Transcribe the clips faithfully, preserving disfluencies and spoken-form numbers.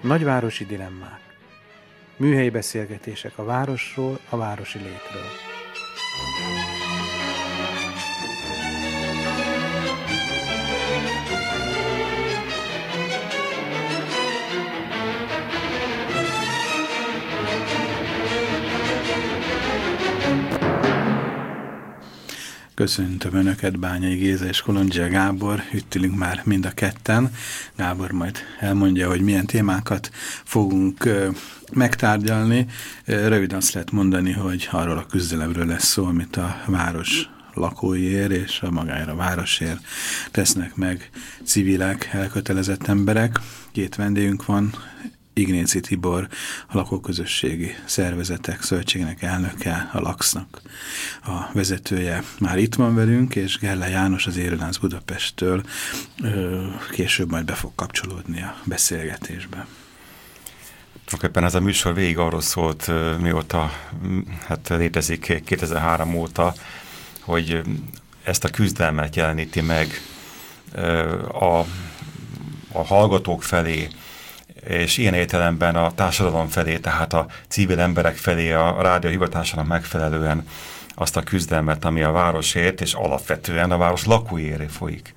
Nagyvárosi dilemmák. Műhelyi beszélgetések a városról, a városi létről. Köszöntöm Önöket, Bányai Géza és Kolondzsia Gábor, itt ülünk már mind a ketten. Gábor majd elmondja, hogy milyen témákat fogunk uh, megtárgyalni. Uh, röviden azt lehet mondani, hogy arról a küzdelemről lesz szó, amit a város lakóiért és a magáért, a városért tesznek meg civilek, elkötelezett emberek. Két vendégünk van, Ignécy Tibor, a lakóközösségi szervezetek szövetségének elnöke, a laksznak a vezetője már itt van velünk, és Gelle János az Érőlánc Budapesttől ö, később majd be fog kapcsolódni a beszélgetésbe. Éppen ez a műsor végig arról szólt, mióta hát létezik kétezer-három óta, hogy ezt a küzdelmet jeleníti meg a, a hallgatók felé, és ilyen értelemben a társadalom felé, tehát a civil emberek felé, a rádió hivatásának megfelelően azt a küzdelmet, ami a városért, és alapvetően a város lakóiért folyik.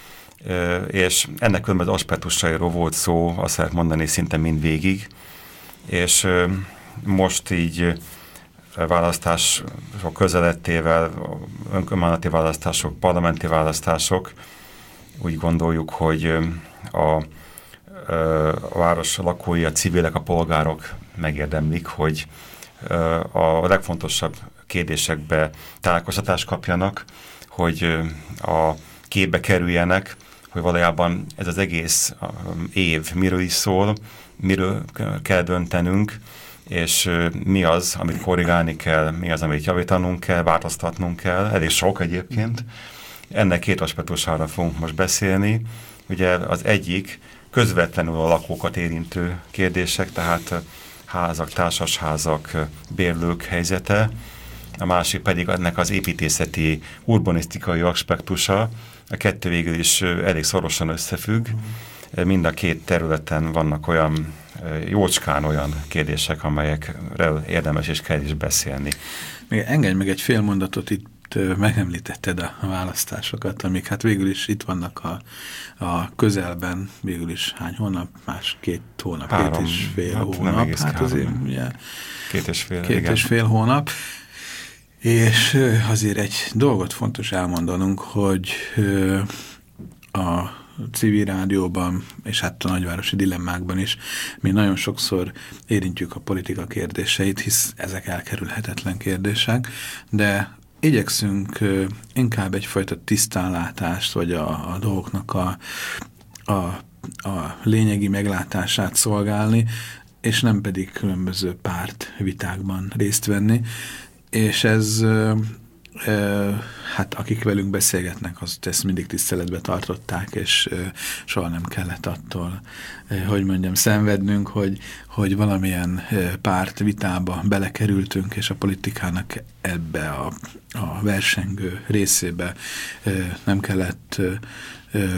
És ennek különböző aspektusairól volt szó, azt lehet mondani szinte mindvégig, és most így választások közelettével, önkormányzati választások, parlamenti választások, úgy gondoljuk, hogy a a város lakói, a civilek, a polgárok megérdemlik, hogy a legfontosabb kérdésekbe találkoztatást kapjanak, hogy a képbe kerüljenek, hogy valójában ez az egész év miről is szól, miről kell döntenünk, és mi az, amit korrigálni kell, mi az, amit javítanunk kell, változtatnunk kell, elég sok egyébként. Ennek két aspektusára fogunk most beszélni. Ugye az egyik közvetlenül a lakókat érintő kérdések, tehát házak, társasházak, bérlők helyzete, a másik pedig ennek az építészeti, urbanisztikai aspektusa. A kettő végül is elég szorosan összefügg. Mind a két területen vannak olyan, jócskán olyan kérdések, amelyekről érdemes és kell is beszélni. Még engedj meg egy fél mondatot itt. Megemlítetted a választásokat, amik hát végül is itt vannak a, a közelben, végül is hány hónap, más két hónap, három, két és fél hát hónap. Hát azért ugye, két és fél, két és fél hónap. És azért egy dolgot fontos elmondanunk, hogy a civil rádióban, és hát a nagyvárosi dilemmákban is mi nagyon sokszor érintjük a politika kérdéseit, hisz ezek elkerülhetetlen kérdések, de igyekszünk uh, inkább egyfajta tisztánlátást, vagy a, a dolgoknak a, a, a lényegi meglátását szolgálni, és nem pedig különböző párt vitákban részt venni. És ez, uh, uh, hát akik velünk beszélgetnek, azt ezt mindig tiszteletbe tartották, és uh, soha nem kellett attól, uh, hogy mondjam, szenvednünk, hogy, hogy valamilyen uh, párt vitába belekerültünk, és a politikának ebbe a, a versengő részébe uh, nem kellett uh, uh,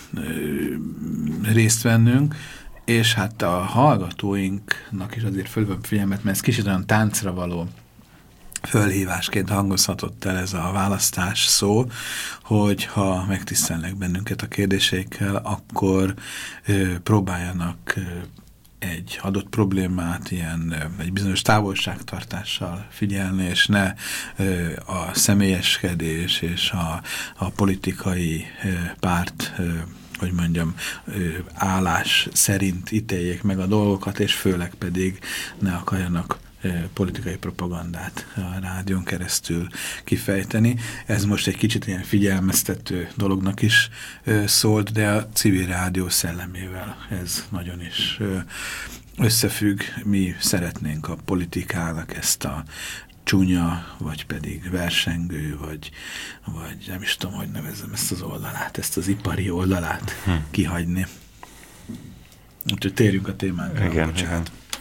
részt vennünk, és hát a hallgatóinknak is azért fölvebb figyelmet, mert ez kicsit olyan táncra való fölhívásként hangozhatott el ez a választás szó, hogy ha megtisztelnek bennünket a kérdéseikkel, akkor ö, próbáljanak ö, egy adott problémát ilyen ö, egy bizonyos távolságtartással figyelni, és ne ö, a személyeskedés és a, a politikai ö, párt ö, hogy mondjam, állás szerint ítéljék meg a dolgokat, és főleg pedig ne akarjanak politikai propagandát a rádión keresztül kifejteni. Ez most egy kicsit ilyen figyelmeztető dolognak is szólt, de a civil rádió szellemével ez nagyon is összefügg. Mi szeretnénk a politikának ezt a csúnya, vagy pedig versengő, vagy, vagy nem is tudom, hogy nevezzem ezt az oldalát, ezt az ipari oldalát hm. kihagyni. Úgyhogy térjünk a témánkra. Igen, igen.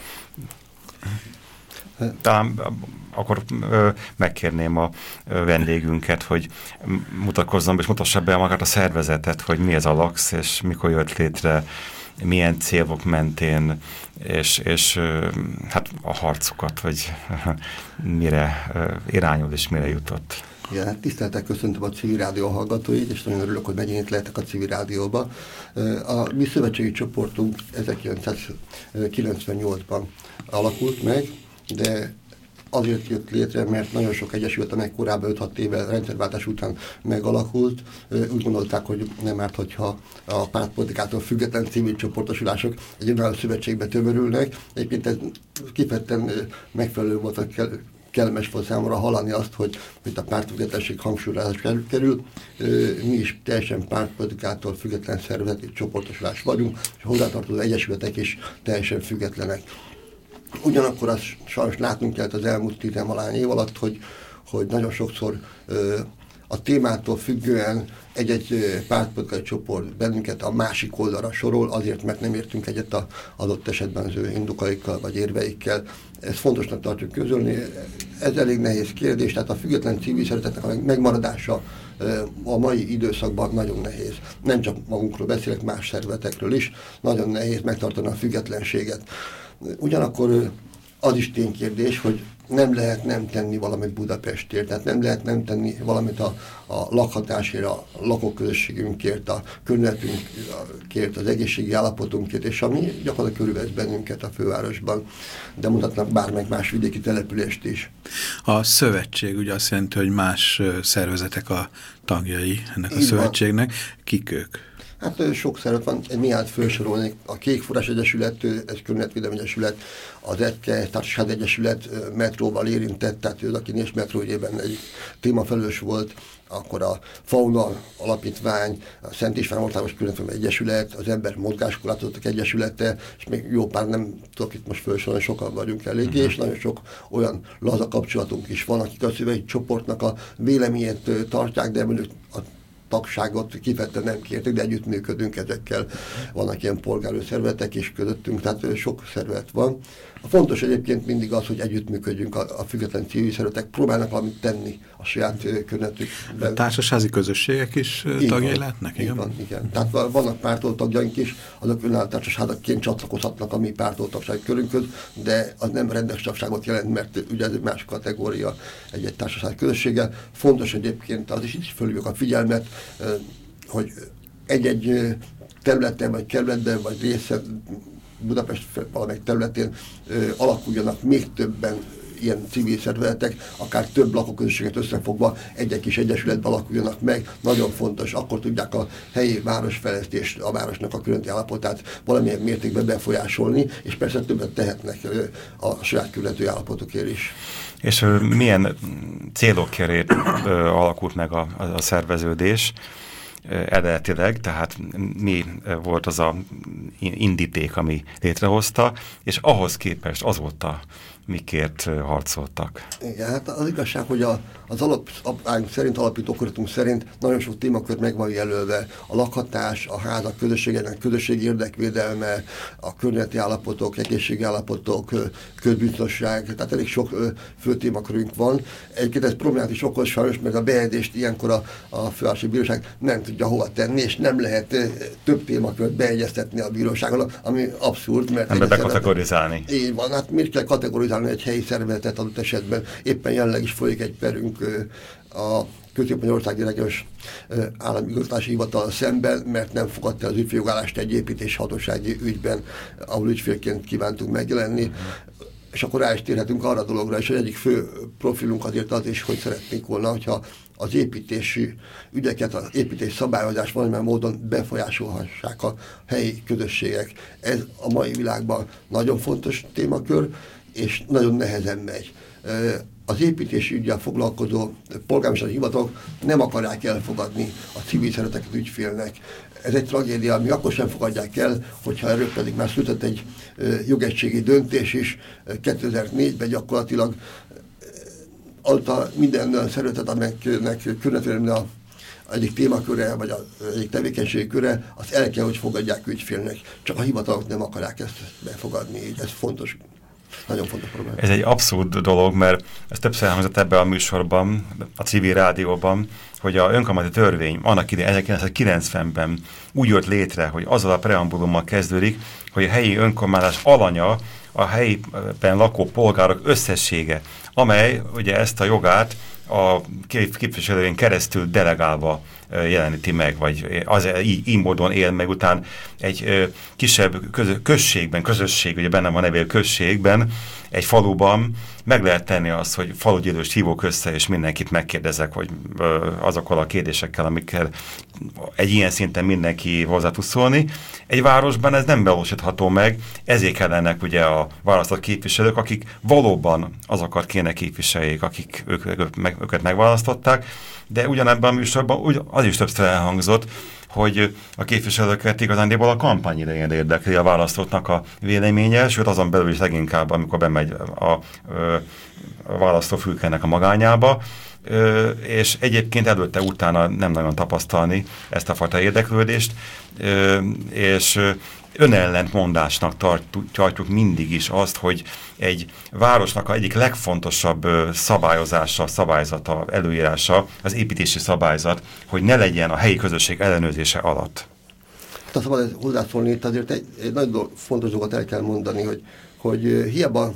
Talán akkor ö, megkérném a ö, vendégünket, hogy mutatkozzon és mutassa be magát a szervezetet, hogy mi ez a LAKSZ, és mikor jött létre, milyen célok mentén, és, és hát a harcokat, hogy mire irányul és mire jutott. Igen, hát tiszteltek, köszöntöm a civil rádió hallgatóit, és nagyon örülök, hogy megint lehetek a civil rádióba. A mi szövetségi csoportunk ezerkilencszázkilencvennyolcban alakult meg, de azért jött létre, mert nagyon sok egyesület, amely korábban öt-hat éve rendszerváltás után megalakult, úgy gondolták, hogy nem árt, hogyha a pártpolitikától független civil csoportosulások egy önálló szövetségbe tömörülnek. Egyébként ez kifejezetten megfelelő volt, hogy kell, kellemes volt számomra hallani azt, hogy itt a pártfüggetlenség hangsúlyozás kerül. Mi is teljesen pártpolitikától független szervezeti csoportosulás vagyunk, és hozzátartozó egyesületek is teljesen függetlenek. Ugyanakkor azt sajnos látnunk kellett az elmúlt tizenvalány év alatt, hogy, hogy nagyon sokszor ö, a témától függően egy-egy pártpolitikai csoport bennünket a másik oldalra sorol, azért, mert nem értünk egyet az adott esetben az ő indokaikkal vagy érveikkel. Ezt fontosnak tartjuk közölni. Ez elég nehéz kérdés, tehát a független civil szervezeteknek a megmaradása a mai időszakban nagyon nehéz. Nem csak magunkról beszélek, más szervezetekről is. Nagyon nehéz megtartani a függetlenséget. Ugyanakkor az is ténykérdés, hogy nem lehet nem tenni valamit Budapestért, tehát nem lehet nem tenni valamit a, a lakhatásért, a lakóközösségünkért, a környezetünkért, az egészségi állapotunkért, és ami gyakorlatilag körülvesz bennünket a fővárosban, de mutatnak bármelyik más vidéki települést is. A szövetség ugye azt jelenti, hogy más szervezetek a tagjai ennek a Így szövetségnek. Van. Kik ők? Hát sok szervezet van, miatt felsorolnék. A Kékforrás Egyesület, ez Környezetvédelmi Egyesület, az Etke Társaság Egyesület metróval érintett, tehát ő, aki Nés metró ügyében egy témafelelős volt, akkor a Fauna Alapítvány, a Szent István Országos Környezetvédelmi Egyesület, az Ember Mozgáskorlátozottak Egyesülete, és még jó pár, nem tudok itt most felsorolni, sokan vagyunk eléggé, uh-huh. és nagyon sok olyan laza kapcsolatunk is van, akik a szövetség csoportnak a véleményét tartják, de mondjuk a tagságot kifejezetten nem kértük, de együttműködünk ezekkel. Vannak ilyen polgárő szervezetek is közöttünk, tehát sok szervezet van. A fontos egyébként mindig az, hogy együttműködjünk, a, a független civil szervezetek próbálnak valamit tenni a saját környezetükben. A társasházi közösségek is tagjai lehetnek? Igen? Van, igen. Tehát vannak pártoltagjaink is, azok önálló társasházakként csatlakozhatnak a mi pártoltagsági körünkhöz, de az nem rendes tagságot jelent, mert ugye ez egy más kategória egy-egy társaság közössége. Fontos egyébként az is, is fölhívjuk a figyelmet, hogy egy-egy területen, vagy kerületben, vagy részen, Budapest valamelyik területén ö, alakuljanak még többen ilyen civil szervezetek, akár több lakóközösséget összefogva egy-egy kis egyesületben alakuljanak meg. Nagyon fontos, akkor tudják a helyi városfejlesztést, a városnak a környezeti állapotát valamilyen mértékben befolyásolni, és persze többet tehetnek ö, a saját környezeti állapotokért is. És ö, milyen célokért ö, alakult meg a, a szerveződés eredetileg, tehát mi volt az a indíték, ami létrehozta, és ahhoz képest azóta mikért harcoltak. Igen, hát az igazság, hogy a, az alapáink szerint, alapítókörtünk szerint nagyon sok témakör meg van jelölve. A lakhatás, a házak közösségének közösségi érdekvédelme, a környezeti állapotok, egészségi állapotok, közbiztonság, tehát elég sok fő témakörünk van. Egyébként ez problémát is okoz sajnos, mert a bejegyzést ilyenkor a, a fővárosi bíróság nem tudja hova tenni, és nem lehet több témakört beegyeztetni a bíróságon, ami abszurd, mert... Nem be kategorizálni. Így van, hát miért kell kategorizálni egy helyi szervezetet adott esetben? Éppen jelenleg is folyik egy perünk a Közép-Magyarországi Regionális Állami Igazgatási Hivatal szemben, mert nem fogadta az ügyféljogállást egy építési hatósági ügyben, ahol ügyfélként kívántunk megjelenni. Mm. És akkor rá is térhetünk arra a dologra, és az egyik fő profilunk azért az is, hogy szeretnénk volna, hogyha az építési ügyeket, az építési szabályozás valamilyen módon befolyásolhassák a helyi közösségek. Ez a mai világban nagyon fontos témakör, és nagyon nehezen megy. Az építési üggyel foglalkozó polgármesteri hivatalok nem akarják elfogadni a civil szervezeteket ügyfélnek. Ez egy tragédia, ami akkor sem fogadják el, hogyha erről pedig már született egy jogegységi döntés is. kétezer-négyben gyakorlatilag alta minden szervezet, amelynek környezetvédelmi a egyik témaköre, vagy a egyik tevékenységi köre, azt el kell, hogy fogadják ügyfélnek. Csak a hivatalok nem akarják ezt befogadni, így ez fontos. Nagyon fontos probléma. Ez egy abszurd dolog, mert ez többször elhangzott ebben a műsorban, a civil rádióban, hogy a önkormányzati törvény annak idején ezerkilencszázkilencvenben úgy jött létre, hogy azzal a preambulummal kezdődik, hogy a helyi önkormányzás alanya a helyiben lakó polgárok összessége, amely ugye ezt a jogát a képviselőjén keresztül delegálva jeleníti meg, vagy az, így, így módon él meg után egy ö, kisebb köz, községben, közösség, ugye benne van nevél községben, egy faluban meg lehet tenni azt, hogy falugyűlöst hívok össze, és mindenkit megkérdezek, hogy ö, azokkal a kérdésekkel, amikkel egy ilyen szinten mindenki hozzá tud szólni. Egy városban ez nem valósítható meg, ezért kellenek ugye a választott képviselők, akik valóban azokat kéne képviseljék, akik ők, ők, meg, őket megválasztották, de ugyanebben a műsorban az is többször elhangzott, hogy a képviselőket igazándiból a kampány idején érdekli a választóknak a véleménye, sőt azon belül is leginkább, amikor bemegy a, a, a választófülkének a magányába, Ö, és egyébként előtte-utána nem nagyon tapasztalni ezt a fajta érdeklődést, ö, és önellentmondásnak tartjuk, tartjuk mindig is azt, hogy egy városnak a egyik legfontosabb szabályozása, szabályzata, előírása az építési szabályzat, hogy ne legyen a helyi közösség ellenőrzése alatt. Hát azt szabad hozzászólni, itt azért egy, egy nagyon fontos dolgot el kell mondani, hogy, hogy hiába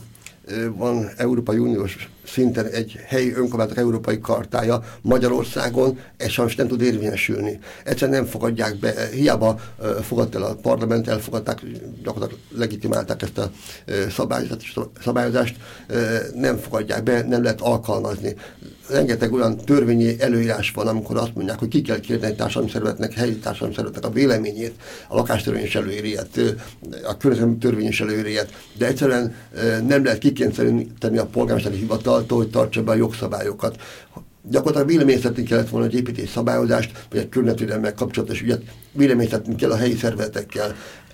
van Európai Uniós szinten egy helyi önkormányzatok európai kartája, Magyarországon ez sajnos nem tud érvényesülni. Egyszerűen nem fogadják be, hiába uh, fogadta el a parlament, elfogadták, gyakorlatilag legitimálták ezt a uh, szabályozást, szabályozást uh, nem fogadják be, nem lehet alkalmazni. Rengeteg olyan törvényi előírás van, amikor azt mondják, hogy ki kell kérni egy társadalmi szervezetnek, helyi társadalmi szervezetnek a véleményét, a lakástörvény is előírját, a környezetvédelmi törvény is előírját, de egyszerűen nem lehet kikényszeríteni a polgármesteri hivataltól, hogy tartsa be a jogszabályokat. Gyakorlatilag véleményeztetni kellett volna egy építés szabályozást, vagy egy környezetvédelemmel kapcsolatos ügyet, véleményeztetni kell a helyi szervezetekkel.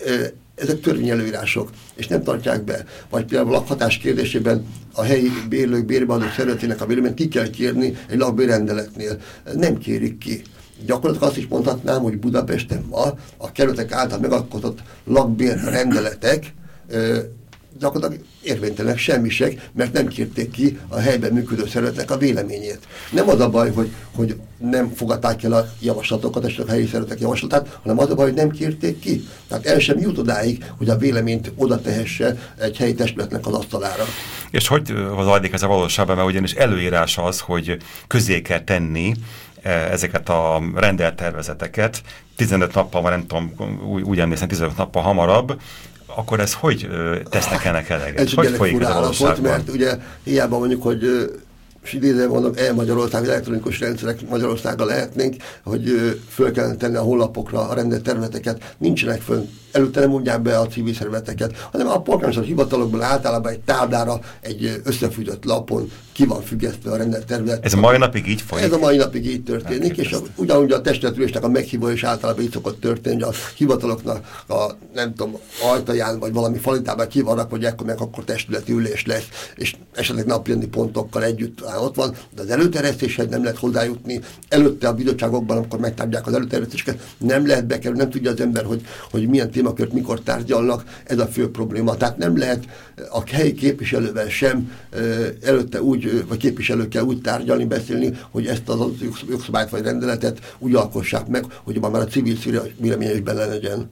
Ezek törvényelőírások, és nem tartják be. Vagy például a lakhatás kérdésében a helyi bérlők, bérbeadók szervezetének a véleményt ki kell kérni egy lakbérrendeletnél. Nem kérik ki. Gyakorlatilag azt is mondhatnám, hogy Budapesten ma a kerületek által megalkotott lakbérrendeletek gyakorlatilag érvénytelenek, semmisek, mert nem kérték ki a helyben működő szervezetnek a véleményét. Nem az a baj, hogy, hogy nem fogadták el a javaslatokat, esetleg a helyi szervezetek javaslatát, hanem az a baj, hogy nem kérték ki. Tehát el sem jut odáig, hogy a véleményt oda tehesse egy helyi testületnek az asztalára. És hogy zajlik ez a valóságban, mert ugyanis előírás az, hogy közé kell tenni ezeket a rendelt tervezeteket, tizenöt nappal, vagy nem tudom, úgy, úgy emlékszem, tizenöt nappal hamarabb, akkor ez hogy ö, tesznek ennek eleget? Ez hogy folyik ez a valóságban? Mert ugye hiába mondjuk, hogy és idézően mondom, e-Magyarország, elektronikus rendszerek Magyarországgal lehetnénk, hogy ö, föl kellene tenni a honlapokra a rendelt területeket, nincsenek föl, előtte nem mondják be a civil szervezeteket, hanem a polgármester hivatalokban általában egy táblára, egy összefűzött lapon ki van függesztve a rendelt terület. Ez a mai napig így folyik? Ez a mai napig így történik, és a, ugyanúgy a testületülésnek a meghívó is általában így szokott történni, hogy a hivataloknak a, nem tudom, ajtaján vagy valami falitában ki vannak, hogy ekkor meg akkor testületi ülés lesz, és esetleg napirendi pontokkal együtt ott van, de az előterjesztéshez nem lehet hozzájutni. Előtte a bizottságokban, amikor megtárgyák az előterjesztéseket, nem lehet bekerülni, nem tudja az ember, hogy, hogy milyen témakört mikor tárgyalnak, ez a fő probléma. Tehát nem lehet a helyi képviselővel sem előtte úgy, vagy képviselőkkel úgy tárgyalni, beszélni, hogy ezt az jogszabályt vagy rendeletet úgy alkossák meg, hogy már a civil véleménye is bele legyen.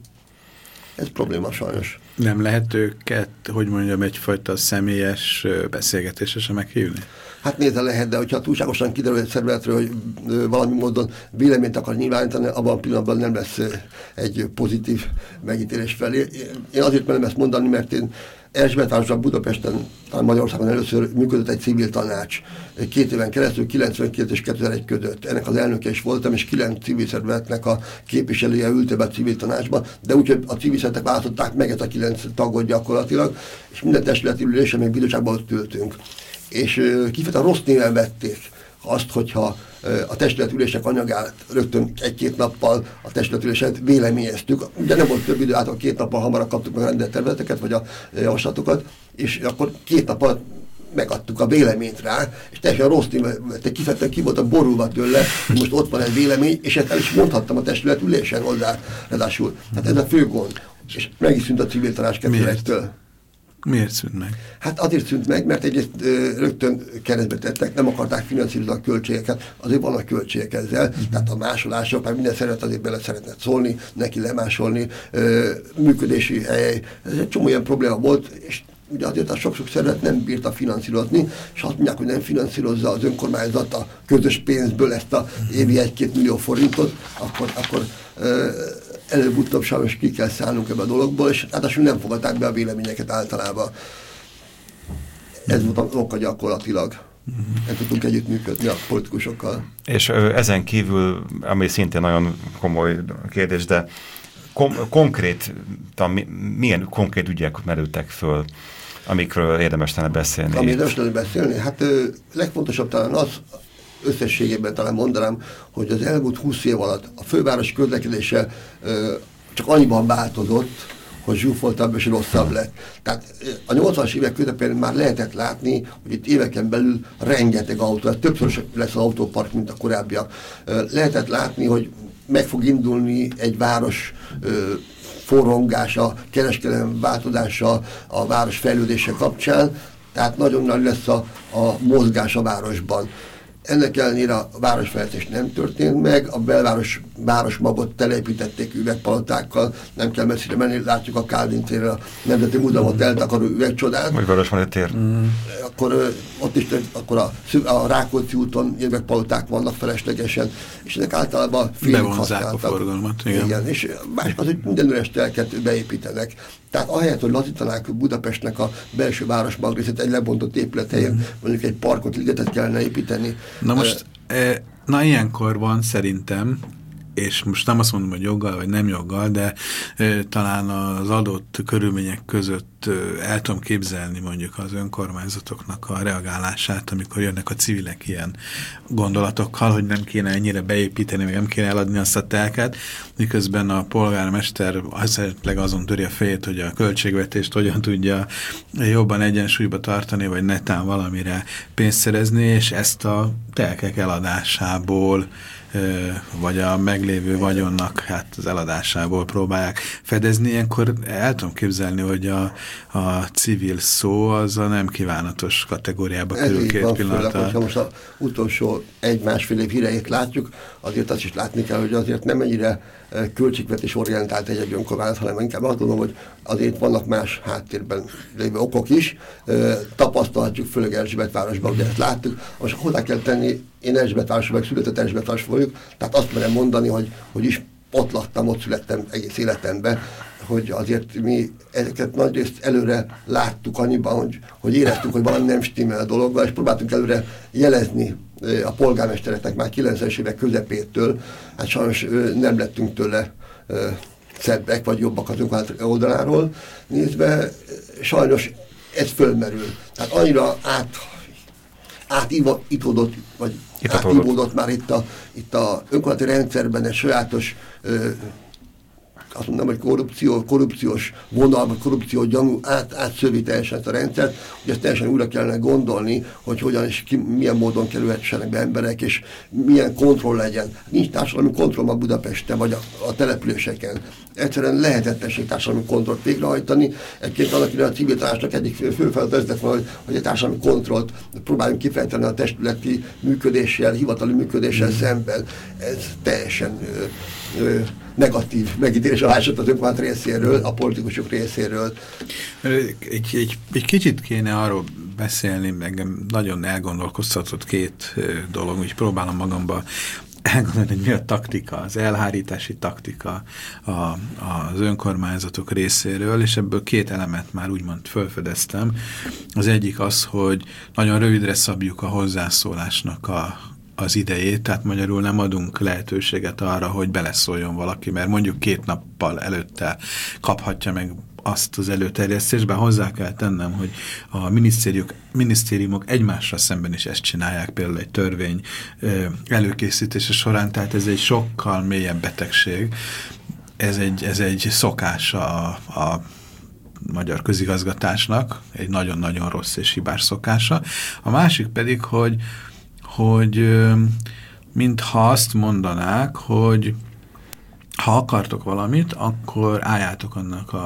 Ez probléma sajnos. Nem lehet őket, hogy mondjam, egyfajta személyes beszélgetésre sem meghívni? Hát nézze, lehet, de hogyha túlságosan kiderül egy szervezetről, hogy valami módon véleményt akar nyilvánítani, abban a pillanatban nem lesz egy pozitív megítélés felé. Én azért merem ezt mondani, mert én Erzsébetvárosban, Budapesten, talán Magyarországon először működött egy civil tanács. Két éven keresztül, kilencvenkilenc és kétezer-egy között. Ennek az elnöke is voltam, és kilenc civil szervezetnek a képviselője ült be a civil tanácsba, de úgyhogy a civil szervezetek választották meg ezt a kilenc tagot gyakorlatilag, és minden testületi ülésen, még bizottságban ott ültünk. És kifejezetten rossz néven vették azt, hogyha a testületülések anyagát rögtön egy-két nappal a testületüléset véleményeztük. Ugye nem volt több idő, által két nappal hamarabb kaptuk meg a rendelt területeket, vagy a javaslatokat, és akkor két nap alatt megadtuk a véleményt rá, és teljesen rossz néven vették, kifejezetten ki voltam borulva tőle, hogy most ott van egy vélemény, és ezt el is mondhattam a testületülésen hozzá, ráadásul. Tehát ez a fő gond. És meg is szűnt a civil tanács kettőtől. Miért szűnt meg? Hát azért szűnt meg, mert egyrészt rögtön keresztbe tettek, nem akarták finanszírozni a költségeket, azért vannak költségek ezzel, uh-huh. tehát a másolások, már minden szeret azért bele szeretne szólni, neki lemásolni, működési hely, ez egy csomó ilyen probléma volt, és ugye azért a sok-sok szeret nem bírta finanszírozni, és azt mondják, hogy nem finanszírozza az önkormányzat a közös pénzből ezt a évi egy-két millió forintot, akkor, akkor előbb-utóbb sajnos ki kell szállnunk ebbe a dologból, és ráadásul nem fogadták be a véleményeket általában. Ez volt az oka gyakorlatilag. Nem tudtunk együttműködni a politikusokkal. És ö, ezen kívül, ami szintén nagyon komoly kérdés, de kom konkrét, mi, milyen konkrét ügyek merültek föl, amikről érdemes lenne beszélni? Ami érdemes lenne beszélni? Hát ö, legfontosabb talán az, összességében talán mondanám, hogy az elmúlt húsz év alatt a főváros közlekedése ö, csak annyiban változott, hogy zsúfoltabb és rosszabb lett. Tehát a nyolcvanas évek közepén már lehetett látni, hogy itt éveken belül rengeteg autó, ez többször lesz az autópark, mint a korábbiak. Lehetett látni, hogy meg fog indulni egy város ö, forrongása, kereskedelem változása a város fejlődése kapcsán, tehát nagyon nagy lesz a, a mozgás a városban. Ennek ellenére a városfejlesztés nem történt meg, a belváros városmagot telepítették üvegpalotákkal, nem kell messzire menni, látjuk a Kálvin térre a Nemzeti Múzeumot eltakaró üvegcsodát. Vagy Vörösmarty tér. Mm. Akkor ott is akkor a, a Rákóczi úton üvegpaloták vannak feleslegesen, és ezek általában félig használtak. A forgalmat, igen. igen. És másik az, hogy minden üres telket beépítenek. Tehát ahelyett, hogy lazítanák Budapestnek a belső városmag részét egy lebontott épület helyen, mm. mondjuk egy parkot, ligetet kellene építeni. Na most, e, na ilyenkor van szerintem, és most nem azt mondom, hogy joggal vagy nem joggal, de e, talán az adott körülmények között e, el tudom képzelni mondjuk az önkormányzatoknak a reagálását, amikor jönnek a civilek ilyen gondolatokkal, hogy nem kéne ennyire beépíteni, meg nem kéne eladni azt a telket, miközben a polgármester esetleg azon töri a fejét, hogy a költségvetést hogyan tudja jobban egyensúlyba tartani, vagy netán valamire pénzt szerezni, és ezt a telkek eladásából vagy a meglévő vagyonnak hát az eladásából próbálják fedezni. Ilyenkor el tudom képzelni, hogy a, a civil szó az a nem kívánatos kategóriába kerül két pillanatra. Ha most az utolsó egy-másfél év híreit látjuk, azért azt is látni kell, hogy azért nem ennyire költségvetés orientált egy, egy önkormányzat, hanem inkább azt gondolom, hogy azért vannak más háttérben lévő okok is. Tapasztalhatjuk, főleg Erzsébetvárosban, ugye ezt láttuk. Most hozzá kell tenni, én Erzsébetvárosban meg született Erzsébetvárosban vagyok, tehát azt merem mondani, hogy, hogy is ott laktam, ott születtem egész életemben, hogy azért mi ezeket nagyrészt előre láttuk annyiban, hogy, hogy éreztük, hogy valami nem stimmel a dologgal, és próbáltunk előre jelezni a polgármestereknek már kilencvenes évek közepétől, hát sajnos nem lettünk tőle szebbek vagy jobbak az önkormányzat oldaláról nézve, sajnos ez fölmerül. Tehát annyira át, átítódott, vagy átívódott már itt a, itt a önkormányzati rendszerben egy sajátos azt mondom, hogy korrupció, korrupciós vonal, vagy korrupció gyanú át, átszövi teljesen ezt a rendszert, hogy ezt teljesen újra kellene gondolni, hogy hogyan és ki, milyen módon kerülhessenek be emberek, és milyen kontroll legyen. Nincs társadalmi kontroll ma Budapesten, vagy a, a településeken. Egyszerűen lehetetlenség társadalmi kontrollt végrehajtani. Egyébként annak ide a civil társadalomnak egyik fő feladat az lett volna, hogy, hogy a társadalmi kontrollt próbáljunk kifejteni a testületi működéssel, hivatali működéssel mm. szemben. Ez teljesen ö, ö, negatív megítélés alásott az önkormányzat részéről, a politikusok részéről. Egy, egy, egy kicsit kéne arról beszélni, engem nagyon elgondolkoztatott két dolog, úgy próbálom magamba elgondolni, hogy mi a taktika, az elhárítási taktika a, az önkormányzatok részéről, és ebből két elemet már úgymond felfedeztem. Az egyik az, hogy nagyon rövidre szabjuk a hozzászólásnak a az idejét, tehát magyarul nem adunk lehetőséget arra, hogy beleszóljon valaki, mert mondjuk két nappal előtte kaphatja meg azt az előterjesztésben. Hozzá kell tennem, hogy a minisztériumok, minisztériumok egymásra szemben is ezt csinálják, például egy törvény előkészítése során, tehát ez egy sokkal mélyebb betegség. Ez egy, ez egy szokása a, a magyar közigazgatásnak, egy nagyon-nagyon rossz és hibás szokása. A másik pedig, hogy hogy mintha azt mondanák, hogy ha akartok valamit, akkor álljátok annak a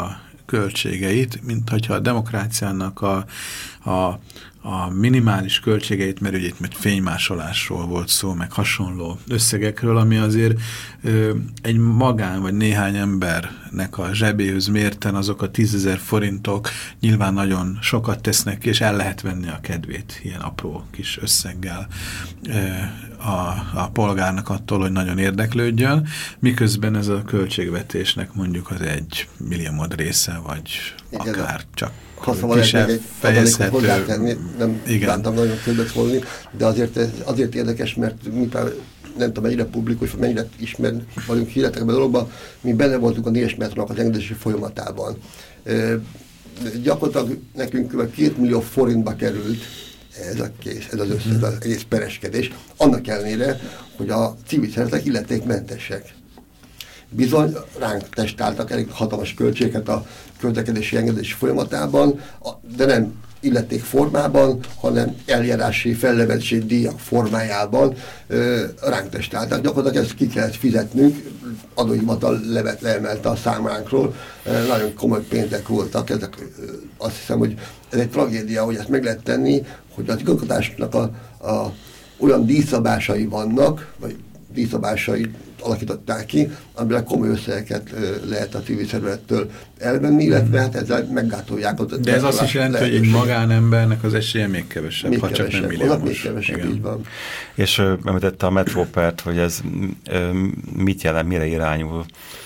költségeit, mint hogyha a demokráciának a, a, a minimális költségeit, mert ugye itt mert fénymásolásról volt szó, meg hasonló összegekről, ami azért ö, egy magán vagy néhány embernek a zsebéhöz mérten azok a tízezer forintok nyilván nagyon sokat tesznek, és el lehet venni a kedvét ilyen apró kis összeggel ö, a, a polgárnak attól, hogy nagyon érdeklődjön, miközben ez a költségvetésnek mondjuk az egy milliómod része, vagy igen, akár csak ha szóval egy hozzátenni, nem bántam nagyon köldök szólni, de azért, azért érdekes, mert mi nem tudom, mennyire publikus, mennyire ismer vagyunk híretekben a dologban, mi benne voltunk a négyes metrónak az engedési folyamatában. E, gyakorlatilag nekünk kb. két millió forintba került ez a kész, ez az összes, ez az egész pereskedés, annak ellenére, hogy a civil szervezetek illetékmentesek. Bizony ránk testáltak elég hatalmas költségeket a közlekedési engedési folyamatában, de nem illeték formában, hanem eljárási fellevelési díjak formájában ö, ránk testáltak. Gyakorlatilag ezt ki kellett fizetnünk, adóhivatal levet leemelte a számlánkról, ö, nagyon komoly pénzek voltak, ezek, ö, azt hiszem, hogy ez egy tragédia, hogy ezt meg lehet tenni, hogy az igazgatásnak a, a, olyan díjszabásai vannak, vagy díjszabásai alakították ki, amivel komoly összegeket lehet a civil szervezettől elvenni, illetve hát ezzel meggátolják. De ez azt is jelenti, hogy egy magánembernek az esélye még kevesebb, még ha kevesebb, csak nem milliómos. Még kevesebb, így van. És említette a metrópert, hogy ez mit jelent, mire irányul?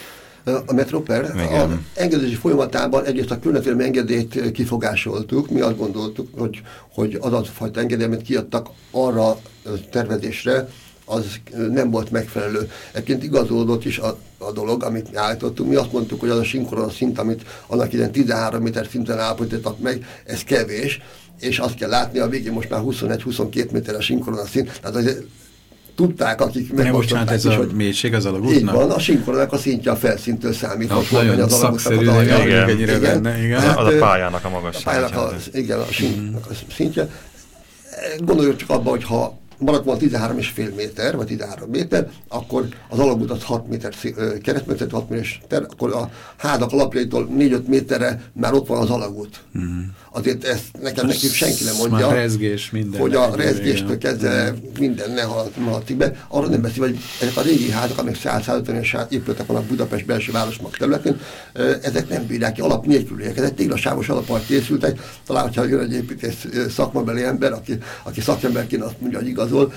A metróper az engedési folyamatában egyrészt a környezetvédelmi engedélyt kifogásoltuk. Mi azt gondoltuk, hogy, hogy az a fajta engedély, amit kiadtak arra tervezésre, az nem volt megfelelő. Egyébként igazolódott is a, a dolog, amit mi állítottunk. Mi azt mondtuk, hogy az a sinkronos szint, amit annak idején tizenhárom méter szinten állapítottak meg, ez kevés, és azt kell látni, a végén most már huszonegy-huszonkét méteres sinkronos szint, tehát azért tudták, akik megmostották is, hogy mélység az alagútnak? Így van, a sinkronak a szintje a felszíntől számít. No, nagyon szakszerű, hogy ennyire benne. Igen. Hát, az a pályának a magassága. A pályának a, igen, a, mm. a szintje. Gondoljuk csak abban, hogy ha maradt volna tizenhárom és fél méter, vagy tizenhárom méter, akkor az alagút az hat méter keresztmetszet, hat méter, akkor a házak alapjaitól négy-öt méterre már ott van az alagút. Mm. Azért ezt nekem nekünk senki nem mondja, már rezgés, minden hogy a rezgéstől kezdve minden ne haladszik be. Arra nem beszél, hogy ezek a régi házak, amik száz-százötven éves épületek vannak Budapest belső városmag területén, ezek nem bírják ki, alap nélküliek. Ezek téglasávos alappal készültek. Talán, hogyha jön egy építész szakmabeli ember, aki, aki szakemberként azt mondja, hogy igazol,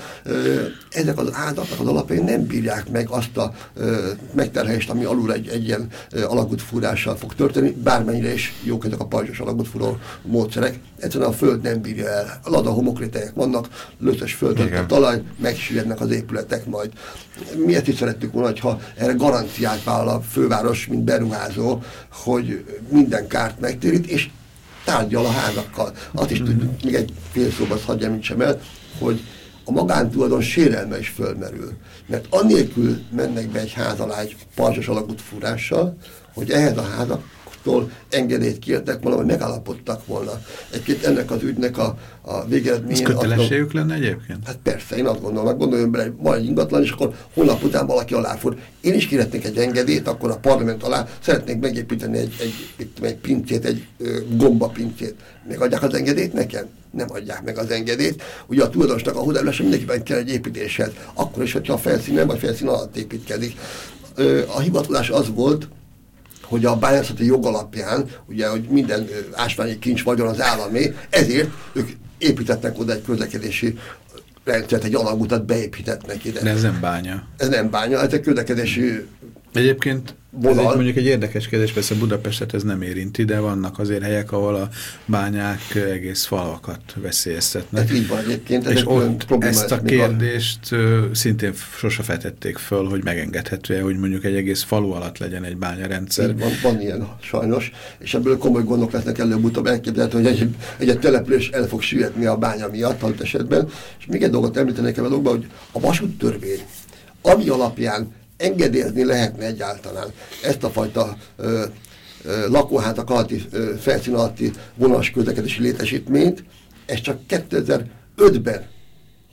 ezek az házaknak az alapjai nem bírják meg azt a megterhelést, ami alul egy, egy ilyen alagútfúrással fog történni, bármennyire is jók ezek a pajzsos alagútfúró módszerek. Egyszerűen a föld nem bírja el. Lada homokrétegek vannak, löszös földön a talaj, megsüllyednek az épületek majd. Miért is szerettük volna, hogyha erre garanciát vállal a főváros, mint beruházó, hogy minden kárt megtérít, és tárgyal a házakkal. Azt is tudjuk, még egy fél szóba azt hagyjam, mint sem el, hogy a magántulajdon sérelme is fölmerül. Mert annélkül mennek be egy ház alá egy pajzsos alagútfúrással, hogy ehhez a házaktól engedélyt kértek volna, vagy megállapodtak volna. Egyébként ennek az ügynek a, a végeredményén... Ez kötelességük lenne egyébként? Hát persze, én azt gondolom, meg gondoljon bele, hogy van egy ingatlan, és akkor holnap után valaki aláfúr. Én is kérhetnék egy engedélyt, akkor a parlament alá szeretnék megépíteni egy, egy, egy, egy pincét, egy ö, gombapincét. Megadják az engedélyt nekem? Nem adják meg az engedélyt. Ugye a tulajdonosnak a hozzájárulása mindenkiben kell egy építéshez. Akkor is, hogyha a felszín nem, vagy felszín alatt építkezik. Ö, a hivatkozás az volt, hogy a bányászati jog alapján, ugye, hogy minden ásványi kincs vagyon az államé, ezért ők építettek oda egy közlekedési rendszert, egy alagutat beépítettek ide. De ez nem bánya. Ez nem bánya, ez egy közlekedési Egyébként ez egy, mondjuk egy érdekes kérdés, persze Budapestet ez nem érinti, de vannak azért helyek, ahol a bányák egész falvakat veszélyeztetnek. Ez így van egyébként. És ott ezt a kérdést van. Szintén sose feltették föl, hogy megengedhető-e, hogy mondjuk egy egész falu alatt legyen egy bányarendszer. Van, van ilyen sajnos, és ebből komoly gondok lesznek előbb-utóbb, elképzelhető, hogy egy, egy, egy település el fog süllyedni a bánya miatt, adott esetben. És még egy dolgot említenék ebben a dolgban, hogy a vasúttörvény, ami alapján engedélyezni lehetne egyáltalán ezt a fajta ö, ö, lakóházak alatti, ö, felszín alatti vonalas közlekedési létesítményt, ez csak kétezer-ötben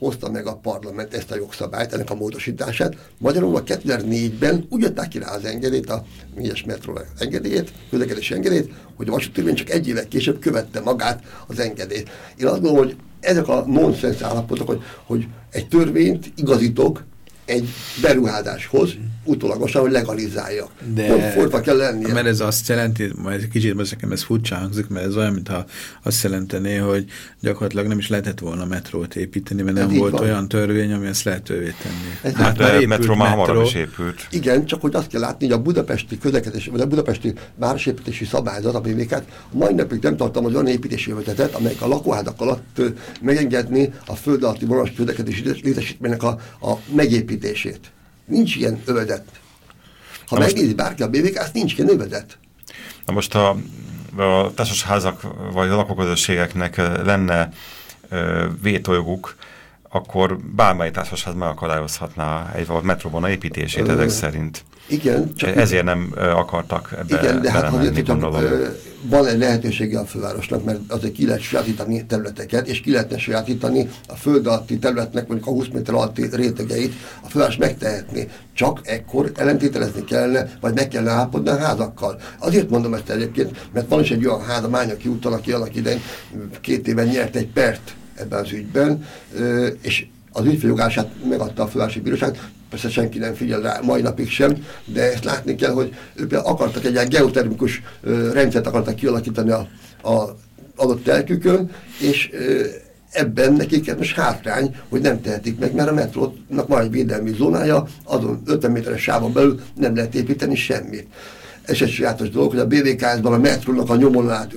hozta meg a parlament ezt a jogszabályt, ennek a módosítását. Magyarul kétezer-négyben úgy adták ki rá az engedélyt, a négyes metró engedélyét, közlekedési engedélyt, hogy a vasúttörvény csak egy évvel később követte magát az engedélyt. Én azt gondolom, hogy ezek a nonsens állapotok, hogy, hogy egy törvényt igazítok egy beruházáshoz, utólagosan, hogy legalizálja. De fordva kell lennie. Mert ez azt jelenti, majd kicsit most nekem ez furcsa hangzik, mert ez olyan, mintha azt jelentené, hogy gyakorlatilag nem is lehetett volna metrót építeni, mert ez nem volt van. Olyan törvény, ami ezt lehetővé tenni. Ez hát de a metró már hamarabb is épült. Igen, csak hogy azt kell látni, hogy a budapesti közlekedési, vagy a budapesti városépítési szabályzat, a bé vé ká-t mai napig nem tartalmaz olyan építési övezetet, amelyik a lakóházak alatt megengedni a föld alatti vonalas közlekedési létesítménynek a, a megépítését. Nincs ilyen övezet. Ha megnézi bárki a bé vé ká, azt nincs ilyen övezet. Na most a, a társasházak vagy a lakóközösségeknek lenne ö, vétójoguk, akkor bármely társasház megakadályozhatná egy metróvonal építését ezek szerint. Igen. Csak ezért nem ö, akartak ebbe igen, de hát belemenni, gondolom. Ö, van egy lehetősége a fővárosnak, mert azért ki lehet sajátítani területeket, és ki lehetne sajátítani a föld alatti területnek, mondjuk a húsz méter alatti rétegeit, a főváros megtehetné. Csak ekkor ellentételezni kellene, vagy meg kellene állapodni a házakkal. Azért mondom ezt egyébként, mert van is egy olyan ház a Mányaki úton, aki annak idején két éven nyert egy pert ebben az ügyben, és az ügyféljogását megadta a fővárosi bíróság, persze senki nem figyel rá, mai napig sem, de ezt látni kell, hogy ők akartak egy ilyen geotermikus ö, rendszert akartak kialakítani a, a adott telkükön, és ö, ebben nekik most hátrány, hogy nem tehetik meg, mert a metrónak van egy védelmi zónája, azon ötven méteres sávon belül nem lehet építeni semmit. Ez egy sajátos dolog, hogy a bé vé ká es-ban a metrónak a nyomvonalát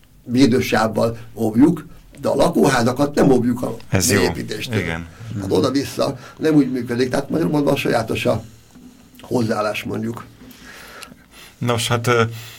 védősávval óvjuk, de a lakóházakat nem óvjuk a építéstől. Igen. Hát oda-vissza nem úgy működik, tehát magyarul mondva a sajátos a hozzáállás mondjuk. Nos, hát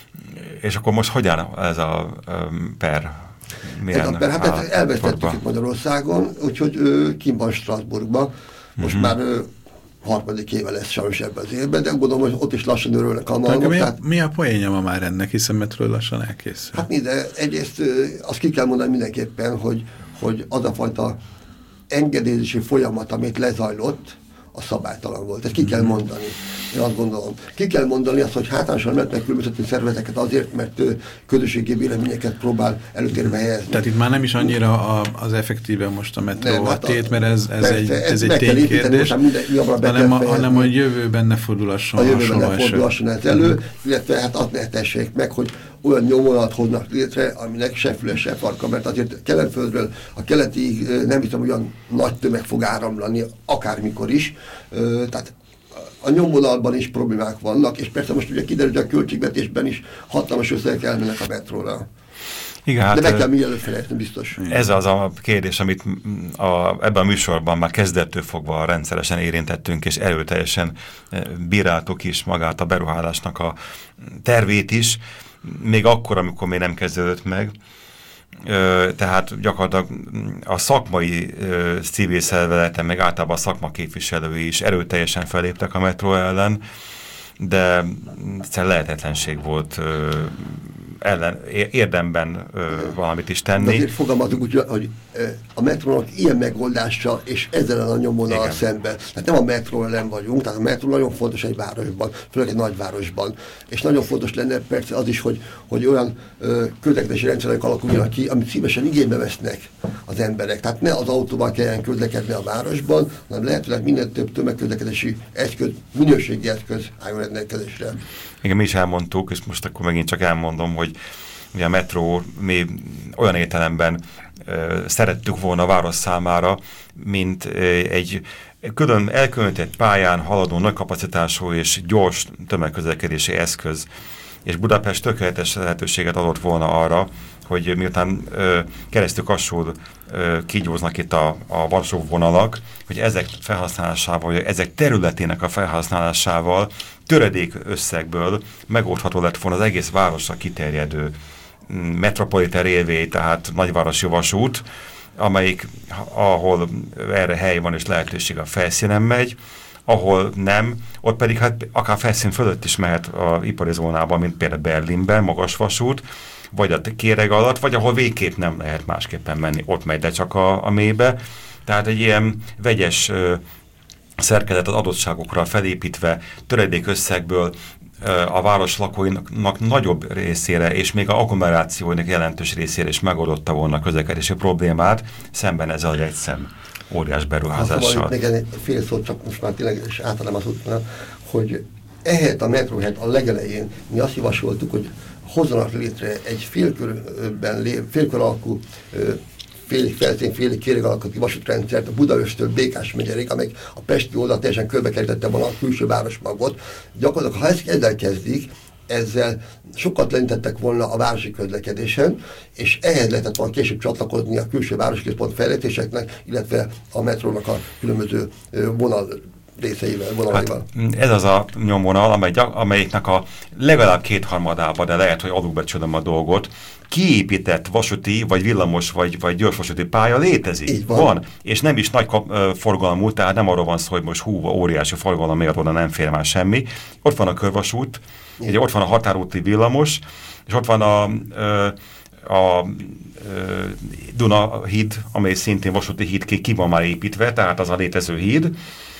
és akkor most hogyan ez a per? Milyen ez a per, hát elvesztettük itt Magyarországon, úgyhogy kint van Strasbourgban. Most uh-huh. már ö, harmadik éve lesz sajnos ebben az évben, de gondolom, hogy ott is lassan örülnek a malmok. Mi, tehát... mi a poénja ma már ennek, hiszen metről lassan elkészül? Hát mi, de egyrészt azt ki kell mondani mindenképpen, hogy, hogy az a fajta engedélyezési folyamat, amit lezajlott, a szabálytalan volt. Ezt ki kell mondani. Én azt gondolom. Ki kell mondani azt, hogy hátrányosan lehet megkülönböztetni szervezeteket azért, mert közösségi véleményeket próbál előtérbe helyezni. Tehát itt már nem is annyira a, az effektíve most a metró nem, hát a tét, mert ez, ez persze, egy, ez ez egy ténykérdés, hanem, hanem hogy jövőben ne fordulasson a jövőben ne fordulasson ez elő, uh-huh. illetve hát azt ne tessék meg, hogy olyan nyomvonalat hoznak létre, aminek se füle, se farka, mert azért Keletföldről a keleti nem hiszem, olyan nagy tömeg fog áramlani, akármikor is. Tehát a nyomvonalban is problémák vannak, és persze most ugye kiderül, hogy a költségvetésben is hatalmas összegek elmennek a metróra. Igen, hát, de meg kell mielőtt felejteni, biztos. Ez az a kérdés, amit a, ebben a műsorban már kezdettől fogva rendszeresen érintettünk, és erőteljesen bíráltuk is magát a beruházásnak a tervét is, még akkor, amikor még nem kezdődött meg. Ö, tehát gyakorlatilag a szakmai ö, civil szervezeten, meg általában a szakma képviselői is erőteljesen feléptek a metró ellen, de egyszerűen lehetetlenség volt ö, ellen, érdemben ö, valamit is tenni. De azért fogalmazunk úgy, hogy a metrónak ilyen megoldása, és ezzel a nyomvonal szemben. Tehát nem a metró ellen vagyunk, tehát a metró nagyon fontos egy városban, főleg egy nagyvárosban. És nagyon fontos lenne persze az is, hogy, hogy olyan ö, közlekedési rendszerek alakuljanak ki, amit szívesen igénybe vesznek az emberek. Tehát ne az autóval kelljen közlekedni a városban, hanem lehetőleg minden több tömegközlekedési eszköz, minőségi eszköz álljon rendelkezésre. Igen, mi is elmondtuk, és most akkor megint csak elmondom, hogy ugye a metró mi olyan értelemben ö, szerettük volna a város számára, mint ö, egy külön elkülönített pályán haladó nagy kapacitású és gyors tömegközlekedési eszköz. És Budapest tökéletes lehetőséget adott volna arra, hogy miután ö, keresztül kassul kígyóznak itt a, a Varsó vonalak, hogy ezek felhasználásával, vagy ezek területének a felhasználásával töredék összegből megoldható lett volna az egész városra kiterjedő metropolitán railway, tehát nagyvárosi vasút, amelyik, ahol erre hely van és lehetőség a felszínen megy, ahol nem, ott pedig hát akár felszín fölött is mehet az ipari zónában, mint például Berlinben, magas vasút, vagy a kéreg alatt, vagy ahol végképp nem lehet másképpen menni, ott megy, de csak a, a mélybe, Tehát egy ilyen vegyes ö, szerkezet az adottságokra felépítve, töredék összegből a város lakóinak nagyobb részére, és még a agglomerációinak jelentős részére is megoldotta volna a közlekedési problémát, szemben ezzel egy egyszem óriás beruházással. Hát, még egy fél szót, csak most már tényleg is átadom az útnak, hogy ehhez a metró helyett a legelején mi azt javasoltuk, hogy hozzanak létre egy félkörben, félkör alakú félig felszín, félig kéreg alakú vasútrendszert a Budaöstől Békás megyerig, amely a pesti oldal teljesen körbekerítette volna a külső városmagot. Gyakorlatilag, ha ezt ezzel kezdik, ezzel sokat lenítettek volna a városi közlekedésen, és ehhez lehetett volna később csatlakozni a külső városközpont fejlesztéseknek, illetve a metrónak a különböző vonal részeivel, vonalaival. Hát, ez az a nyomvonal, amely, amelyiknek a legalább kétharmadában, de lehet, hogy alulbecsülöm a dolgot, kiépített vasúti, vagy villamos, vagy, vagy gyorsvasúti pálya létezik. Van. van. És nem is nagy kap, uh, forgalmú, tehát nem arról van szó, hogy most hú, óriási forgalom miatt oda nem fér már semmi. Ott van a körvasút, ugye ott van a határúti villamos, és ott van a, uh, a uh, Duna híd, amely szintén vasúti híd, ki, ki van már építve, tehát az a létező híd,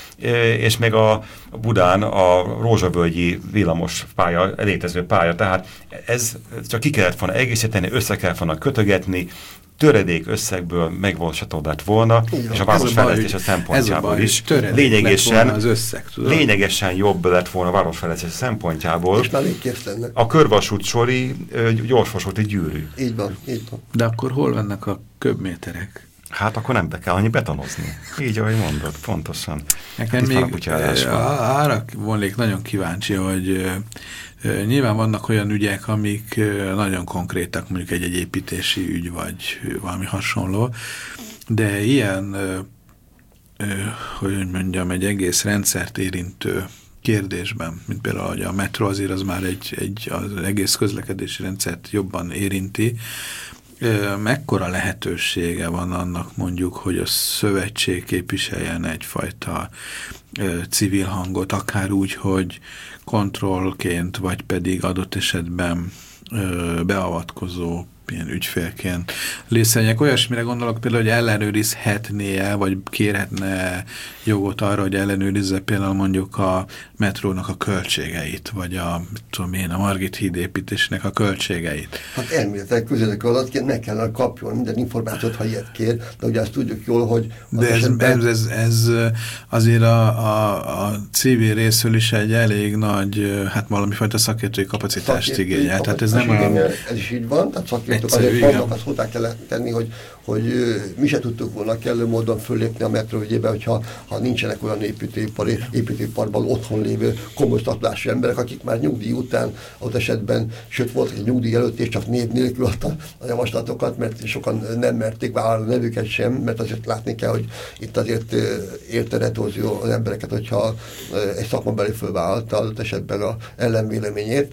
és még a Budán a Rózsavölgyi villamos pálya, létező pálya, tehát ez csak ki kellett volna egészíteni, össze kellett volna kötögetni, töredék összegből megvalósítható lett volna, igen, és a városfejlesztése szempontjából baj, is lényegesen, az összeg, lényegesen jobb lett volna a városfejlesztése szempontjából. És már még készülnek. A körvasút sori gyorsvasúti gyűrű. Így van, így van. De akkor hol vannak a köbméterek? Hát akkor nem be kell annyi betonozni. Így, ahogy mondod, pontosan. Nekem még arra volnék nagyon kíváncsi, hogy uh, nyilván vannak olyan ügyek, amik uh, nagyon konkrétak, mondjuk egy-egy építési ügy, vagy valami hasonló, de ilyen, uh, uh, hogy mondjam, egy egész rendszert érintő kérdésben, mint például hogy a metró, azért az már egy, egy, az egész közlekedési rendszert jobban érinti. Mekkora lehetősége van annak mondjuk, hogy a szövetség képviseljen egyfajta ö, civil hangot, akár úgy, hogy kontrollként, vagy pedig adott esetben ö, beavatkozó ilyen ügyfélként részvények. Olyasmire gondolok például, hogy ellenőrizhetné-e, vagy kérhetne jogot arra, hogy ellenőrizze például mondjuk a metrónak a költségeit, vagy a, mit tudom én, a Margit híd építésnek a költségeit. Hát elméletileg közélekő adatként meg kellene kapjon minden információt, ha ilyet kér, de ugye azt tudjuk jól, hogy... De ez, esetben... ez, ez, ez azért a, a, a civil részről is egy elég nagy, hát valamifajta szakértői kapacitást igényel. Tehát ez nem a... Ez is így van, tehát szakértők azért vannak, azt hozzá kell tenni, hogy, hogy mi se tudtuk volna kellő módon föllépni a metró ügyébe, hogyha ha nincsenek olyan építőipari, építőiparban otthon lévő komoly statulású emberek, akik már nyugdíj után, ott esetben, sőt volt egy nyugdíj előtt, és csak név nélkül adta a javaslatokat, mert sokan nem merték vállalni a nevüket sem, mert azért látni kell, hogy itt azért érte retorzió az embereket, hogyha egy szakmabeli fölvállalta adott esetben az ellenvéleményét.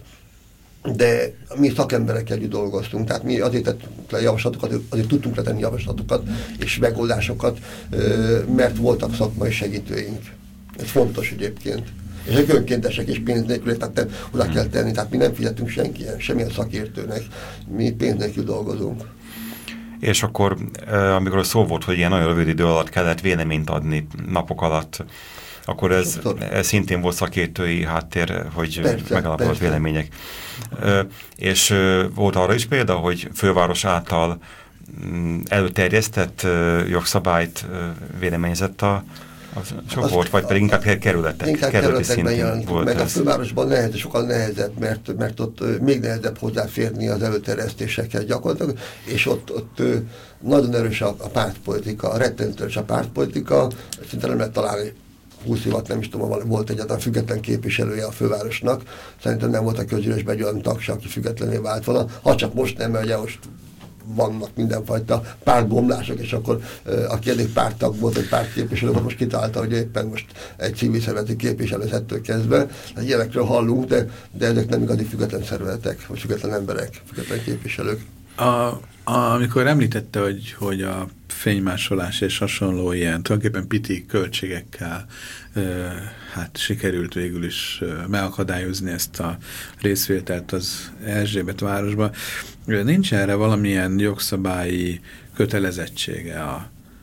De mi szakemberekkel együtt dolgoztunk, tehát mi azért tettünk le javaslatokat, azért tudtunk letenni javaslatokat és megoldásokat, mert voltak szakmai segítőink. Ez fontos egyébként. És ők önkéntesek és pénz nélkül, tehát oda kell tenni, tehát mi nem fizetünk senki, semmilyen szakértőnek, mi pénz nélkül dolgozunk. És akkor, amikor szó volt, hogy ilyen nagyon rövid idő alatt kellett véleményt adni napok alatt, akkor ez, ez szintén volt szakértői háttér, hogy megalapozott vélemények. Ö, és ö, volt arra is példa, hogy főváros által m, előterjesztett ö, jogszabályt ö, véleményezett a, a csoport, vagy pedig inkább kerületek, inkább kerületi szintén volt meg ez. A fővárosban nehezebb, sokkal nehezebb, mert, mert ott ö, még nehezebb hozzáférni az előterjesztésekhez gyakorlatilag, és ott, ott ö, nagyon erős a, a pártpolitika, a rettenetős a pártpolitika, szinte nem lehet találni húsz évat, nem is tudom, volt egyáltalán független képviselője a fővárosnak. Szerintem nem volt a közgyűlésben egy olyan tagsa, aki függetlenné vált volna. Ha csak most nem, mert ugye most vannak mindenfajta pártbomlások, és akkor aki eddig párttag volt, egy pártképviselő volt, most kitalálta, hogy éppen most egy civil szervezeti képviselő ettől kezdve. Hát ilyenekről hallunk, de, de ezek nem igazi független szervezetek, vagy független emberek, független képviselők. A, a, amikor említette, hogy, hogy a fénymásolás és hasonló ilyen tulajdonképpen piti költségekkel e, hát sikerült végül is megakadályozni ezt a részvételt az Erzsébet városban. Nincs erre valamilyen jogszabályi kötelezettsége a,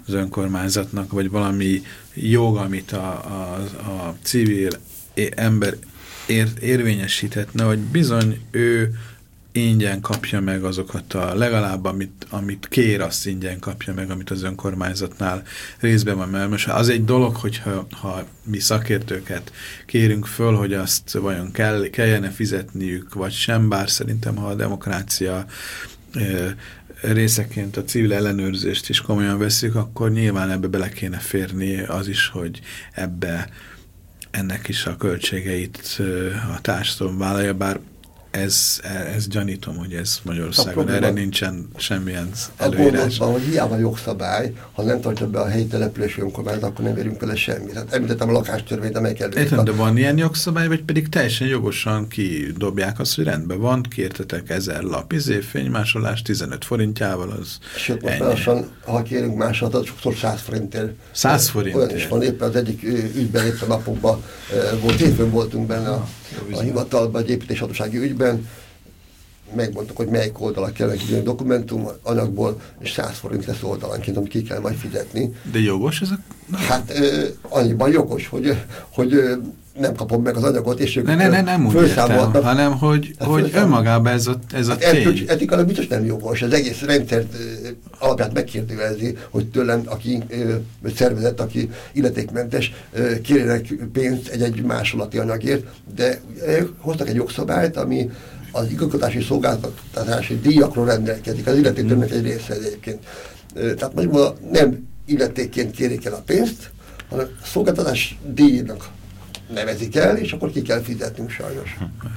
az önkormányzatnak, vagy valami jog, amit a, a, a civil ember ér, érvényesíthetne, hogy bizony ő ingyen kapja meg azokat a, legalább amit, amit kér, azt ingyen kapja meg, amit az önkormányzatnál részben van. Mert most az egy dolog, hogyha ha mi szakértőket kérünk föl, hogy azt vajon kell, kellene fizetniük, vagy sem, bár szerintem, ha a demokrácia e, részeként a civil ellenőrzést is komolyan veszik, akkor nyilván ebbe bele kéne férni az is, hogy ebbe ennek is a költségeit a társadalom vállalja, bár Ez, ez gyanítom, hogy ez Magyarországon erre nincsen semmilyen előírás. A hogy hiába jogszabály, ha nem tartja be a helyi települési önkormányzat, akkor nem érünk vele semmit. Hát említettem a lakástörvényt, amelyik előtt. Értem, de van ilyen jogszabály, vagy pedig teljesen jogosan kidobják azt, hogy rendben van, kértetek ezer lap izéfénymásolás tizenöt forintjával, az sőt, most lassan, ha kérünk másolat, sokszor száz forintért. száz forintért? Olyan is van, éppen az egyik ügyben éppen a napokban volt, hétfőn voltunk benne a, a hivatalban, egy építéshatósági ügyben, megmondtuk, hogy melyik oldalak kellene kívülni dokumentum anyagból, és száz forint lesz oldalanként, amit ki kell majd fizetni. De jogos ez a... Hát ö, annyiban jogos, hogy, hogy ö, nem kapom meg az anyagot, és ők ne, ne, ne, nem úgy értem, hanem hogy, hát hogy önmagában ez a, ez a hát tény. Etikailag biztos nem jogos. Az egész rendszert ö, alapját megkérdőjelezi, hogy tőlem, aki ö, szervezet, aki illetékmentes, ö, kérjenek pénzt egy-egy másolati anyagért, de ö, hoztak egy jogszabályt, ami az igazgatási szolgáltatási díjakról rendelkezik, az illetéktömnek egy része egyébként. Tehát mondjuk nem illetékként kérik el a pénzt, hanem a szolgáltatás díjnak nevezik el, és akkor ki kell fizetnünk sajnos.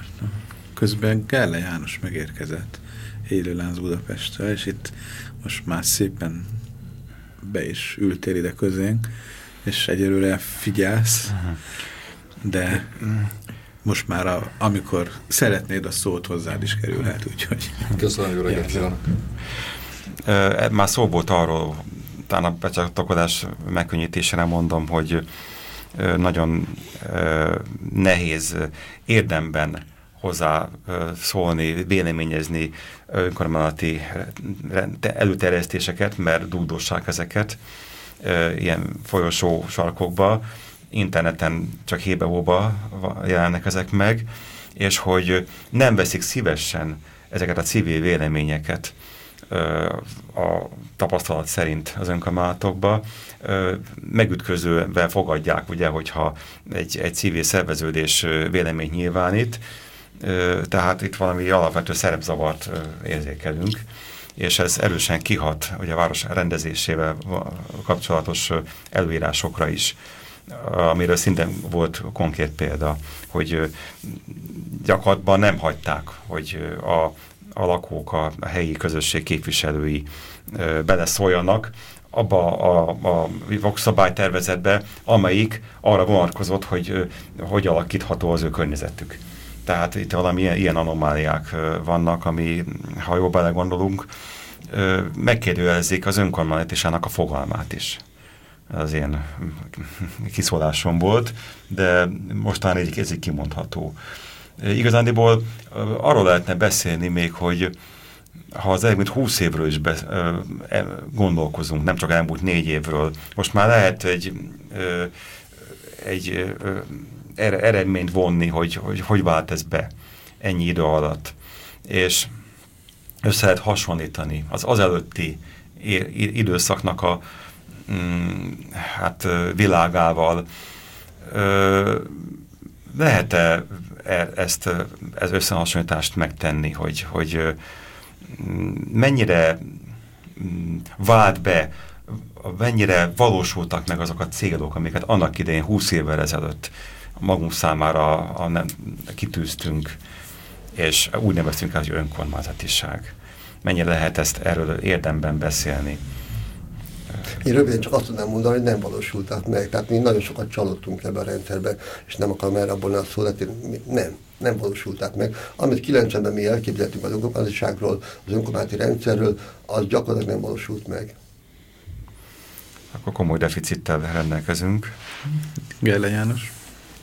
Közben Gerle János megérkezett Élőlánc Budapestre, és itt most már szépen be is ültél ide közénk, és egyelőre figyelsz, de most már a, amikor szeretnéd, a szót hozzád is kerülhet, úgyhogy... Köszönöm, jó reggelt kívánok! Már szó volt arról, talán a becsatlakozás megkönnyítésére mondom, hogy nagyon nehéz érdemben hozzá szólni, véleményezni önkormányzati előterjesztéseket, mert dúdossák ezeket ilyen folyosó sarkokba, interneten csak hébe-hóba jelennek ezek meg, és hogy nem veszik szívesen ezeket a civil véleményeket a tapasztalat szerint az önkormányzatokba, megütközővel fogadják, ugye, hogyha egy, egy civil szerveződés véleményt nyilvánít, tehát itt valami alapvető szerepzavart érzékelünk, és ez erősen kihat ugye a város rendezésével kapcsolatos előírásokra is, amiről szintén volt konkrét példa, hogy gyakorlatban nem hagyták, hogy a, a lakók, a, a helyi közösség képviselői beleszóljanak abba a, a jogszabálytervezetbe, amelyik arra vonatkozott, hogy hogy alakítható az ő környezetük. Tehát itt valami ilyen, ilyen anomáliák vannak, ami, ha jól belegondolunk, megkérdőjelezik az önkormányzatának a fogalmát is. Az én kiszólásom volt, de mostan így ez így kimondható. Igazándiból arról lehetne beszélni még, hogy ha az elmúlt húsz évről is be, e, gondolkozunk, nem csak elmúlt négy évről, most már lehet egy, egy eredményt vonni, hogy, hogy hogy vált ez be ennyi idő alatt. És össze lehet hasonlítani az az előtti időszaknak a mm, hát világával. Lehet-e ezt, ezt összehasonlítást megtenni, hogy, hogy mennyire vált be, mennyire valósultak meg azok a célok, amiket annak idején húsz évvel ezelőtt magunk számára a, a, kitűztünk, és úgy neveztünk el, hogy önkormányzatiság. Mennyire lehet ezt erről érdemben beszélni? Én röviden csak azt tudnám mondani, hogy nem valósultak meg. Tehát mi nagyon sokat csalódtunk ebben a rendszerben, és nem akarom erre abból a szó, nem, nem valósultak meg. Amit kilencvenben mi elképzeltünk az önkormányzatiságról, az önkormányzati rendszerről, az gyakorlatilag nem valósult meg. Akkor komoly deficittel rendelkezünk. Gerle János?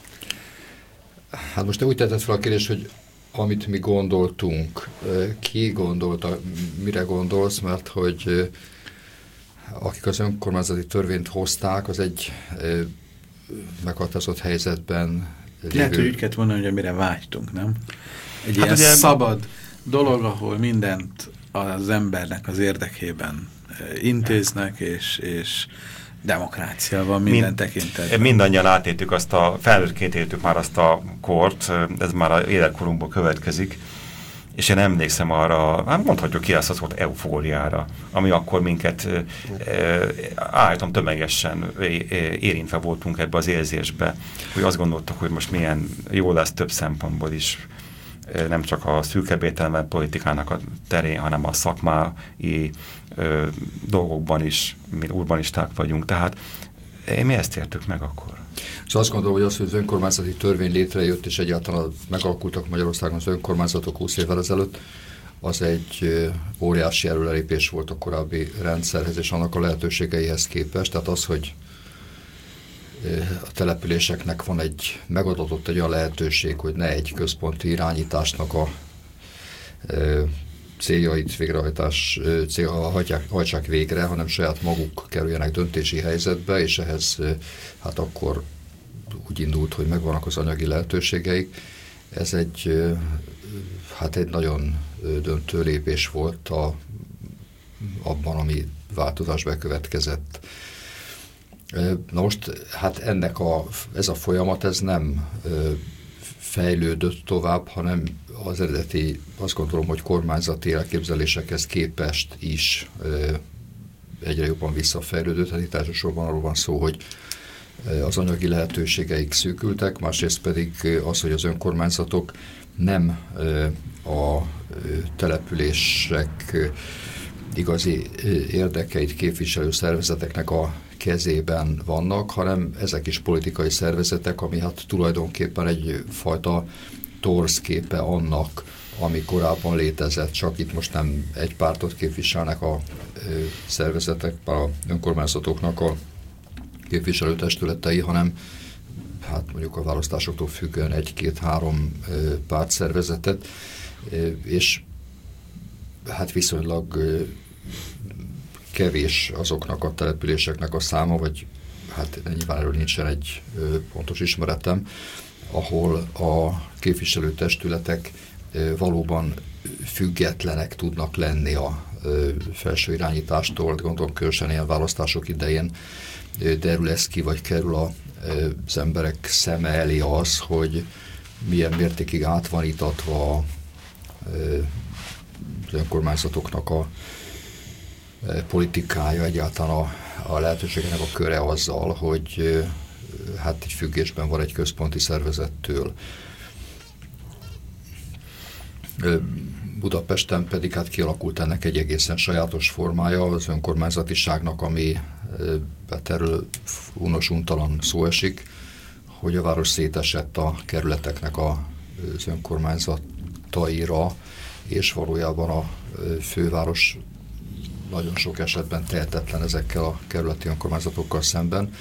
Hát most te úgy tetted fel a kérdés, hogy amit mi gondoltunk, ki gondolta, mire gondolsz, mert hogy akik az önkormányzati törvényt hozták, az egy ö, meghatározott helyzetben lévő... Lehet, hogy úgy kellett mondani, hogy amire vágytunk, nem? Egy Hát ilyen ugye... szabad dolog, ahol mindent az embernek az érdekében intéznek, és, és demokrácia van minden Mind, tekintetben. Mindannyian átéltük azt a, felnőttként éltük már azt a kort, ez már az életkorunkból következik, és én emlékszem arra, hát mondhatjuk ki azt az volt eufóriára, ami akkor minket állítom tömegesen érintve voltunk ebbe az érzésbe, hogy azt gondoltak, hogy most milyen jó lesz több szempontból is, nem csak a szűkebb értelemben politikának a terén, hanem a szakmai ö, dolgokban is, mi urbanisták vagyunk. Tehát mi ezt értük meg akkor. Szóval azt gondolom, hogy az, hogy az önkormányzati törvény létrejött, és egyáltalán megalakultak Magyarországon az önkormányzatok húsz évvel ezelőtt, az egy óriási előrelépés volt a korábbi rendszerhez, és annak a lehetőségeihez képest. Tehát az, hogy a településeknek van egy, megadatott egy olyan lehetőség, hogy ne egy központi irányításnak a e, céljait végrehajtás, célja hajtják, hajtsák végre, hanem saját maguk kerüljenek döntési helyzetbe, és ehhez e, hát akkor úgy indult, hogy megvannak az anyagi lehetőségeik. Ez egy, e, hát egy nagyon döntő lépés volt a, abban, ami változás bekövetkezett. Na most, hát ennek a, ez a folyamat, ez nem ö, fejlődött tovább, hanem az eredeti, azt gondolom, hogy kormányzati elképzelésekhez képest is ö, egyre jobban visszafejlődött. Hát itt elsősorban arról van szó, hogy az anyagi lehetőségeik szűkültek, másrészt pedig az, hogy az önkormányzatok nem ö, a települések igazi érdekeit képviselő szervezeteknek a kezében vannak, hanem ezek is politikai szervezetek, ami hát tulajdonképpen egyfajta torszképe annak, ami korábban létezett, csak itt most nem egy pártot képviselnek a szervezetek, a önkormányzatoknak a képviselőtestületei, hanem hát mondjuk a választásoktól függően egy-két-három pártszervezetet, és hát viszonylag kevés azoknak a településeknek a száma, vagy hát nyilván erről nincsen egy ö, pontos ismeretem, ahol a képviselőtestületek ö, valóban függetlenek tudnak lenni a ö, felső irányítástól, gondolom különösen ilyen választások idején ö, derül ez ki, vagy kerül a, ö, az emberek szeme elé az, hogy milyen mértékig át van itatva ö, az önkormányzatoknak a politikája, egyáltalán a, a lehetőségének a köre azzal, hogy hát egy függésben van egy központi szervezettől. Budapesten pedig hát kialakult ennek egy egészen sajátos formája az önkormányzatiságnak, ami hát erről unos-untalan szó esik, hogy a város szétesett a kerületeknek az önkormányzataira, és valójában a főváros nagyon sok esetben tehetetlen ezekkel a kerületi önkormányzatokkal szemben,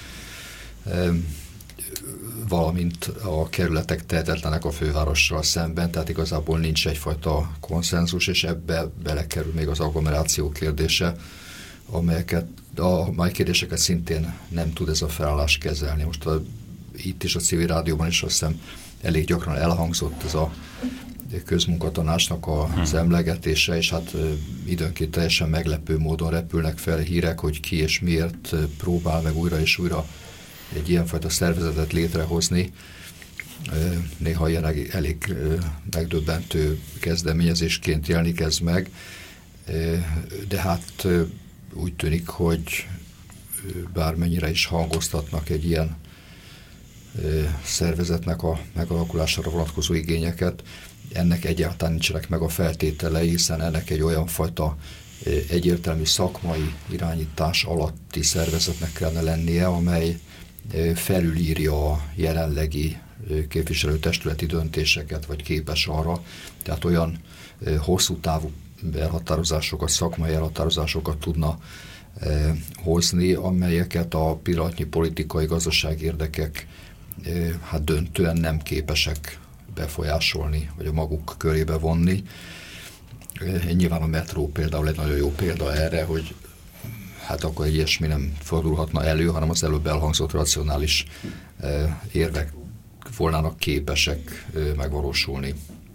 valamint a kerületek tehetetlenek a fővárossal szemben, tehát igazából nincs egyfajta konszenzus, és ebbe belekerül még az agglomeráció kérdése, amelyeket, a mai kérdéseket szintén nem tud ez a felállás kezelni. Most a, itt is a civil rádióban is azt hiszem elég gyakran elhangzott ez a közmunkatanácsnak az emlegetése, és hát időnként teljesen meglepő módon repülnek fel hírek, hogy ki és miért próbál meg újra és újra egy ilyenfajta szervezetet létrehozni. Néha ilyen elég megdöbbentő kezdeményezésként jelenik ez meg, de hát úgy tűnik, hogy bármennyire is hangoztatnak egy ilyen szervezetnek a megalakulására vonatkozó igényeket, ennek egyáltalán nincsenek meg a feltételei, hiszen ennek egy olyan fajta egyértelmű szakmai irányítás alatti szervezetnek kellene lennie, amely felülírja a jelenlegi képviselőtestületi döntéseket, vagy képes arra, tehát olyan hosszú távú elhatározásokat, szakmai elhatározásokat tudna hozni, amelyeket a pillanatnyi politikai, gazdasági érdekek hát döntően nem képesek befolyásolni, vagy a maguk körébe vonni. Nyilván a metró például egy nagyon jó példa erre, hogy hát akkor egy ilyesmi nem fordulhatna elő, hanem az előbb elhangzott racionális érvek volnának képesek megvalósulni.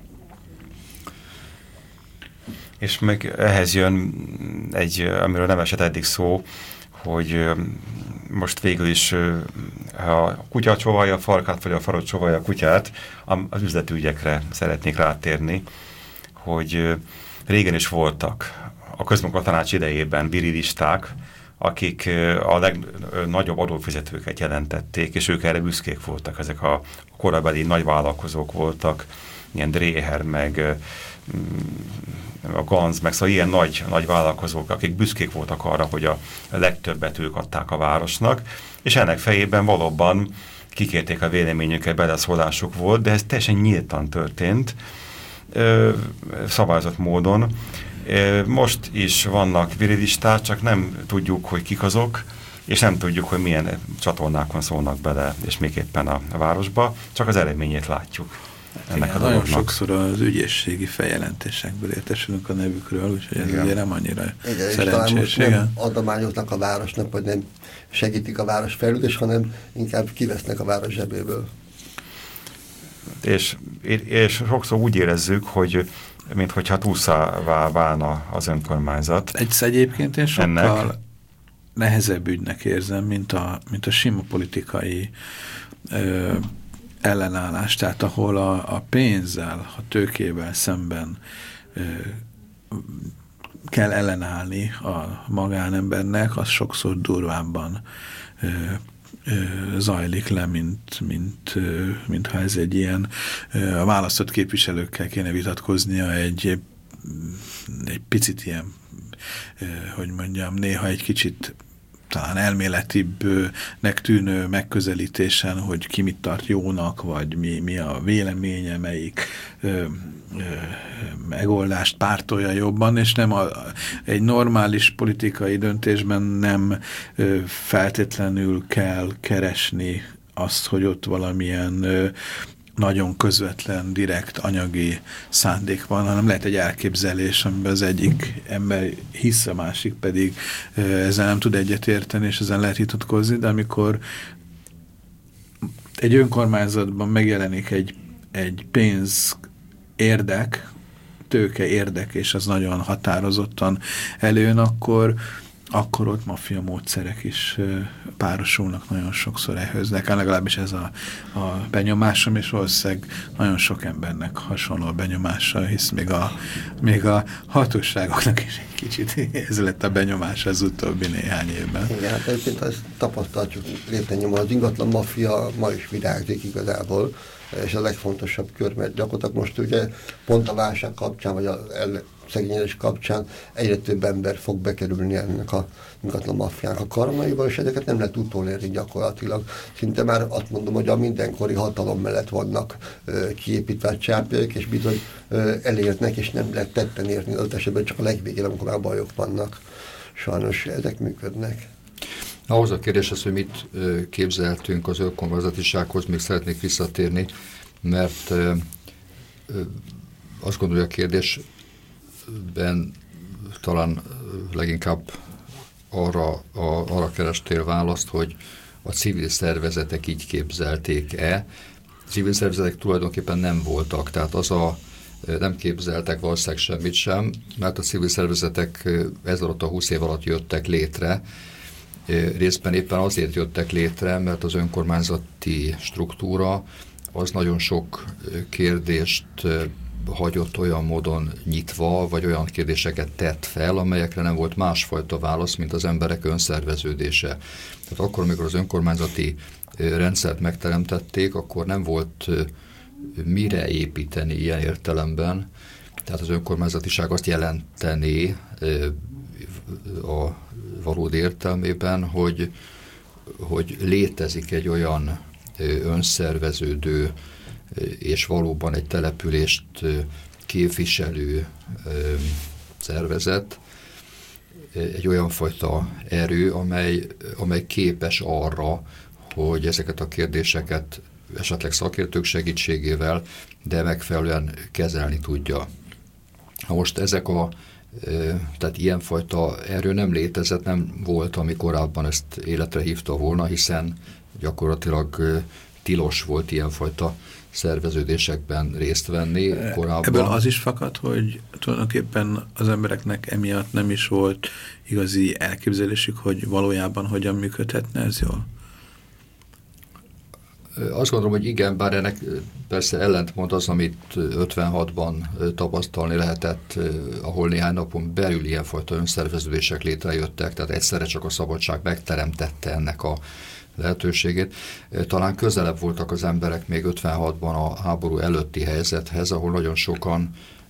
És meg ehhez jön egy, amiről nem esett eddig szó, hogy most végül is, ha a kutya csóválja a farkát, vagy a farok csóválja a kutyát, az üzleti ügyekre szeretnék rátérni, hogy régen is voltak a közmunkatanács idejében birilisták, akik a legnagyobb adófizetőket jelentették, és ők erre büszkék voltak, ezek a korabeli nagyvállalkozók voltak, ilyen Dréher, meg a Ganz, meg szóval ilyen nagy, nagy vállalkozók, akik büszkék voltak arra, hogy a legtöbbet ők adták a városnak, és ennek fejében valóban kikérték a véleményüket, beleszólásuk volt, de ez teljesen nyíltan történt, szabályozott módon. Most is vannak virilisták, csak nem tudjuk, hogy kik azok, és nem tudjuk, hogy milyen csatornákon szólnak bele, és még éppen a, a városba, csak az eredményét látjuk. Ennek igen, a nagyon sokszor az ügyészségi feljelentésekből értesülünk a nevükről, úgyhogy ez ugye nem annyira igen, szerencsés. És nem adományoznak a városnak, vagy nem segítik a város fejlődést, hanem inkább kivesznek a város zsebéből. És, és sokszor úgy érezzük, hogy minthogyha túlszává válna az önkormányzat. Egyszer egyébként én sokkal ennek nehezebb ügynek érzem, mint a, mint a sima politikai ö, ellenállás, tehát ahol a, a pénzzel, a tőkével szemben ö, kell ellenállni a magánembernek, az sokszor durvábban ö, ö, zajlik le, mint, mint, ö, mintha ez egy ilyen ö, a választott képviselőkkel kéne vitatkoznia egy, egy picit ilyen, ö, hogy mondjam, néha egy kicsit talán elméletibbnek tűnő megközelítésen, hogy ki mit tart jónak, vagy mi, mi a véleménye, melyik ö, ö, megoldást pártolja jobban, és nem a, egy normális politikai döntésben nem ö, feltétlenül kell keresni azt, hogy ott valamilyen ö, nagyon közvetlen, direkt anyagi szándék van, hanem lehet egy elképzelés, amiben az egyik ember hisz, a másik pedig ezzel nem tud egyetérteni, és ezen lehet hitatkozni, de amikor egy önkormányzatban megjelenik egy, egy pénz érdek, tőke érdek, és az nagyon határozottan előn, akkor akkor ott maffia módszerek is párosulnak nagyon sokszor ehhez. Nekem legalábbis ez a, a benyomásom, és valószínűleg nagyon sok embernek hasonló a benyomása, hisz még a, még a hatóságoknak is egy kicsit ez lett a benyomás az utóbbi néhány évben. Igen, hát egyébként azt tapasztaljuk léten nyomon, az ingatlan maffia ma is virágzik igazából, és a legfontosabb kör, mert gyakorlatilag most ugye pont a válság kapcsán, vagy a szegényedés kapcsán egyre több ember fog bekerülni ennek a ingatlan maffiának a karmaiba, és ezeket nem lehet utolérni gyakorlatilag. Szinte már azt mondom, hogy a mindenkori hatalom mellett vannak ö, kiépítve csápjaik, és bizony ö, elérnek, és nem lehet tetten érni az esetben, csak a legvégén, amikor már bajok vannak. Sajnos ezek működnek. Ahhoz a kérdés az, hogy mit képzeltünk az önkormányzatisághoz, még szeretnék visszatérni, mert ö, ö, azt gondolja a kérdésben talán leginkább arra, a, arra kerestél választ, hogy a civil szervezetek így képzelték-e. A civil szervezetek tulajdonképpen nem voltak, tehát az a nem képzeltek valószínűleg semmit sem, mert a civil szervezetek ez alatt a húsz év alatt jöttek létre. Részben éppen azért jöttek létre, mert az önkormányzati struktúra az nagyon sok kérdést hagyott olyan módon nyitva, vagy olyan kérdéseket tett fel, amelyekre nem volt másfajta válasz, mint az emberek önszerveződése. Tehát akkor, amikor az önkormányzati rendszert megteremtették, akkor nem volt mire építeni ilyen értelemben. Tehát az önkormányzatiság azt jelenteni a valódi értelmében, hogy, hogy létezik egy olyan önszerveződő és valóban egy települést képviselő szervezet, egy olyan fajta erő, amely, amely képes arra, hogy ezeket a kérdéseket esetleg szakértők segítségével, de megfelelően kezelni tudja. Most ezek a Tehát ilyenfajta erő nem létezett, nem volt, ami korábban ezt életre hívta volna, hiszen gyakorlatilag tilos volt ilyenfajta szerveződésekben részt venni korábban. Ebből az is fakad, hogy tulajdonképpen az embereknek emiatt nem is volt igazi elképzelésük, hogy valójában hogyan működhetne ez jól? Azt gondolom, hogy igen, bár ennek persze ellentmond az, amit ötvenhatban tapasztalni lehetett, ahol néhány napon belül ilyenfajta önszerveződések létrejöttek, tehát egyszerre csak a szabadság megteremtette ennek a lehetőségét. Talán közelebb voltak az emberek még ötvenhatban a háború előtti helyzethez, ahol nagyon sokan,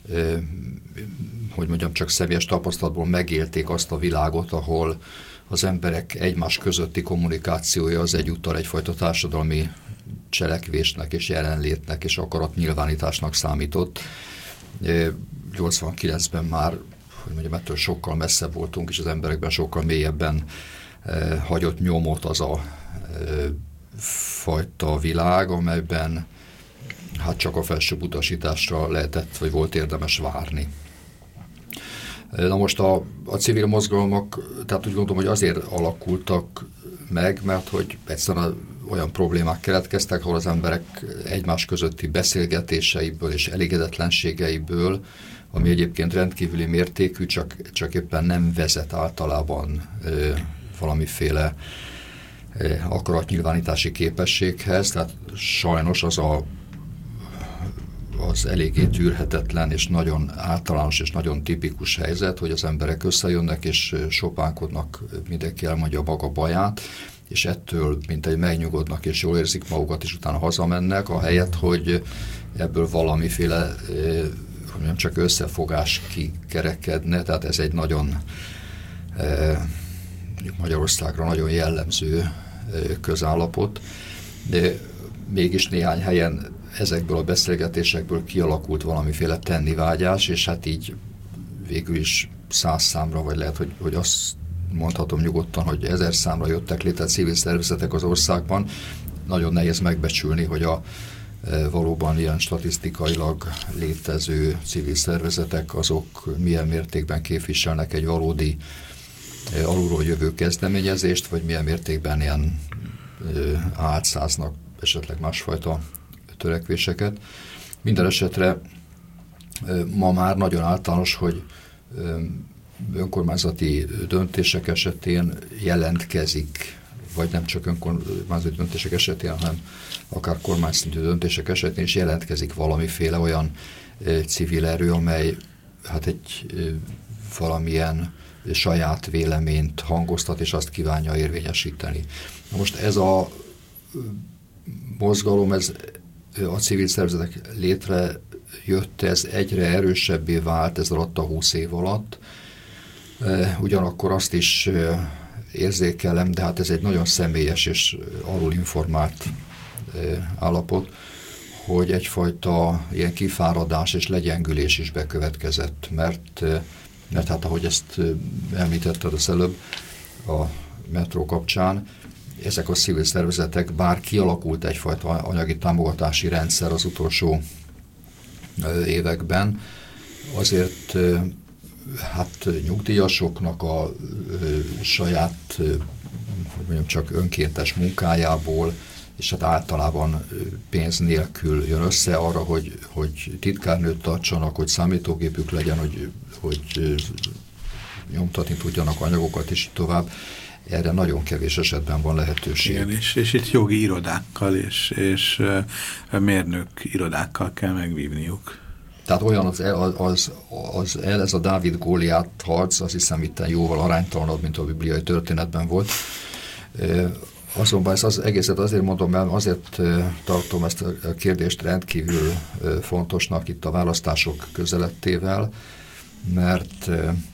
hogy mondjam, csak személyes tapasztalatból megélték azt a világot, ahol az emberek egymás közötti kommunikációja az egyúttal egyfajta társadalmi cselekvésnek és jelenlétnek és akaratnyilvánításnak számított. nyolcvankilencben már, hogy mondjam, ettől sokkal messzebb voltunk, és az emberekben sokkal mélyebben eh, hagyott nyomot az a eh, fajta világ, amelyben hát csak a felsőbb utasításra lehetett, vagy volt érdemes várni. Na most a, a civil mozgalmak, tehát úgy gondolom, hogy azért alakultak meg, mert hogy egyszerűen olyan problémák keletkeztek, ahol az emberek egymás közötti beszélgetéseiből és elégedetlenségeiből, ami egyébként rendkívüli mértékű, csak, csak éppen nem vezet általában ö, valamiféle ö, akaratnyilvánítási képességhez, tehát sajnos az a az eléggé tűrhetetlen és nagyon általános és nagyon tipikus helyzet, hogy az emberek összejönnek és sopánkodnak, mindenki elmondja a maga baját, és ettől mintegy megnyugodnak és jól érzik magukat, és utána hazamennek, ahelyett, hogy ebből valamiféle nem csak összefogás kikerekedne, tehát ez egy nagyon Magyarországra nagyon jellemző közállapot, de mégis néhány helyen ezekből a beszélgetésekből kialakult valamiféle tennivágyás, és hát így végül is száz számra, vagy lehet, hogy, hogy azt mondhatom nyugodtan, hogy ezer számra jöttek létre civil szervezetek az országban. Nagyon nehéz megbecsülni, hogy a e, valóban ilyen statisztikailag létező civil szervezetek, azok milyen mértékben képviselnek egy valódi e, alulról jövő kezdeményezést, vagy milyen mértékben ilyen e, átszáznak esetleg másfajta törekvéseket. Minden esetre ma már nagyon általános, hogy önkormányzati döntések esetén jelentkezik, vagy nem csak önkormányzati döntések esetén, hanem akár kormányszintű döntések esetén is jelentkezik valamiféle olyan civil erő, amely hát egy valamilyen saját véleményt hangoztat, és azt kívánja érvényesíteni. Most ez a mozgalom, ez a civil szervezetek létrejött, ez egyre erősebbé vált ez alatt a húsz év alatt. Ugyanakkor azt is érzékelem, de hát ez egy nagyon személyes és alulinformált állapot, hogy egyfajta ilyen kifáradás és legyengülés is bekövetkezett, mert, mert hát ahogy ezt említetted az előbb a metró kapcsán, ezek a civil szervezetek, bár kialakult egyfajta anyagi támogatási rendszer az utolsó években, azért hát nyugdíjasoknak a saját, hogy mondjam, csak önkéntes munkájából, és hát általában pénz nélkül jön össze arra, hogy, hogy titkárnőt tartsanak, hogy számítógépük legyen, hogy, hogy nyomtatni tudjanak anyagokat, és tovább. Erre nagyon kevés esetben van lehetőség. Igen, és, és itt jogi irodákkal és, és uh, mérnök irodákkal kell megvívniuk. Tehát olyan az, az, az, az ez a Dávid Góliát harc, azt hiszem itt jóval aránytalanabb, mint a bibliai történetben volt. Azonban ezt az egészet azért mondom, mert azért tartom ezt a kérdést rendkívül fontosnak itt a választások közelettével, mert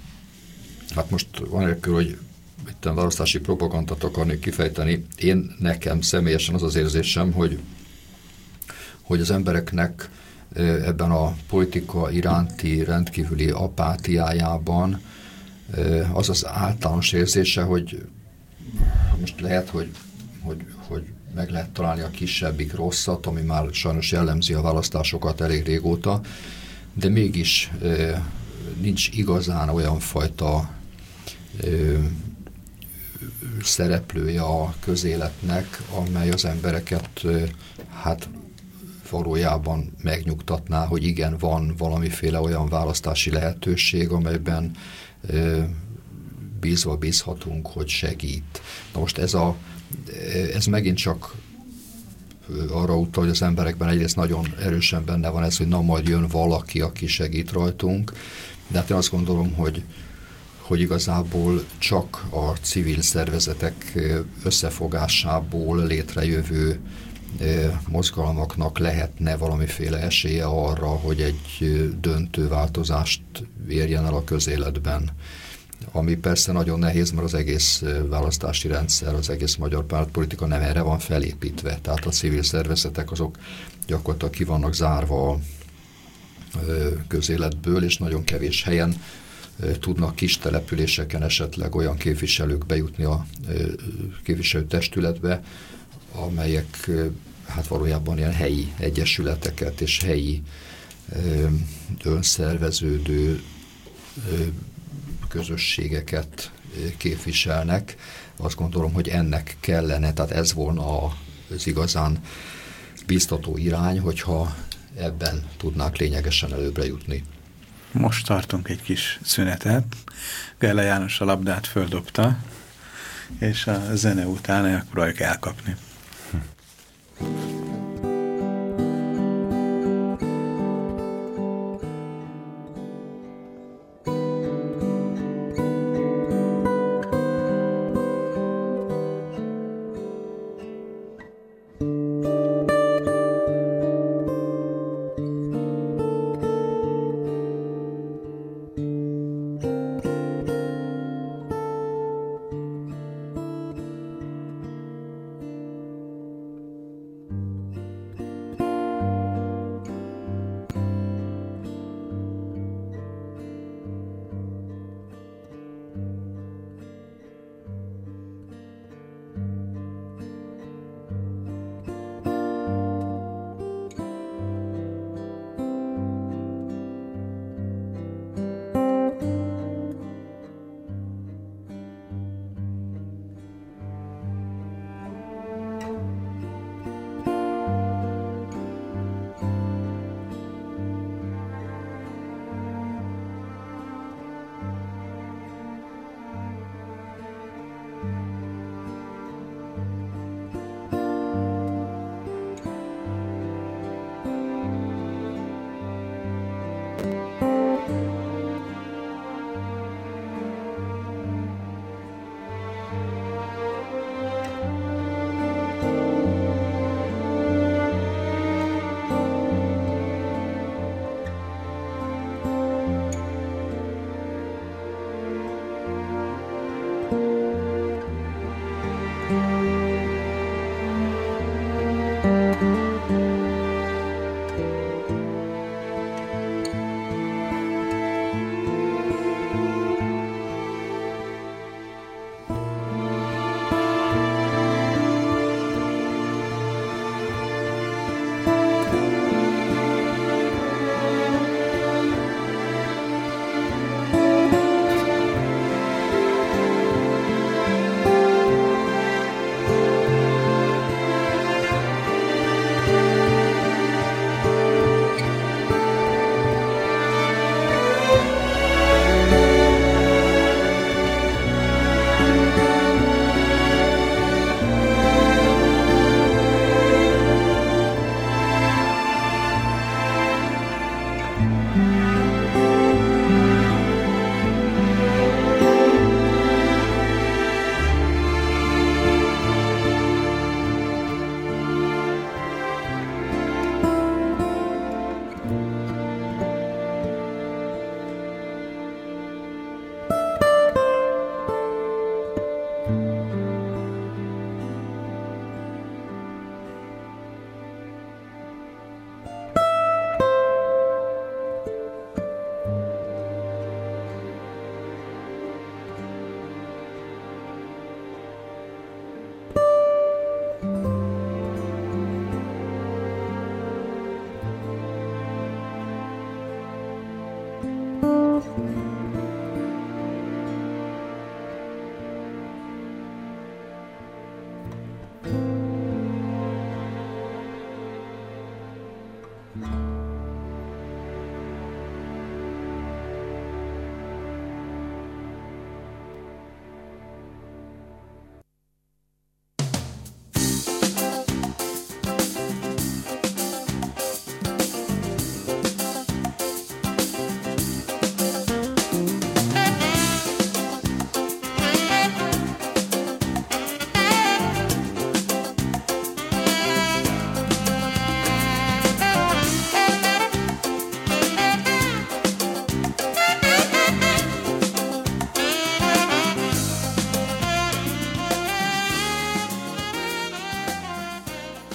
hát most van nélkül, hogy itt a választási propagandát akarnék kifejteni, én nekem személyesen az az érzésem, hogy, hogy az embereknek ebben a politika iránti rendkívüli apátiájában az az általános érzése, hogy most lehet, hogy, hogy, hogy meg lehet találni a kisebbik rosszat, ami már sajnos jellemzi a választásokat elég régóta, de mégis nincs igazán olyan fajta ö, szereplője a közéletnek, amely az embereket ö, hát valójában megnyugtatná, hogy igen, van valamiféle olyan választási lehetőség, amelyben ö, bízva bízhatunk, hogy segít. Na most ez, a, ez megint csak arra utal, hogy az emberekben egyrészt nagyon erősen benne van ez, hogy na majd jön valaki, aki segít rajtunk, de hát én azt gondolom, hogy, hogy igazából csak a civil szervezetek összefogásából létrejövő mozgalmaknak lehetne valamiféle esélye arra, hogy egy döntő változást érjen el a közéletben. Ami persze nagyon nehéz, mert az egész választási rendszer, az egész magyar pártpolitika nem erre van felépítve. Tehát a civil szervezetek azok gyakorlatilag ki vannak zárva a közéletből, és nagyon kevés helyen tudnak kis településeken esetleg olyan képviselők bejutni a képviselőtestületbe, amelyek hát valójában ilyen helyi egyesületeket és helyi önszerveződő közösségeket képviselnek. Azt gondolom, hogy ennek kellene, tehát ez volna az igazán biztató irány, hogyha ebben tudnánk lényegesen előbbre jutni. Most tartunk egy kis szünetet. Gelle János a labdát földobta, és a zene után elpróbáljuk elkapni.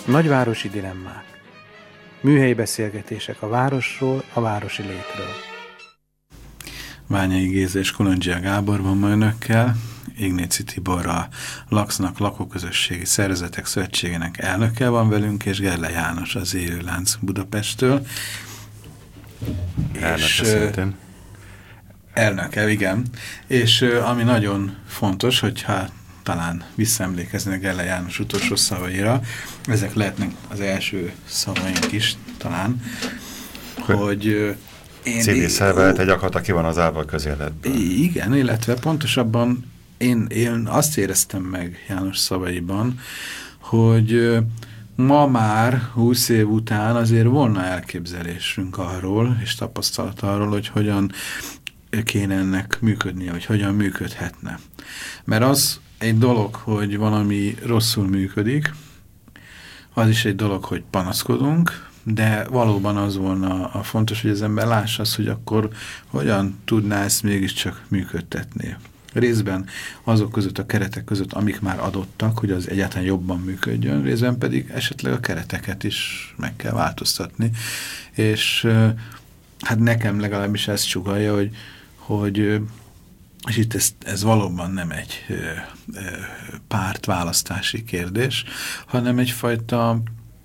Nagyvárosi dilemmák. Műhelyi beszélgetések a városról, a városi létről. Ványai Géza és Kolondzsia Gábor van ma önökkel. Ignéci Tibor, a Laxnak Lakóközösségi Szervezetek Szövetségének elnöke van velünk, és Gerle János, az Élőlánc Budapesttől. Elnöke szintén. Elnöke, igen. És ami nagyon fontos, hogyha talán visszaemlékeznek Gerle János utolsó szavaira, ezek lehetnek az első szavaink is talán, hogy, hogy én... Civil szervezet egy akart, aki van az állva közéletben. Igen, illetve pontosabban én, én azt éreztem meg János szavaiban, hogy ma már húsz év után azért volna elképzelésünk arról, és tapasztalat arról, hogy hogyan kéne ennek működnie, hogy hogyan működhetne. Mert az egy dolog, hogy valami rosszul működik, az is egy dolog, hogy panaszkodunk, de valóban az volna a fontos, hogy az ember lássa azt, hogy akkor hogyan tudná ezt mégiscsak működtetni. Részben azok között, a keretek között, amik már adottak, hogy az egyáltalán jobban működjön, részben pedig esetleg a kereteket is meg kell változtatni. És hát nekem legalábbis ezt sugallja, hogy, hogy és itt ez, ez valóban nem egy pártválasztási kérdés, hanem egyfajta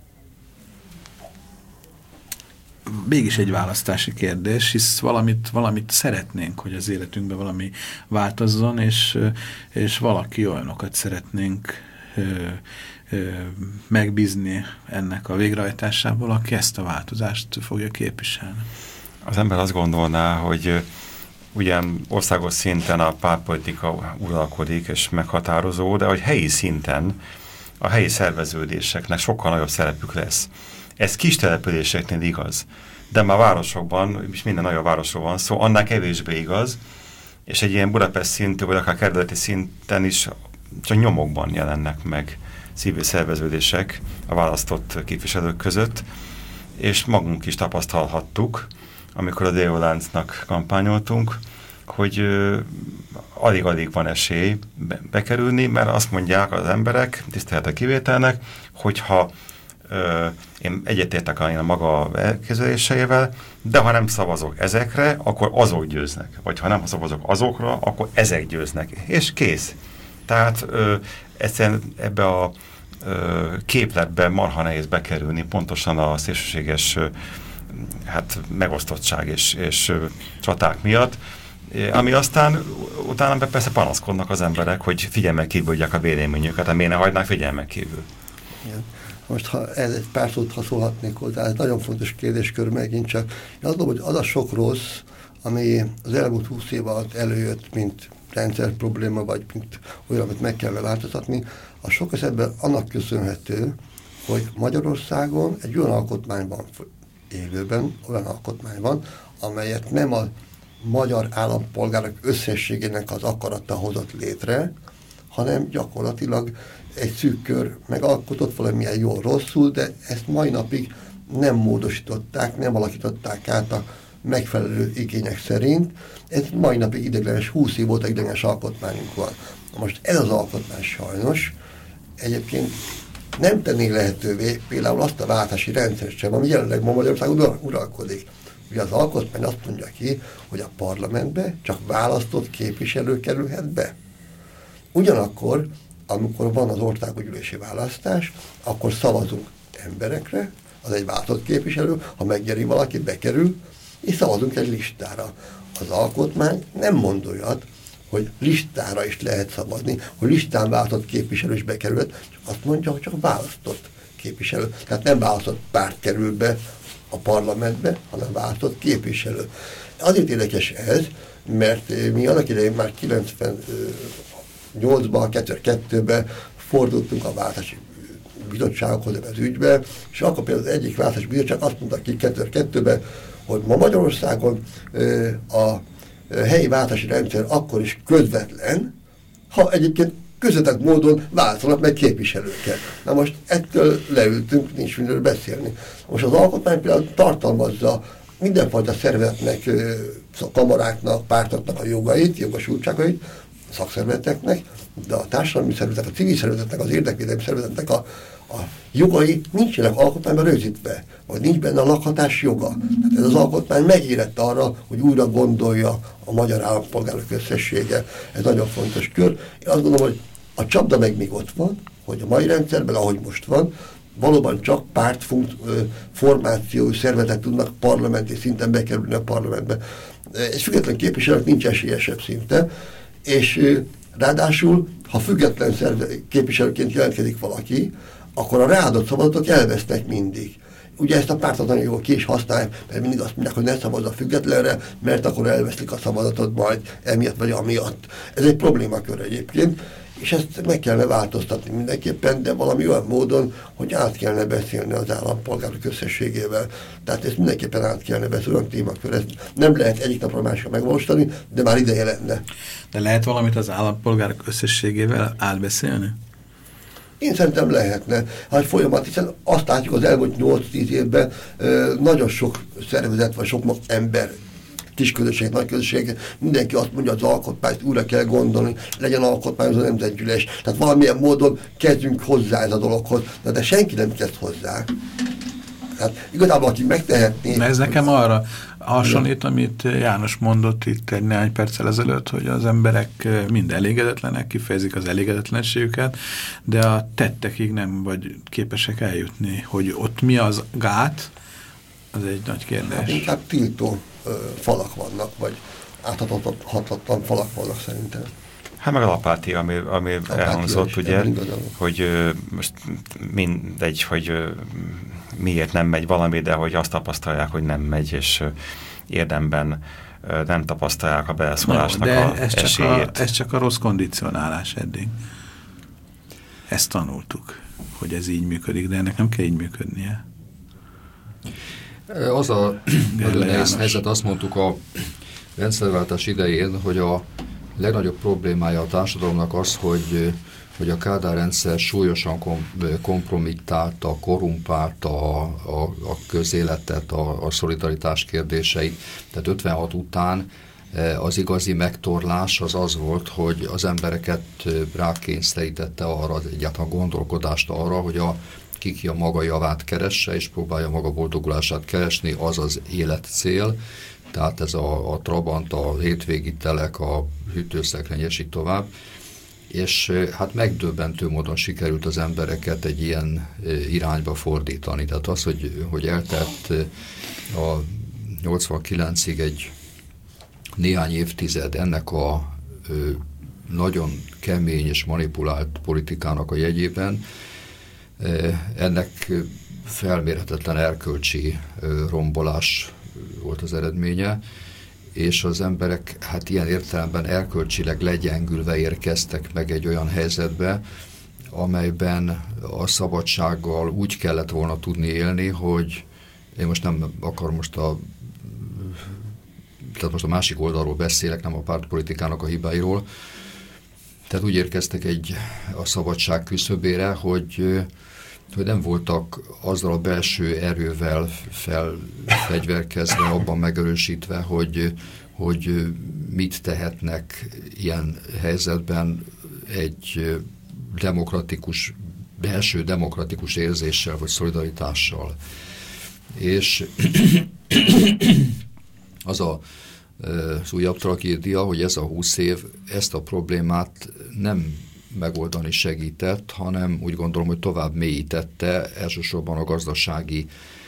mégis egy választási kérdés, hisz valamit, valamit szeretnénk, hogy az életünkben valami változzon, és, és valaki olyanokat szeretnénk ö, ö, megbízni ennek a végrehajtásából, aki ezt a változást fogja képviselni. Az ember azt gondolná, hogy ugyan országos szinten a pártpolitika uralkodik és meghatározó, de hogy helyi szinten a helyi szerveződéseknek sokkal nagyobb szerepük lesz. Ez kis településeknél igaz, de már városokban, és minden nagyobb városról van szó, annál kevésbé igaz, és egy ilyen Budapest szintű, vagy akár kerületi szinten is csak nyomokban jelennek meg civil szerveződések a választott képviselők között, és magunk is tapasztalhattuk, amikor az Élőláncnak kampányoltunk, hogy alig-alig van esély be bekerülni, mert azt mondják az emberek, tisztelet kivételnek, hogyha ö, én egyetértek a maga elképzeléseivel, de ha nem szavazok ezekre, akkor azok győznek. Vagy ha nem szavazok azokra, akkor ezek győznek. És kész. Tehát ö, egyszerűen ebbe a ö, képletbe marha nehéz bekerülni, pontosan a szélsőséges ö, hát megosztottság és, és ö, csaták miatt, ami aztán utána persze panaszkodnak az emberek, hogy figyelmen kívüljek a véleményüket, hát miért ne hagynák figyelmen kívül. Igen. Most ha ez egy pár szót ha szólhatnék hozzá, ez nagyon fontos kérdéskör megint csak. Én azt gondolom, hogy az a sok rossz, ami az elmúlt húsz év alatt előjött, mint rendszer probléma, vagy mint olyan, amit meg kell változtatni, a sok esetben annak köszönhető, hogy Magyarországon egy olyan alkotmány van élőben, olyan alkotmány van, amelyet nem a magyar állampolgárok összességének az akarata hozott létre, hanem gyakorlatilag egy szűk kör megalkotott valamilyen jól rosszul, de ezt mai napig nem módosították, nem alakították át a megfelelő igények szerint. Ez mai napig ideiglenes, húsz év óta ideiglenes alkotmányunk van. Most ez az alkotmány sajnos egyébként nem tenné lehetővé például azt a váltási rendszert sem, ami jelenleg ma Magyarországon uralkodik. Ugye az alkotmány azt mondja ki, hogy a parlamentbe csak választott képviselő kerülhet be. Ugyanakkor, amikor van az országgyűlési választás, akkor szavazunk emberekre, az egy választott képviselő, ha megnyeri valaki, bekerül, és szavazunk egy listára. Az alkotmány nem mond olyat, hogy listára is lehet szavazni, hogy listán választott képviselő is bekerült, csak azt mondja, hogy csak választott képviselő. Tehát nem választott párt kerül be a parlamentbe, hanem választott képviselő. Azért érdekes ez, mert mi annak idején már kilencvennyolcban, kétezer-kettőben fordultunk a választási bizottságokhoz az ügybe, és akkor például az egyik választási bizottság azt mondta ki kétezer-kettőben, hogy ma Magyarországon a helyi választási rendszer akkor is közvetlen, ha egyébként közvetett módon választanak meg képviselőket. Na most ettől leültünk, nincs mindenről beszélni. Most az alkotmány például tartalmazza mindenfajta szervezetnek, kamaráknak, pártoknak a jogait, jogosultságait, szakszervezeteknek, de a társadalmi szervezetek, a civil szervezeteknek, az érdekvédelmi szervezeteknek a, a jogai nincsenek alkotmányban rögzítve, vagy nincs benne a lakhatás joga. Tehát ez az alkotmány megérett arra, hogy újra gondolja a magyar állampolgárok összessége. Ez nagyon fontos kör. Én azt gondolom, hogy a csapda meg még ott van, hogy a mai rendszerben, ahogy most van, valóban csak pártformációi szervezetek tudnak parlamenti szinten bekerülni a parlamentbe. Egy független képviselőnek nincs esélyesebb szinte, és ráadásul, ha független szerve, képviselőként jelentkezik valaki, akkor a ráadott szavazatok elvesznek mindig. Ugye ezt a pártot nagyon jól ki is használják, mert mindig azt mondják, hogy ne szavazz a függetlenre, mert akkor elveszlik a szavazatot majd emiatt vagy amiatt. Ez egy problémakör egyébként, és ezt meg kellene változtatni mindenképpen, de valami olyan módon, hogy át kellene beszélni az állampolgárok összességével. Tehát ezt mindenképpen át kellene beszélni, olyan témakör. Ezt nem lehet egyik napra másikra megvalósítani, de már ideje lenne. De lehet valamit az állampolgárok összességével átbeszélni? Én szerintem lehetne. Hát folyamat, hiszen azt látjuk az elmúlt nyolc-tíz évben nagyon sok szervezet, vagy sok ember, kis közösség, nagy közösség, mindenki azt mondja, az alkotmányt újra kell gondolni, legyen alkotmányozó nemzetgyűlés. Tehát valamilyen módon kezdjünk hozzá ez a dologhoz, de, de senki nem kezd hozzá. Tehát igazából, akik megtehetné... Ez nekem arra hasonlít, amit János mondott itt egy néhány perccel ezelőtt, hogy az emberek mind elégedetlenek, kifejezik az elégedetlenségüket, de a tettekig nem vagy képesek eljutni. Hogy ott mi az gát, az egy nagy kérdés. Hát inkább tiltó ö, falak vannak, vagy áthatatlan falak vannak szerintem. Hát meg a lapátia, ami, ami elhangzott, ugye, hogy ö, most mindegy, hogy ö, miért nem megy valami, de hogy azt tapasztalják, hogy nem megy, és ö, érdemben ö, nem tapasztalják a beleszólásnak de a ez esélyét. Csak a, ez csak a rossz kondicionálás eddig. Ezt tanultuk, hogy ez így működik, de ennek nem kell így működnie. Az a nagyon nehéz helyzet, azt mondtuk a rendszerváltás idején, hogy a legnagyobb problémája a társadalomnak az, hogy, hogy a Kádár rendszer súlyosan kom, kompromittálta, korrumpálta a, a, a közéletet, a, a szolidaritás kérdéseit. Tehát ötvenhat után az igazi megtorlás az az volt, hogy az embereket rákényszerítette arra, egyáltalán gondolkodást arra, hogy a ki a maga javát keresse, és próbálja maga boldogulását keresni, az az életcél. Tehát ez a, a trabant, a hétvégi telek, a hűtőszekrény, és így tovább. És hát megdöbbentő módon sikerült az embereket egy ilyen irányba fordítani. Tehát az, hogy, hogy eltelt a nyolcvankilencig egy néhány évtized ennek a ö, nagyon kemény és manipulált politikának a jegyében, ennek felmérhetetlen erkölcsi rombolás volt az eredménye, és az emberek hát ilyen értelemben erkölcsileg legyengülve érkeztek meg egy olyan helyzetbe, amelyben a szabadsággal úgy kellett volna tudni élni, hogy én most nem akar most a tehát most a másik oldalról beszélek, nem a pártpolitikának a hibáiról, tehát úgy érkeztek egy a szabadság küszöbére, hogy hogy nem voltak azzal a belső erővel felfegyverkezve, abban megerősítve, hogy, hogy mit tehetnek ilyen helyzetben egy demokratikus, belső demokratikus érzéssel, vagy szolidaritással. És az a, az újabb tragédia, hogy ez a húsz év ezt a problémát nem megoldani segített, hanem úgy gondolom, hogy tovább mélyítette, elsősorban a gazdasági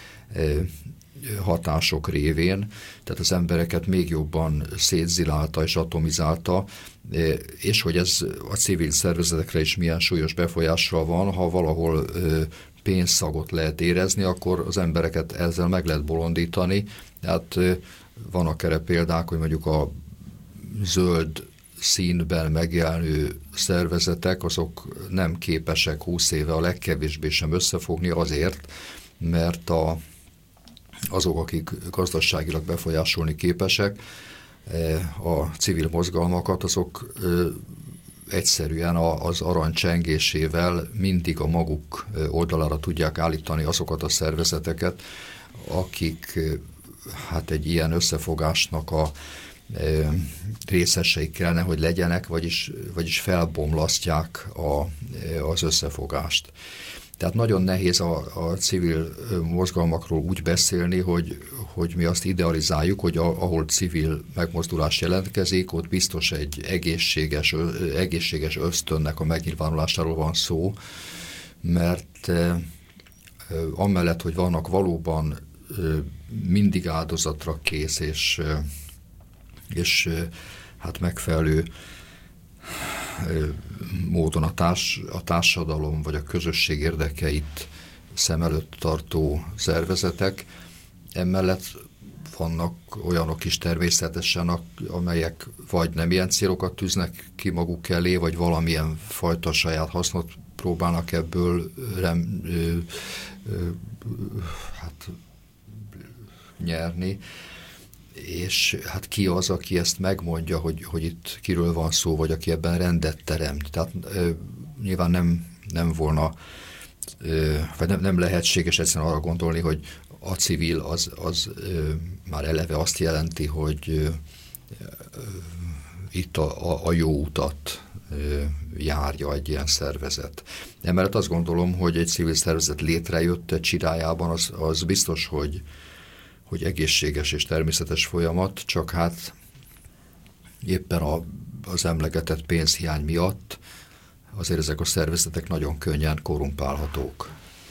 hatások révén, tehát az embereket még jobban szétzilálta és atomizálta, és hogy ez a civil szervezetekre is milyen súlyos befolyással van, ha valahol pénzszagot lehet érezni, akkor az embereket ezzel meg lehet bolondítani. Tehát vannak erre példák, hogy mondjuk a zöld színben megjelenő szervezetek, azok nem képesek húsz éve a legkevésbé sem összefogni azért, mert a, azok, akik gazdaságilag befolyásolni képesek, a civil mozgalmakat, azok egyszerűen az arany csengésével mindig a maguk oldalára tudják állítani azokat a szervezeteket, akik hát egy ilyen összefogásnak a részesei kellene, hogy legyenek, vagyis, vagyis felbomlasztják a, az összefogást. Tehát nagyon nehéz a, a civil mozgalmakról úgy beszélni, hogy, hogy mi azt idealizáljuk, hogy a, ahol civil megmozdulás jelentkezik, ott biztos egy egészséges, egészséges ösztönnek a megnyilvánulásáról van szó, mert eh, amellett, hogy vannak valóban eh, mindig áldozatra kész és, eh, és eh, hát megfelelő módon a, társ, a társadalom vagy a közösség érdekeit szem előtt tartó szervezetek. Emellett vannak olyanok is természetesen, amelyek vagy nem ilyen célokat tűznek ki maguk elé, vagy valamilyen fajta saját hasznot próbálnak ebből rem, ö, ö, hát, nyerni. És hát ki az, aki ezt megmondja, hogy, hogy itt kiről van szó, vagy aki ebben rendet teremt. Tehát ö, nyilván nem, nem volna, ö, vagy nem, nem lehetséges egyszerűen arra gondolni, hogy a civil az, az ö, már eleve azt jelenti, hogy ö, ö, itt a, a, a jó utat ö, járja egy ilyen szervezet. Emellett azt gondolom, hogy egy civil szervezet létrejött egy csirájában, az, az biztos, hogy hogy egészséges és természetes folyamat, csak hát éppen a, az emlegetett pénzhiány miatt azért ezek a szervezetek nagyon könnyen korrumpálhatók.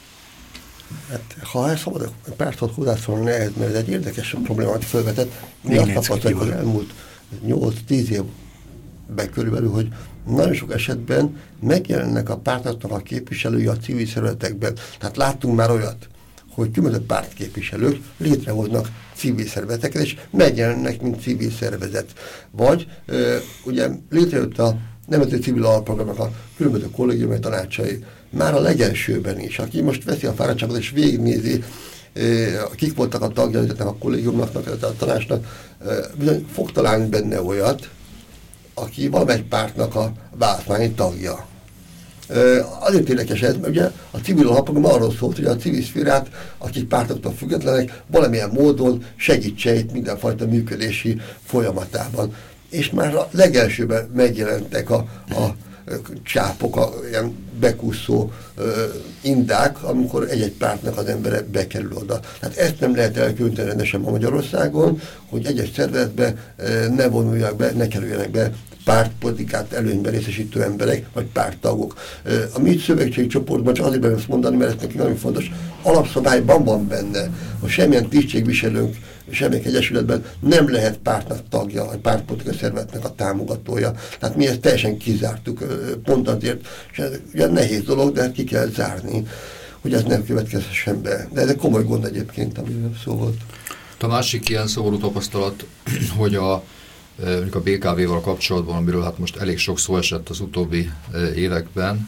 Hát, ha ezt szabad egy percot hozzászólni ehhez, mert ez egy érdekes problémát felvetett. Mi azt tapasztaljuk az elmúlt nyolc-tíz évben körülbelül, hogy nagyon sok esetben megjelennek a pártoknak a képviselői a civil szervezetekben. Tehát láttunk már olyat, hogy különböző pártképviselők létrehoznak civil szervezeteket, és megjelennek, mint civil szervezet. Vagy ö, ugye létrejött a Nemzeti Civil Alprogramnak a különböző kollégiumi tanácsai, már a legelsőben is, aki most veszi a fáradtságot és végignézi, ö, kik voltak a tagjai a kollégiumnak, a tanácsnak, ö, bizony fog találni benne olyat, aki valamelyik pártnak a választmányi tagja. Azért érdekes ez, mert ugye a civil alapprogram arról szólt, hogy a civil szférát, akik pártoktól függetlenek, valamilyen módon segítse itt mindenfajta működési folyamatában. És már a legelsőben megjelentek a, a csápok, a ilyen bekúszó ö, indák, amikor egy-egy pártnak az embere bekerül oda. Tehát ezt nem lehet elkülöníteni rendesen ma Magyarországon, hogy egy-egy szervezetbe ö, ne vonuljanak be, ne kerüljenek be pártpolitikát előnyben részesítő emberek, vagy párttagok. A mi szövetségi csoportban csak azért ezt mondani, mert ez neki nagyon fontos, alapszabályban van benne, hogy semmilyen tisztségviselőnk, semmilyen egyesületben nem lehet pártnak tagja, vagy pártpolitikai szervezetnek a támogatója. Tehát mi ezt teljesen kizártuk, pont azért, és ez ugye nehéz dolog, de ki kell zárni, hogy ez nem következhessen be. De ez egy komoly gond egyébként, amiről szó volt. A másik ilyen szomorú tapasztalat, hogy a mondjuk a bé ká vé-val kapcsolatban, amiről hát most elég sok szó esett az utóbbi években.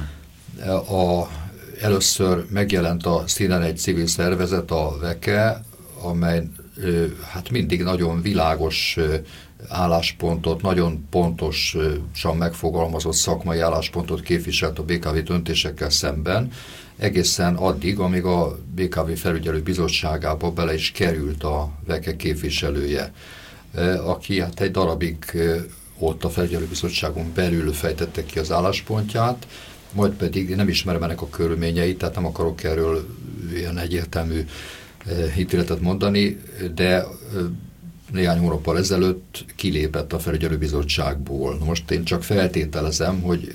Hmm. A, először megjelent a színen egy civil szervezet, a veke, amely hát mindig nagyon világos álláspontot, nagyon pontosan megfogalmazott szakmai álláspontot képviselt a bé ká vé döntésekkel szemben, egészen addig, amíg a bé ká vé felügyelő bizottságába bele is került a veke képviselője, aki hát egy darabig ott a felügyelőbizottságon belül fejtette ki az álláspontját, majd pedig nem ismerem ennek a körülményeit, tehát nem akarok erről ilyen egyértelmű ítéletet mondani, de néhány hónappal ezelőtt kilépett a felügyelőbizottságból. Most én csak feltételezem, hogy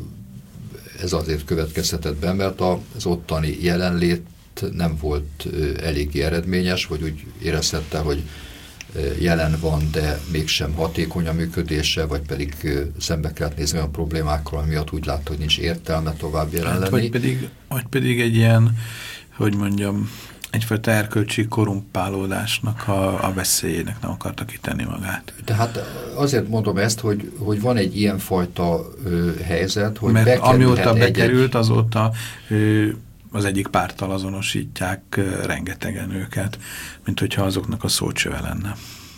ez azért következhetett be, mert az ottani jelenlét nem volt eléggé eredményes, vagy úgy érezhette, hogy jelen van, de mégsem hatékony a működése, vagy pedig szembe kellett nézni olyan problémákkal, miatt úgy látta, hogy nincs értelme tovább jelen lenni. Hát, vagy, pedig, vagy pedig egy ilyen, hogy mondjam, egyfajta erkölcsi korrumpálódásnak a, a veszélyének nem akarta kitenni magát. Tehát azért mondom ezt, hogy, hogy van egy ilyenfajta ö, helyzet, hogy mert amióta egy bekerült, azóta ö, az egyik párttal azonosítják ö, rengetegen őket, mint hogyha azoknak a szócsöve lenne.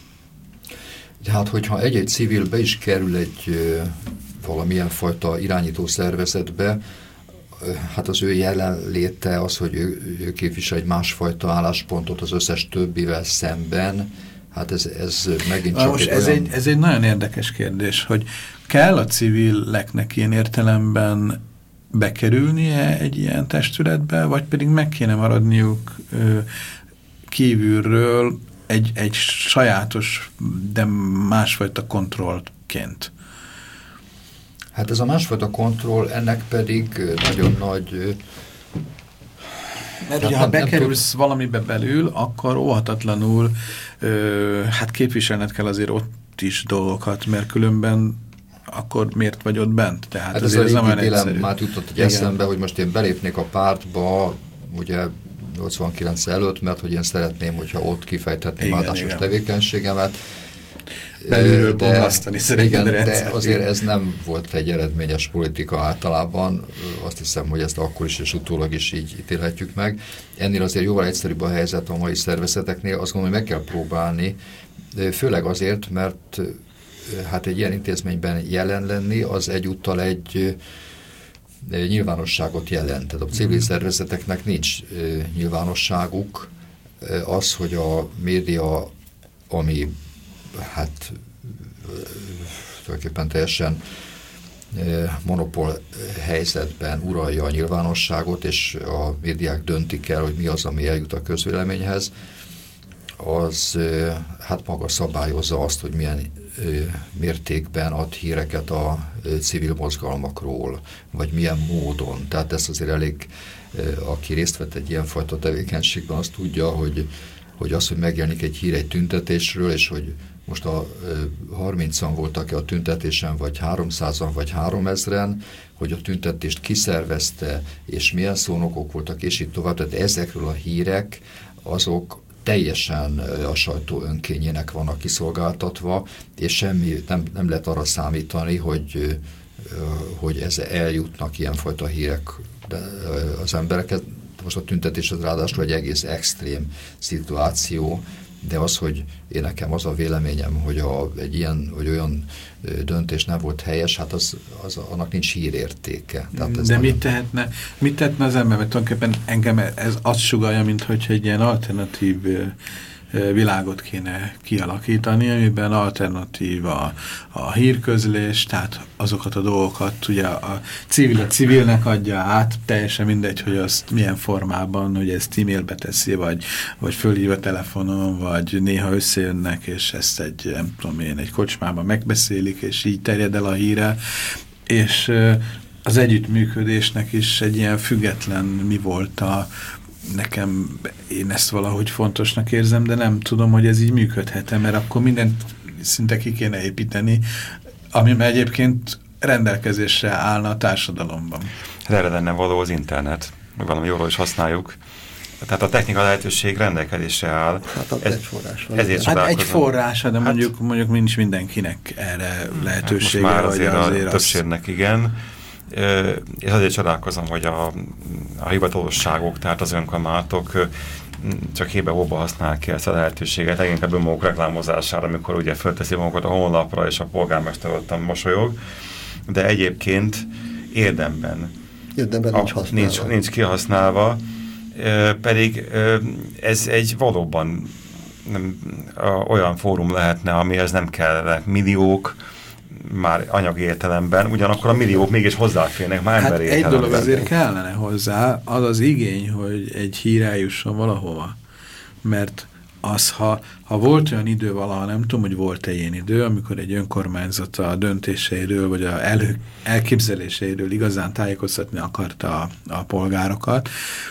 Tehát, hogyha egy-egy civil be is kerül egy ö, valamilyen fajta irányító szervezetbe, hát az ő jelenléte az, hogy ő, ő képvisel egy másfajta álláspontot az összes többivel szemben, hát ez, ez megint csak most egy ez, olyan... egy, ez egy nagyon érdekes kérdés, hogy kell a civilleknek ilyen értelemben bekerülnie egy ilyen testületbe, vagy pedig meg kéne maradniuk ö, kívülről egy, egy sajátos, de másfajta kontrollként? Hát ez a másfajta kontroll, ennek pedig nagyon nagy... Mert ugye, ha bekerülsz valamibe belül, akkor óhatatlanul ö, hát képviselned kell azért ott is dolgokat, mert különben akkor miért vagy ott bent? Tehát hát ez a régi dilemmát jutott egy eszembe, hogy most én belépnék a pártba, ugye nyolcvankilenc előtt, mert hogy én szeretném, hogyha ott kifejthetném általános tevékenységemet. Belülről bombasztani igen, de azért ez nem volt egy eredményes politika általában. Azt hiszem, hogy ezt akkor is és utólag is így ítélhetjük meg. Ennél azért jóval egyszerűbb a helyzet a mai szervezeteknél. Azt gondolom, hogy meg kell próbálni, főleg azért, mert hát egy ilyen intézményben jelen lenni, az egyúttal egy nyilvánosságot jelent. Tehát a civil szervezeteknek nincs nyilvánosságuk. Az, hogy a média, ami hát tulajdonképpen teljesen monopól helyzetben uralja a nyilvánosságot, és a médiák döntik el, hogy mi az, ami eljut a közvéleményhez, az hát maga szabályozza azt, hogy milyen mértékben ad híreket a civil mozgalmakról, vagy milyen módon. Tehát ezt azért elég, aki részt vett egy ilyenfajta tevékenységben, azt tudja, hogy, hogy az, hogy megjelenik egy hír egy tüntetésről, és hogy most a harmincan voltak-e a tüntetésen, vagy háromszázan, vagy háromezren, hogy a tüntetést kiszervezte, és milyen szónokok voltak, és így tovább. Tehát ezekről a hírek, azok teljesen a sajtó önkényének vannak kiszolgáltatva, és semmi, nem, nem lehet arra számítani, hogy, hogy ez eljutnak ilyenfajta hírek az embereket. Most a tüntetés az ráadásul egy egész extrém szituáció, de az, hogy én nekem az a véleményem, hogy a, egy ilyen, vagy olyan döntés nem volt helyes, hát az, az, annak nincs hírértéke. Tehát ez de nagyon... mit tehetne, mit tehetne az ember? Mert tulajdonképpen engem ez azt sugallja, mintha egy ilyen alternatív világot kéne kialakítani, amiben alternatív a, a hírközlés, tehát azokat a dolgokat ugye a civil a civilnek adja át, teljesen mindegy, hogy azt milyen formában, hogy ezt e-mailbe teszi, vagy, vagy fölhív a telefonon, vagy néha összejönnek, és ezt egy, nem tudom én, egy kocsmában megbeszélik, és így terjed el a híre, és az együttműködésnek is egy ilyen független mi volt a nekem, én ezt valahogy fontosnak érzem, de nem tudom, hogy ez így működhet-e, mert akkor mindent szinte ki kéne építeni, ami egyébként rendelkezésre állna a társadalomban. Hát erre lenne való az internet, valami jól is használjuk. Tehát a technika lehetőség rendelkezésre áll. Hát ez, egy forrás van. Ezért hát egy forrás, de mondjuk, hát, mondjuk nincs mindenkinek erre lehetősége. Hát most már azért, azért a az... többségnek igen. És azért csodálkozom, hogy a, a hivatalosságok, tehát az önkormányzatok csak hébe-hóba használják ki ezt a lehetőséget, leginkább önmaguk reklámozására, amikor ugye fölteszi magukat a honlapra, és a polgármester ottan mosolyog, de egyébként érdemben, érdemben a, nincs használva. Nincs, nincs kihasználva, pedig ez egy valóban nem, olyan fórum lehetne, amihez nem kell milliók, már anyagi értelemben, ugyanakkor a milliók mégis hozzáférnek már hát emberi egy értelemben. dolog azért kellene hozzá, az az igény, hogy egy hír eljusson valahova. Mert az, ha, ha volt olyan idő valaha, nem tudom, hogy volt-e ilyen idő, amikor egy önkormányzat a döntéseiről, vagy a elő, elképzeléseiről igazán tájékoztatni akarta a, a polgárokat,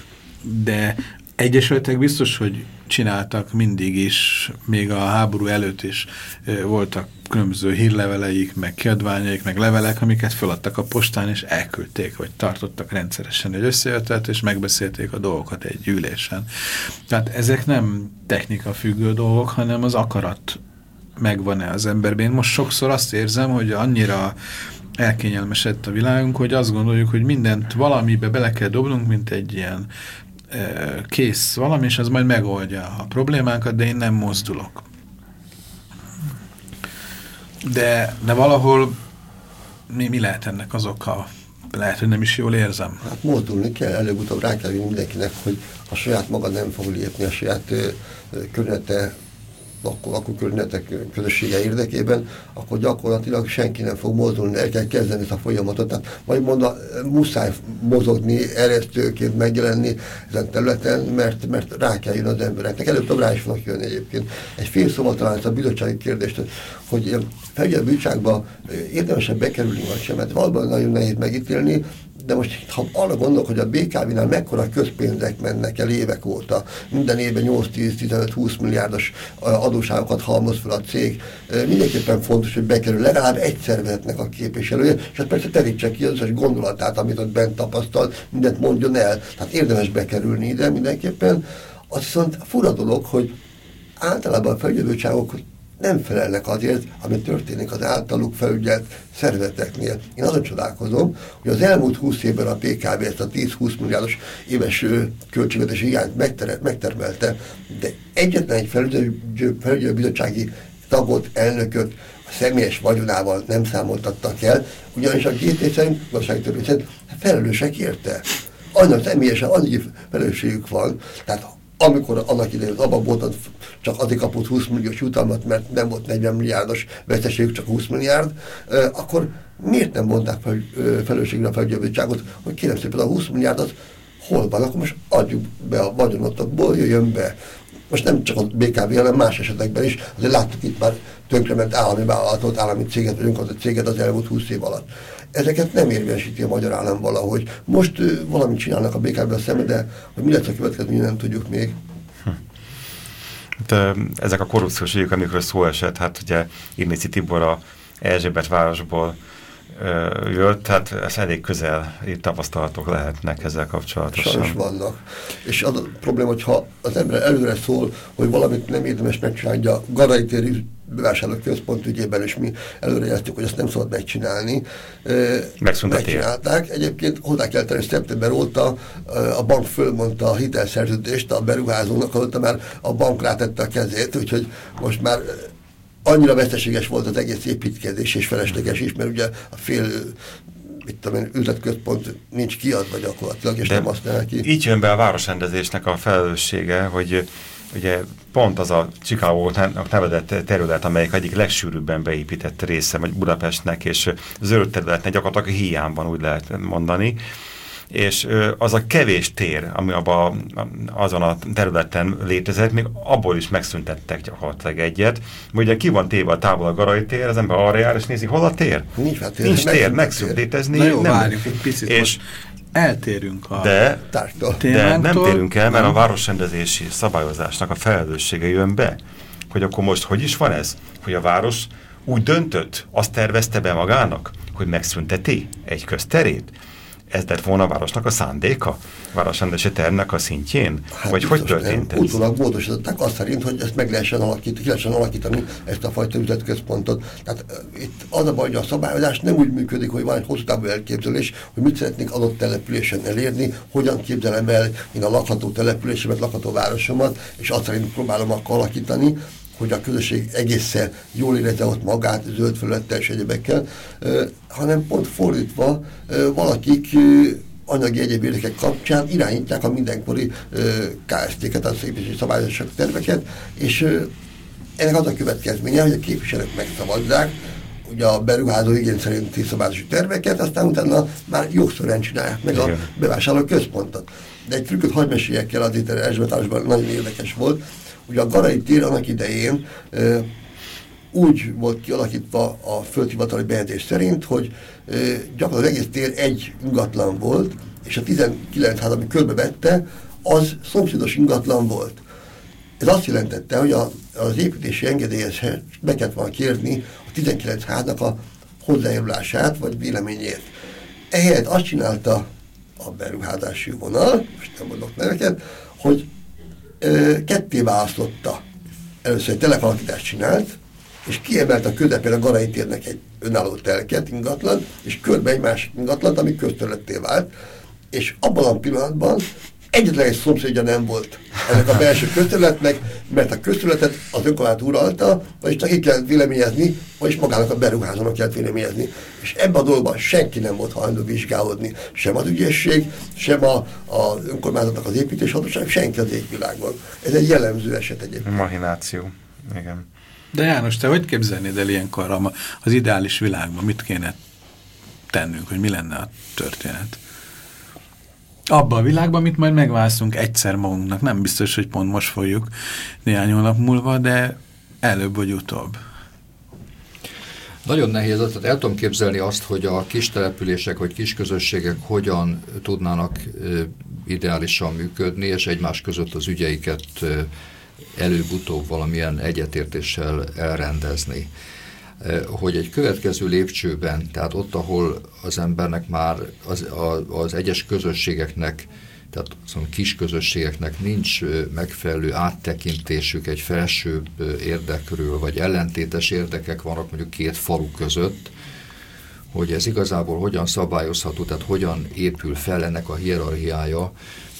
de egyesületek biztos, hogy csináltak mindig is, még a háború előtt is e, voltak különböző hírleveleik, meg kiadványaik, meg levelek, amiket feladtak a postán, és elküldték, vagy tartottak rendszeresen egy összejöttet, és megbeszélték a dolgokat egy ülésen. Tehát ezek nem technika függő dolgok, hanem az akarat megvan-e az emberben. Én most sokszor azt érzem, hogy annyira elkényelmesedett a világunk, hogy azt gondoljuk, hogy mindent valamibe bele kell dobnunk, mint egy ilyen kész valami, és az majd megoldja a problémánkat, de én nem mozdulok. De, de valahol mi, mi lehet ennek az oka? Lehet, hogy nem is jól érzem. Hát mozdulni kell, előbb-utóbb rá kell mindenkinek, hogy a saját maga nem fog lépni, a saját körülete akkor, akkor környezetek közössége érdekében, akkor gyakorlatilag senki nem fog mozdulni, el kell kezdeni ezt a folyamatot. Tehát vagy mondva, muszáj mozogni, eresztőként megjelenni ezen területen, mert, mert rá kell jönni az embereknek. Előbb rá is fognak jönni egyébként. Egy fél szóval talán ezt a bizottsági kérdést, hogy felügyelőbizottságba érdemesebb bekerülni vagy sem, mert valóban nagyon nehéz megítélni, de most ha arra gondolok, hogy a bé ká vé-nál mekkora közpénzek mennek el évek óta, minden évben nyolc-tíz-tizenöt-húsz milliárdos adósságokat halmoz fel a cég, mindenképpen fontos, hogy bekerül, legalább egy szervezetnek a képviselője, és hát persze terítse ki az összes gondolatát, amit ott bent tapasztal, mindent mondjon el. Tehát érdemes bekerülni ide mindenképpen. Az viszont fura dolog, hogy általában a felügyelőbizottságok nem felelnek azért, ami történik az általuk felügyelt szervezeteknél. Én azon csodálkozom, hogy az elmúlt húsz évben a bé ká vé ezt a tíz-húsz milliárdos éves költségvetési hiányt megter- megtermelte, de egyetlen egy felügyelőbizottsági tagot, elnököt a személyes vagyonával nem számoltattak el, ugyanis a gé té szerint, gazdasági törvény szerint felelősek érte. Annyi személyesen annyi felelősségük van, tehát amikor annak idején az abban volt, csak azért kapott húsz milliós jutalmat, mert nem volt negyven milliárdos veszteségük, csak húsz milliárd, akkor miért nem mondták fel, felelősségre a felügyelőbizottságot, hogy kérem szépen a húsz milliárd az hol van, akkor most adjuk be a vagyonotokból, jöjjön be. Most nem csak a bé ká vé, hanem más esetekben is, azért láttuk itt már tönkrement állami vállalatot, állami céget, vagy önkormányzati céget az elmúlt húsz év alatt. Ezeket nem érvényesíti a magyar állam valahogy. Most uh, valamit csinálnak a bé ká vé-vel szemben, de hogy mi lesz a következmény, nem tudjuk még. Hm. De ezek a korrupciós ügyek, amikről szó esett, hát ugye Irnici Tibor a Erzsébet városból uh, jött, hát ez elég közel itt tapasztalatok lehetnek ezzel kapcsolatosan. Sajnos vannak. És az a probléma, hogyha az ember előre szól, hogy valamit nem érdemes megcsinálni, a Garai téri bevásárlóközpont ügyében, és mi előrejeleztük, hogy ezt nem szabad megcsinálni. Megcsinálták. Egyébként hozzá kell tenni, szeptember óta a bank fölmondta a hitelszerződést a beruházónak, azóta már a bank rátette a kezét, úgyhogy most már annyira veszteséges volt az egész építkezés, és felesleges is, mert ugye a fél mit tudom én, üzletközpont nincs kiadva gyakorlatilag, és de nem használ ki. Így jön be a városrendezésnek a felelőssége, hogy ugye pont az a Chicago-nak nevezett terület, amelyik egyik legsűrűbben beépített része, vagy Budapestnek, és zöld területnek gyakorlatilag hiány van, úgy lehet mondani. És az a kevés tér, ami abba, azon a területen létezett, még abból is megszüntettek gyakorlatilag egyet. Ugye ki van téve a távol a Garai tér, az ember arra jár, és nézi, hol a tér? Nincs, hát tér, Nincs tér, megszűnt létezni. Na jó, nem. várjuk egy picit, és most eltérünk a de, de nem térünk el, mert nem. a városrendezési szabályozásnak a felelőssége jön be. Hogy akkor most hogy is van ez? Hogy a város úgy döntött, azt tervezte be magának, hogy megszünteti egy közterét? Ez lett volna a városnak a szándéka? A városrendezési tervnek a szintjén? Hát vagy hogy történt ez? Utólag módosították azt szerint, hogy ezt meg lehessen alakítani, lehessen alakítani ezt a fajta üzletközpontot. Tehát uh, itt az a baj, hogy a szabályozás nem úgy működik, hogy van egy hosszú távú elképzelés, hogy mit szeretnék adott településen elérni, hogyan képzelem el én a lakható településemet, lakható városomat, és azt szerint próbálom akkor alakítani, hogy a közösség egészen jól érezze ott magát, zöld felülettel és egyebekkel, uh, hanem pont fordítva uh, valakik uh, anyagi egyéb érdekek kapcsán irányítják a mindenkori uh, ká es té-ket, a szépítési szabályozási terveket, és uh, ennek az a következménye, hogy a képviselők megszavazzák, ugye a beruházó igény szerinti szabályozási terveket, aztán utána már jogszerűen csinálják meg a bevásárló központot. De egy trükköt hadd meséljek el, az itt Erzsébetvárosban nagyon érdekes volt. Ugye a Garai tér annak idején e, úgy volt kialakítva a földhivatali bejegyzés szerint, hogy e, gyakorlatilag az egész tér egy ingatlan volt, és a tizenkilenc ház, ami körbevette, az szomszédos ingatlan volt. Ez azt jelentette, hogy a, az építési engedélyezhez be kellett volna kérni a tizenkilenc háznak a hozzájárulását, vagy véleményét. Ehelyett azt csinálta a beruházási vonal, most nem mondok neveket, hogy ö, ketté választotta. Először egy telekalakítást csinált, és kiemelt a közepén a Garai térnek egy önálló telket, ingatlan, és körbe egy másik ingatlant, ami közterületté vált, és abban a pillanatban egyetlen egy szomszédja nem volt ennek a belső közterületnek, mert a közterületet az önkormányzat uralta, vagyis csak így kellett véleményezni, vagyis magának a beruházónak kellett véleményezni. És ebben a dologban senki nem volt hajlandó vizsgálódni, sem az ügyészség, sem a, a önkormányzatnak az építéshatóság, senki az égvilágban. Ez egy jellemző eset egyébként. Mahináció. Igen. De János, te hogy képzelnéd el ilyenkor az ideális világban? Mit kéne tennünk, hogy mi lenne a történet? Abban a világban, amit majd megválasztunk egyszer magunknak. Nem biztos, hogy pont most fogjuk néhány hónap múlva, de előbb vagy utóbb. Nagyon nehéz, tehát el tudom képzelni azt, hogy a kis települések vagy kis közösségek hogyan tudnának ideálisan működni, és egymás között az ügyeiket előbb-utóbb valamilyen egyetértéssel elrendezni. Hogy egy következő lépcsőben, tehát ott, ahol az embernek már az, az egyes közösségeknek, tehát szóval kis közösségeknek nincs megfelelő áttekintésük egy felsőbb érdekről, vagy ellentétes érdekek vannak mondjuk két falu között, hogy ez igazából hogyan szabályozható, tehát hogyan épül fel ennek a hierarchiája.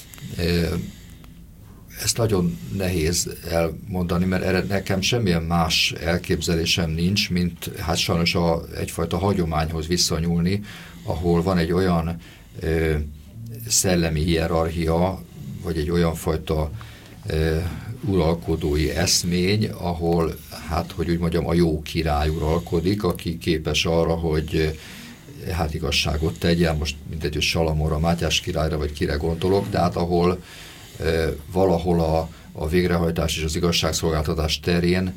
Ezt nagyon nehéz elmondani, mert erre nekem semmilyen más elképzelésem nincs, mint hát sajnos a, egyfajta hagyományhoz visszanyúlni, ahol van egy olyan ö, szellemi hierarchia, vagy egy olyan fajta ö, uralkodói eszmény, ahol, hát hogy úgy mondjam, a jó király uralkodik, aki képes arra, hogy hát igazságot tegyen, most mindegy, hogy Salamóra, Mátyás királyra, vagy kire gondolok, tehát ahol valahol a, a végrehajtás és az igazságszolgáltatás terén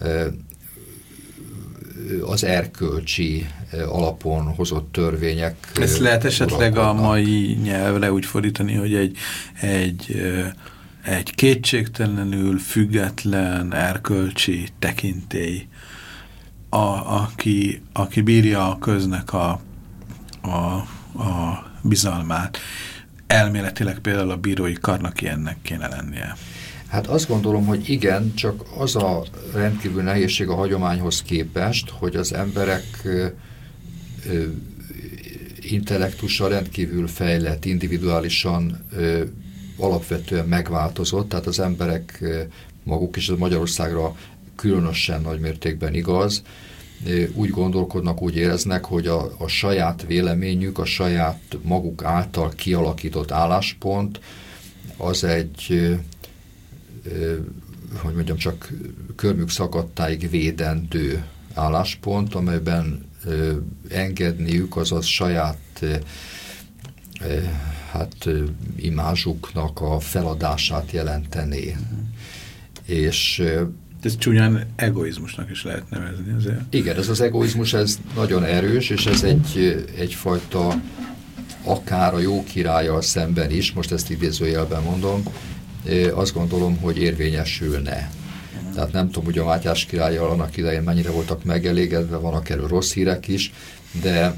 az erkölcsi alapon hozott törvények. Ezt lehet esetleg a mai nyelvre úgy fordítani, hogy egy, egy, egy kétségtelenül független erkölcsi tekintély, a, aki, aki bírja a köznek a, a, a bizalmát. Elméletileg például a bírói karnak ilyennek kéne lennie. Hát azt gondolom, hogy igen, csak az a rendkívül nehézség a hagyományhoz képest, hogy az emberek ö, ö, intellektusa rendkívül fejlett, individuálisan ö, alapvetően megváltozott, tehát az emberek ö, maguk, és ez Magyarországra különösen nagy mértékben igaz, úgy gondolkodnak, úgy éreznek, hogy a, a saját véleményük, a saját maguk által kialakított álláspont az egy, ö, ö, hogy mondjam, csak körmük szakadtáig védendő álláspont, amelyben ö, engedniük, azaz saját ö, ö, hát, ö, imázsuknak a feladását jelentené. Mm. És ö, ez csúnyán egoizmusnak is lehet nevezni azért. Igen, ez az egoizmus, ez nagyon erős, és ez egy, egyfajta akár a jó királlyal szemben is, most ezt idézőjelben mondom, azt gondolom, hogy érvényesülne. Tehát nem tudom, hogy a Mátyás királlyal annak idején mennyire voltak megelégedve, vannak erről rossz hírek is, de,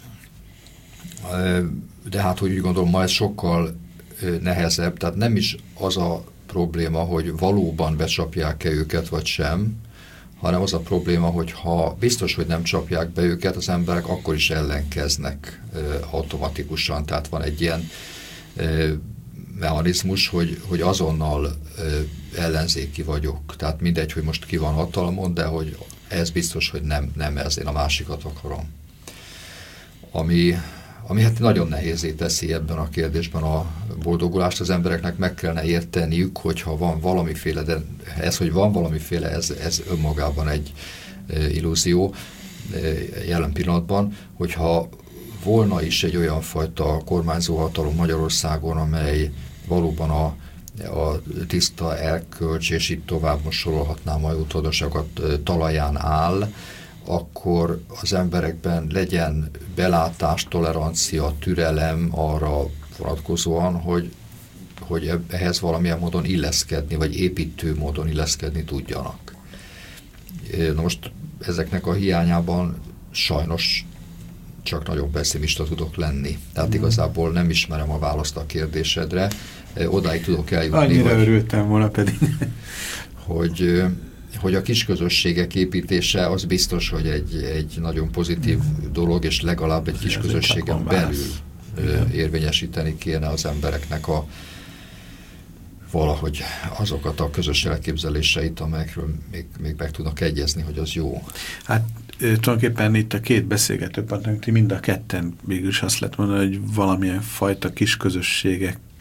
de hát, hogy úgy gondolom, ma ez sokkal nehezebb, tehát nem is az a probléma, hogy valóban becsapják-e őket, vagy sem, hanem az a probléma, hogy ha biztos, hogy nem csapják be őket, az emberek akkor is ellenkeznek e, automatikusan. Tehát van egy ilyen e, mechanizmus, hogy, hogy azonnal e, ellenzéki vagyok. Tehát mindegy, hogy most ki van hatalmon, de hogy ez biztos, hogy nem, nem ez, én a másikat akarom. Ami... ami hát nagyon nehézé teszi ebben a kérdésben a boldogulást. Az embereknek meg kellene érteniük, hogyha van valamiféle, de ez, hogy van valamiféle, ez, ez önmagában egy e, illúzió e, jelen pillanatban, hogyha volna is egy olyan fajta kormányzó hatalom Magyarországon, amely valóban a, a tiszta erkölcs, és itt tovább most sorolhatnám a utódosokat e, talaján áll, akkor az emberekben legyen belátás, tolerancia, türelem arra vonatkozóan, hogy, hogy ehhez valamilyen módon illeszkedni, vagy építő módon illeszkedni tudjanak. Na most ezeknek a hiányában sajnos csak nagyon pessimista tudok lenni. Tehát igazából nem ismerem a választ a kérdésedre. Odáig tudok eljutni. Annyira hogy, örültem volna pedig. Hogy... hogy a kisközösségek építése az biztos, hogy egy, egy nagyon pozitív dolog, és legalább egy kisközösségen belül Igen. érvényesíteni kéne az embereknek a valahogy azokat a közös elképzeléseit, amelyekről még, még meg tudnak egyezni, hogy az jó. Hát tulajdonképpen itt a két beszélgető partnerünk, mind a ketten végül is azt lehet mondani, hogy valamilyen fajta kisközösségek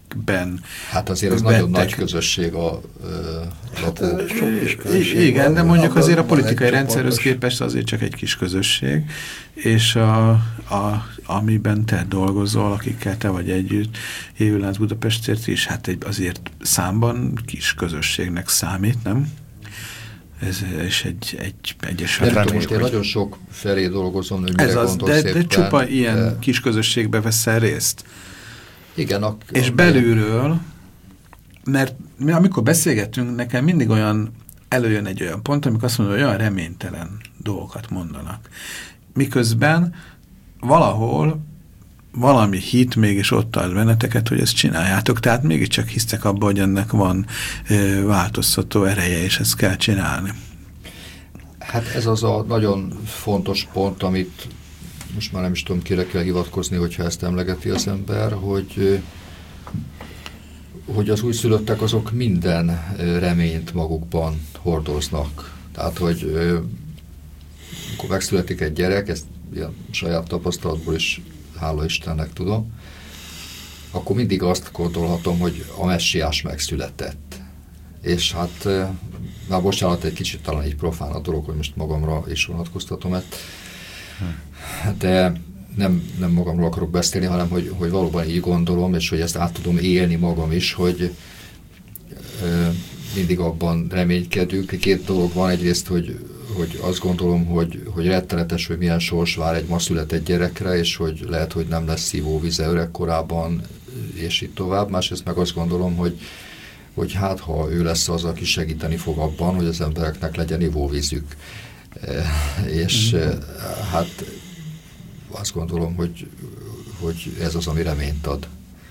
ben Hát azért az vettek. nagyon nagy közösség a lakók. Igen, de mondjuk azért a politikai rendszerhez képest azért csak egy kis közösség, és a, a, amiben te dolgozol, akikkel te vagy együtt, Évülánc Budapestért is, hát egy, azért számban kis közösségnek számít, nem? Ez, és egy, egy egyesület. Nem tudom, most én nagyon sok felé dolgozom, hogy mire az, gondolsz de, éppen. de csupa ilyen de... kis közösségbe veszel részt. Igen. A, és a belülről, mert mi amikor beszélgetünk, nekem mindig olyan előjön egy olyan pont, amikor azt mondom, hogy olyan reménytelen dolgokat mondanak. Miközben valahol valami hit mégis ott tart benneteket, hogy ezt csináljátok, tehát mégiscsak hisztek abba, hogy ennek van ö, változtató ereje, és ezt kell csinálni. Hát ez az a nagyon fontos pont, amit most már nem is tudom, kire kell hivatkozni, hogyha ezt emlegeti az ember, hogy, hogy az újszülöttek azok minden reményt magukban hordoznak. Tehát, hogy amikor megszületik egy gyerek, ezt ilyen saját tapasztalatból is hála Istennek tudom, akkor mindig azt gondolhatom, hogy a messiás megszületett. És hát, már bocsánat, egy kicsit talán így profán a dolog, hogy most magamra is vonatkoztatom ezt, de nem, nem magamról akarok beszélni, hanem hogy, hogy valóban így gondolom, és hogy ezt át tudom élni magam is, hogy ö, mindig abban reménykedünk. Két dolog van, egyrészt, hogy, hogy azt gondolom, hogy, hogy rettenetes, hogy milyen sors vár egy ma született gyerekre, és hogy lehet, hogy nem lesz szívóvize öregkorában, és így tovább. Másrészt meg azt gondolom, hogy, hogy hát ha ő lesz az, aki segíteni fog abban, hogy az embereknek legyen ivóvízük. E, és mm. hát azt gondolom, hogy, hogy ez az, ami reményt ad.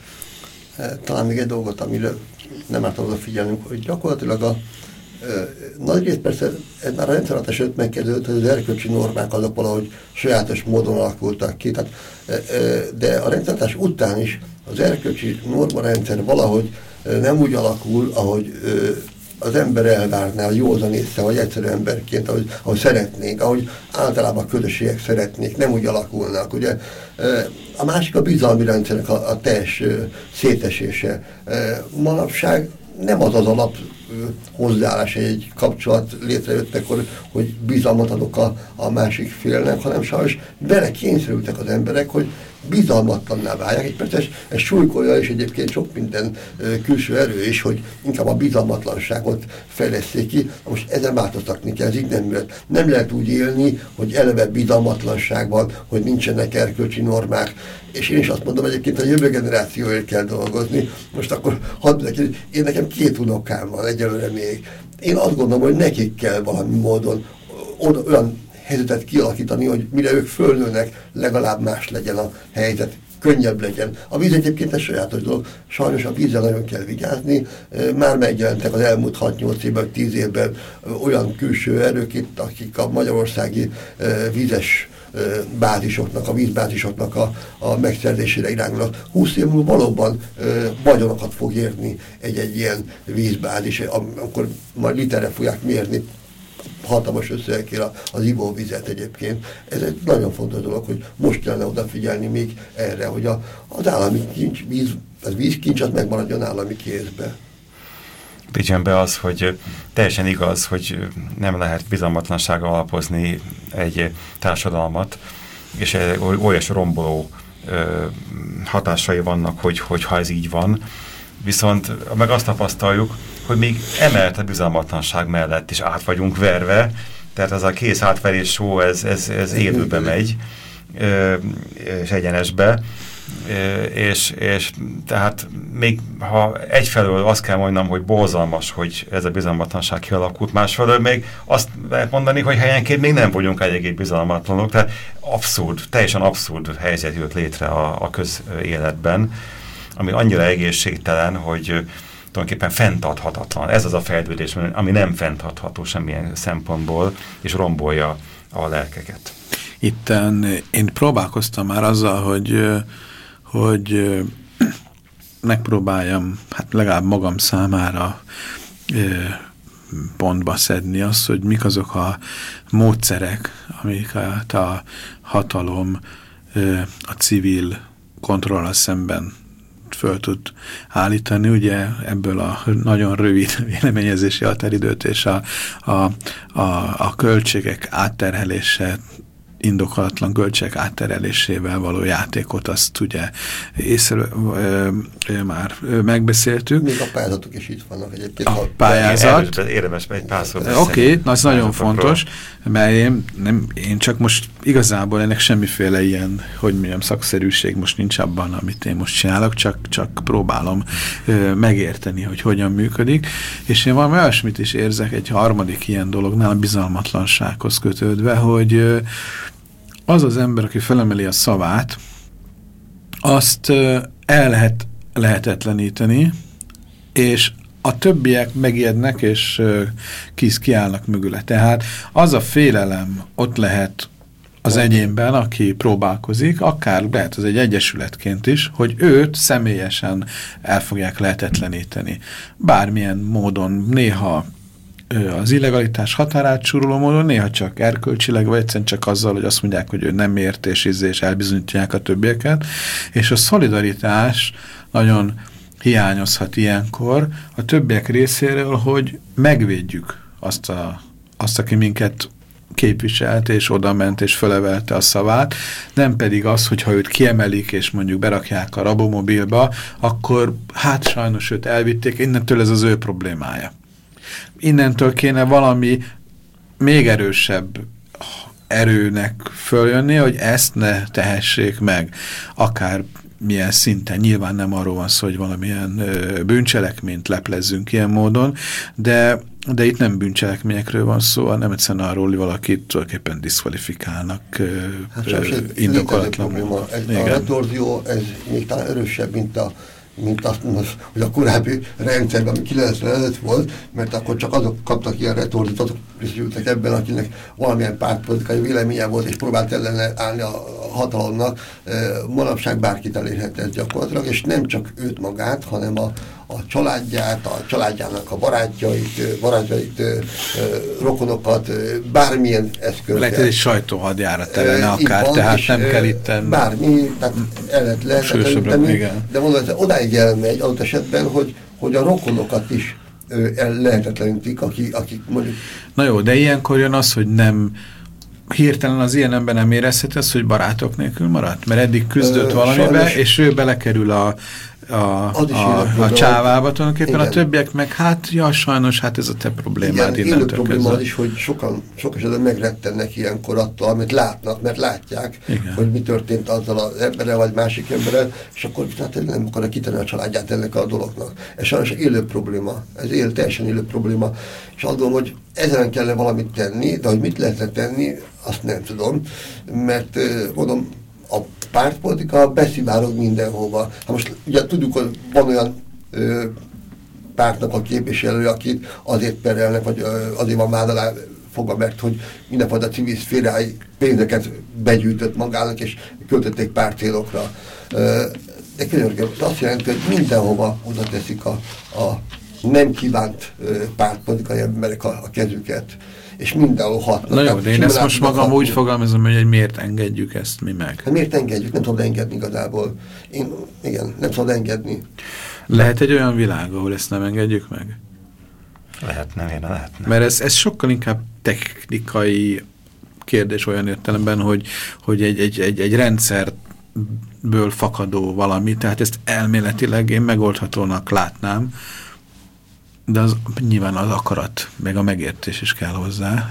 Talán még egy dolgot, amire nem árt oda figyelnünk, hogy gyakorlatilag a nagyrészt persze ez már a rendszerváltás előtt megkezdődött, hogy az erkölcsi normák azok valahogy sajátos módon alakultak ki. Tehát, de a rendszerváltás után is az erkölcsi normarendszer valahogy nem úgy alakul, ahogy az ember elvárná, a józan észre, vagy egyszerű emberként, ahogy, ahogy szeretnénk, ahogy általában a közösségek szeretnék, nem úgy alakulnak. Ugye? A másik a bizalmi rendszernek a, a teljes szétesése. Manapság nem az az alap hozzáállás egy kapcsolat létrejöttekor, hogy bizalmat adok a, a másik félnek, hanem sajnos bele kényszerültek az emberek, hogy bizalmatlanná válják. Egy persze ez, ez súlykolja, és egyébként sok minden ö, külső erő is, hogy inkább a bizalmatlanságot fejleszték ki. Most ezen változtatni kell, ez így nem lehet. Nem lehet úgy élni, hogy eleve bizalmatlanság van, hogy nincsenek erkölcsi normák. És én is azt mondom egyébként, hogy a jövő generációért kell dolgozni. Most akkor hadd neki, én nekem két unokám van egyelőre még. Én azt gondolom, hogy nekik kell valami módon oda, olyan helyzetet kialakítani, hogy mire ők fölnőnek, legalább más legyen a helyzet, könnyebb legyen. A víz egyébként egy sajátos dolog, sajnos a vízzel nagyon kell vigyázni, már megjelentek az elmúlt hat-nyolc évben, tíz évben olyan külső erők itt, akik a magyarországi vízes bázisoknak, a vízbázisoknak a, a megszerzésére irányulnak. húsz év múlva valóban ö, vagyonokat fog érni egy-egy ilyen vízbázis, amikor majd literre fogják mérni hatalmas összegekért az ivóvizet egyébként. Ez egy nagyon fontos dolog, hogy most kellene odafigyelni még erre, hogy a, az állami kincs, víz, az vízkincs az megmaradjon állami kézbe. Vigyen be az, hogy teljesen igaz, hogy nem lehet bizalmatlansággal alapozni egy társadalmat, és óriási romboló hatásai vannak, hogy, hogy ha ez így van. Viszont meg azt tapasztaljuk, hogy még emelt a bizalmatlanság mellett is át vagyunk verve, tehát az a kész átverés show, ez, ez, ez élőbe megy, és egyenesbe, és, és tehát még ha egyfelől azt kell mondanom, hogy borzalmas, hogy ez a bizalmatlanság kialakult, másfelől még azt lehet mondani, hogy helyenként még nem vagyunk eléggé bizalmatlanok, tehát abszurd, teljesen abszurd helyzet jött létre a, a közéletben, ami annyira egészségtelen, hogy tulajdonképpen fenntarthatatlan. Ez az a fejlődés, ami nem fenntartható semmilyen szempontból, és rombolja a lelkeket. Itten én próbálkoztam már azzal, hogy, hogy megpróbáljam, hát legalább magam számára pontba szedni azt, hogy mik azok a módszerek, amiket a hatalom a civil kontrollal szemben föl tud állítani, ugye ebből a nagyon rövid véleményezési határidőt és a, a, a, a költségek átterhelése, indokolatlan költségek átterelésével való játékot, azt ugye észre, ö, ö, már ö, megbeszéltük. Még a pályázatok is itt vannak egyébként. A pályázat. Érdemes egy pár szót beszélni. Oké, okay, az nagyon fontos, mert én, nem, én csak most igazából ennek semmiféle ilyen, hogy mondjam, szakszerűség most nincs abban, amit én most csinálok, csak, csak próbálom ö, megérteni, hogy hogyan működik, és én valami olyasmit is érzek egy harmadik ilyen dolognál, a bizalmatlansághoz kötődve, hogy ö, az az ember, aki felemeli a szavát, azt el lehet lehetetleníteni, és a többiek megijednek, és kis kiállnak mögüle. Tehát az a félelem ott lehet az egyénben, aki próbálkozik, akár lehet az egy egyesületként is, hogy őt személyesen el fogják lehetetleníteni. Bármilyen módon, néha az illegalitás határát súroló módon, néha csak erkölcsileg, vagy egyszerűen csak azzal, hogy azt mondják, hogy ő nem ért, és ízé, és elbizonyítják a többieket. És a szolidaritás nagyon hiányozhat ilyenkor a többiek részéről, hogy megvédjük azt, a, azt aki minket képviselt, és oda ment, és fölevelte a szavát, nem pedig az, hogyha őt kiemelik, és mondjuk berakják a rabomobilba, akkor hát sajnos őt elvitték, innentől ez az ő problémája. Innentől kéne valami még erősebb erőnek följönni, hogy ezt ne tehessék meg, akár milyen szinten. Nyilván nem arról van szó, hogy valamilyen ö, bűncselekményt leplezzünk ilyen módon, de, de itt nem bűncselekményekről van szó, hanem egyszerűen arról, hogy valakit tulajdonképpen diszkvalifikálnak ö, hát, ö, indokolatlanul. A retorzió, ez még talán erősebb, mint a mint azt mondom, hogy a korábbi rendszerben, ami kilencven előtt volt, mert akkor csak azok kaptak ilyen retorziót, azok részültek ebben, akinek valamilyen pártpolitikai véleménye volt, és próbált ellene állni a hatalomnak. Manapság bárkit elérhet ez gyakorlatilag, és nem csak őt magát, hanem a, a családját, a családjának a barátjait, barátjait, rokonokat, bármilyen eszköz. Lehet, egy sajtóhadjárat ellene akár, van, tehát nem kell itten... Bármi, tehát el lehet lehetetleníteni, de mondom, hogy odáig elmegy adott esetben, hogy, hogy a rokonokat is el lehetetlenítik, akik, akik mondjuk... Na jó, de ilyenkor jön az, hogy nem... Hirtelen az ilyen ember nem érezheti azt, hogy barátok nélkül maradt? Mert eddig küzdött Ö, valamibe, sajnos, és ő belekerül a, a, a, a csávába tulajdonképpen, igen. A többiek meg hát, ja, sajnos, hát ez a te problémád. Igen, élő probléma az is, hogy sokan, sok esetben megrettennek ilyenkor attól, amit látnak, mert látják, igen. Hogy mi történt azzal az emberrel, vagy másik emberrel, és akkor hát nem akarnak kitenni a családját ennek a dolognak. Ez sajnos élő probléma, ez él, teljesen élő probléma, és azt gondolom, hogy ezen kellene valamit tenni, de hogy mit lehetne tenni, azt nem tudom, mert mondom, a pártpolitika beszivárog mindenhova. Hát most ugye tudjuk, hogy van olyan ö, pártnak a képviselője, akit azért perelnek, vagy ö, azért van vád alá fogva, mert hogy mindenfajta civil szférái pénzeket begyűjtött magának, és költötték pártcélokra. Ö, de könyörgöm, azt jelenti, hogy mindenhova oda teszik a, a nem kívánt ö, pártpolitikai emberek a, a kezüket. És mindenhol hatnak. Na jó, de én ezt most magam hatni. Úgy fogalmazom, hogy miért engedjük ezt mi meg? Hát miért engedjük? Nem tudod engedni igazából. Én, igen, nem tudod engedni. Lehet egy olyan világ, ahol ezt nem engedjük meg? Lehet, nem érne, lehetne. Mert ez, ez sokkal inkább technikai kérdés olyan értelemben, hogy, hogy egy, egy, egy, egy rendszerből fakadó valami, tehát ezt elméletileg én megoldhatónak látnám, de az, nyilván az akarat, meg a megértés is kell hozzá.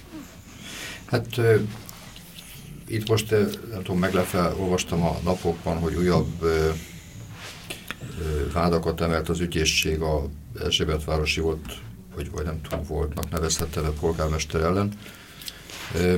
Hát uh, itt most, uh, nem tudom, meglepve olvastam a napokban, hogy újabb uh, uh, vádakat emelt az ügyészség a Erzsébetvárosi volt, vagy, vagy nem tudom, voltnak nevezhette a polgármester ellen. Uh,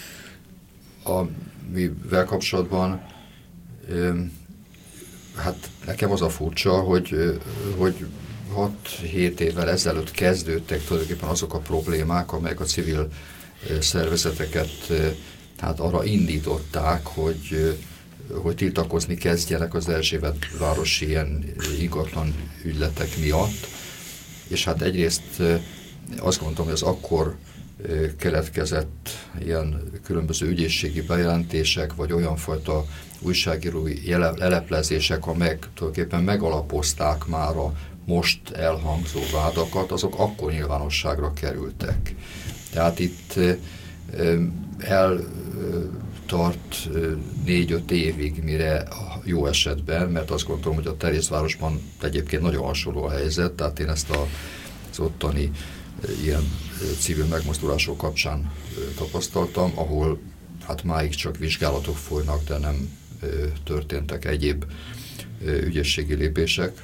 amivel kapcsolatban uh, hát nekem az a furcsa, hogy, uh, hogy hat-hét évvel ezelőtt kezdődtek tulajdonképpen azok a problémák, amelyek a civil szervezeteket hát arra indították, hogy, hogy tiltakozni kezdjenek az Erzsébetvárosi ilyen ingatlan ügyletek miatt. És hát egyrészt azt gondolom, hogy az akkor keletkezett ilyen különböző ügyészségi bejelentések, vagy olyan fajta újságírói leleplezések, amelyek tulajdonképpen megalapozták már a most elhangzó vádakat, azok akkor nyilvánosságra kerültek. Tehát itt eltart négy-öt évig, mire jó esetben, mert azt gondolom, hogy a Terézvárosban egyébként nagyon hasonló a helyzet, tehát én ezt a, az ottani ilyen civil megmozdulások kapcsán tapasztaltam, ahol hát máig csak vizsgálatok folynak, de nem történtek egyéb ügyességi lépések.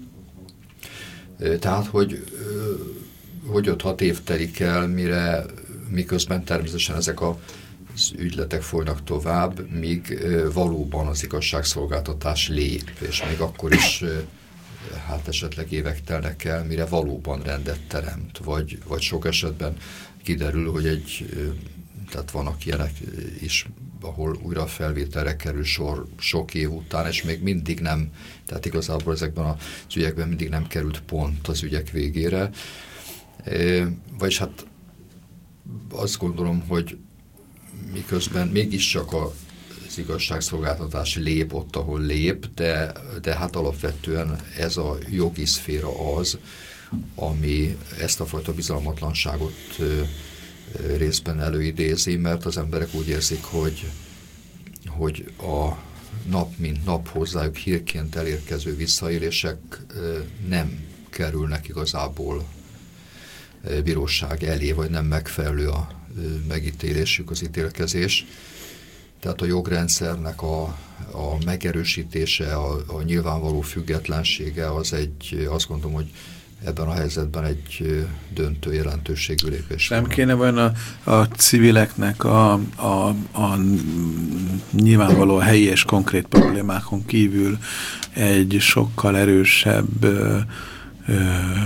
Tehát, hogy, hogy öt-hat év telik el, mire, miközben természetesen ezek az ügyletek folynak tovább, míg valóban az igazságszolgáltatás lép, és még akkor is hát esetleg évek telnek el, mire valóban rendet teremt, vagy, vagy sok esetben kiderül, hogy egy, tehát vannak ilyenek is, ahol újra felvételre kerül sor sok év után, és még mindig nem, tehát igazából ezekben az ügyekben mindig nem került pont az ügyek végére. Vagyis hát azt gondolom, hogy miközben mégiscsak a az igazságszolgáltatás lép ott, ahol lép, de, de hát alapvetően ez a jogi szféra az, ami ezt a fajta bizalmatlanságot ö, ö, részben előidézi, mert az emberek úgy érzik, hogy, hogy a nap mint nap hozzájuk hírként elérkező visszaélések ö, nem kerülnek igazából ö, bíróság elé, vagy nem megfelelő a ö, megítélésük, az ítélkezés. Tehát a jogrendszernek a, a megerősítése, a, a nyilvánvaló függetlensége az egy, azt gondolom, hogy ebben a helyzetben egy döntő jelentőségű lépés. Nem kéne vajon a, a civileknek a, a, a nyilvánvaló helyi és konkrét problémákon kívül egy sokkal erősebb ö, ö,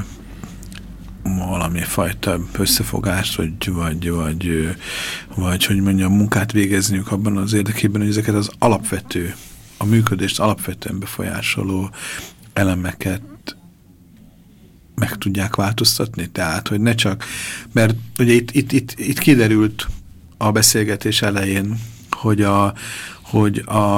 valami fajta összefogást, vagy, vagy, vagy, vagy hogy mondjam, munkát végezniük abban az érdekében, hogy ezeket az alapvető, a működést alapvetően befolyásoló elemeket meg tudják változtatni. Tehát, hogy ne csak, mert ugye itt, itt, itt, itt kiderült a beszélgetés elején, hogy a, hogy a,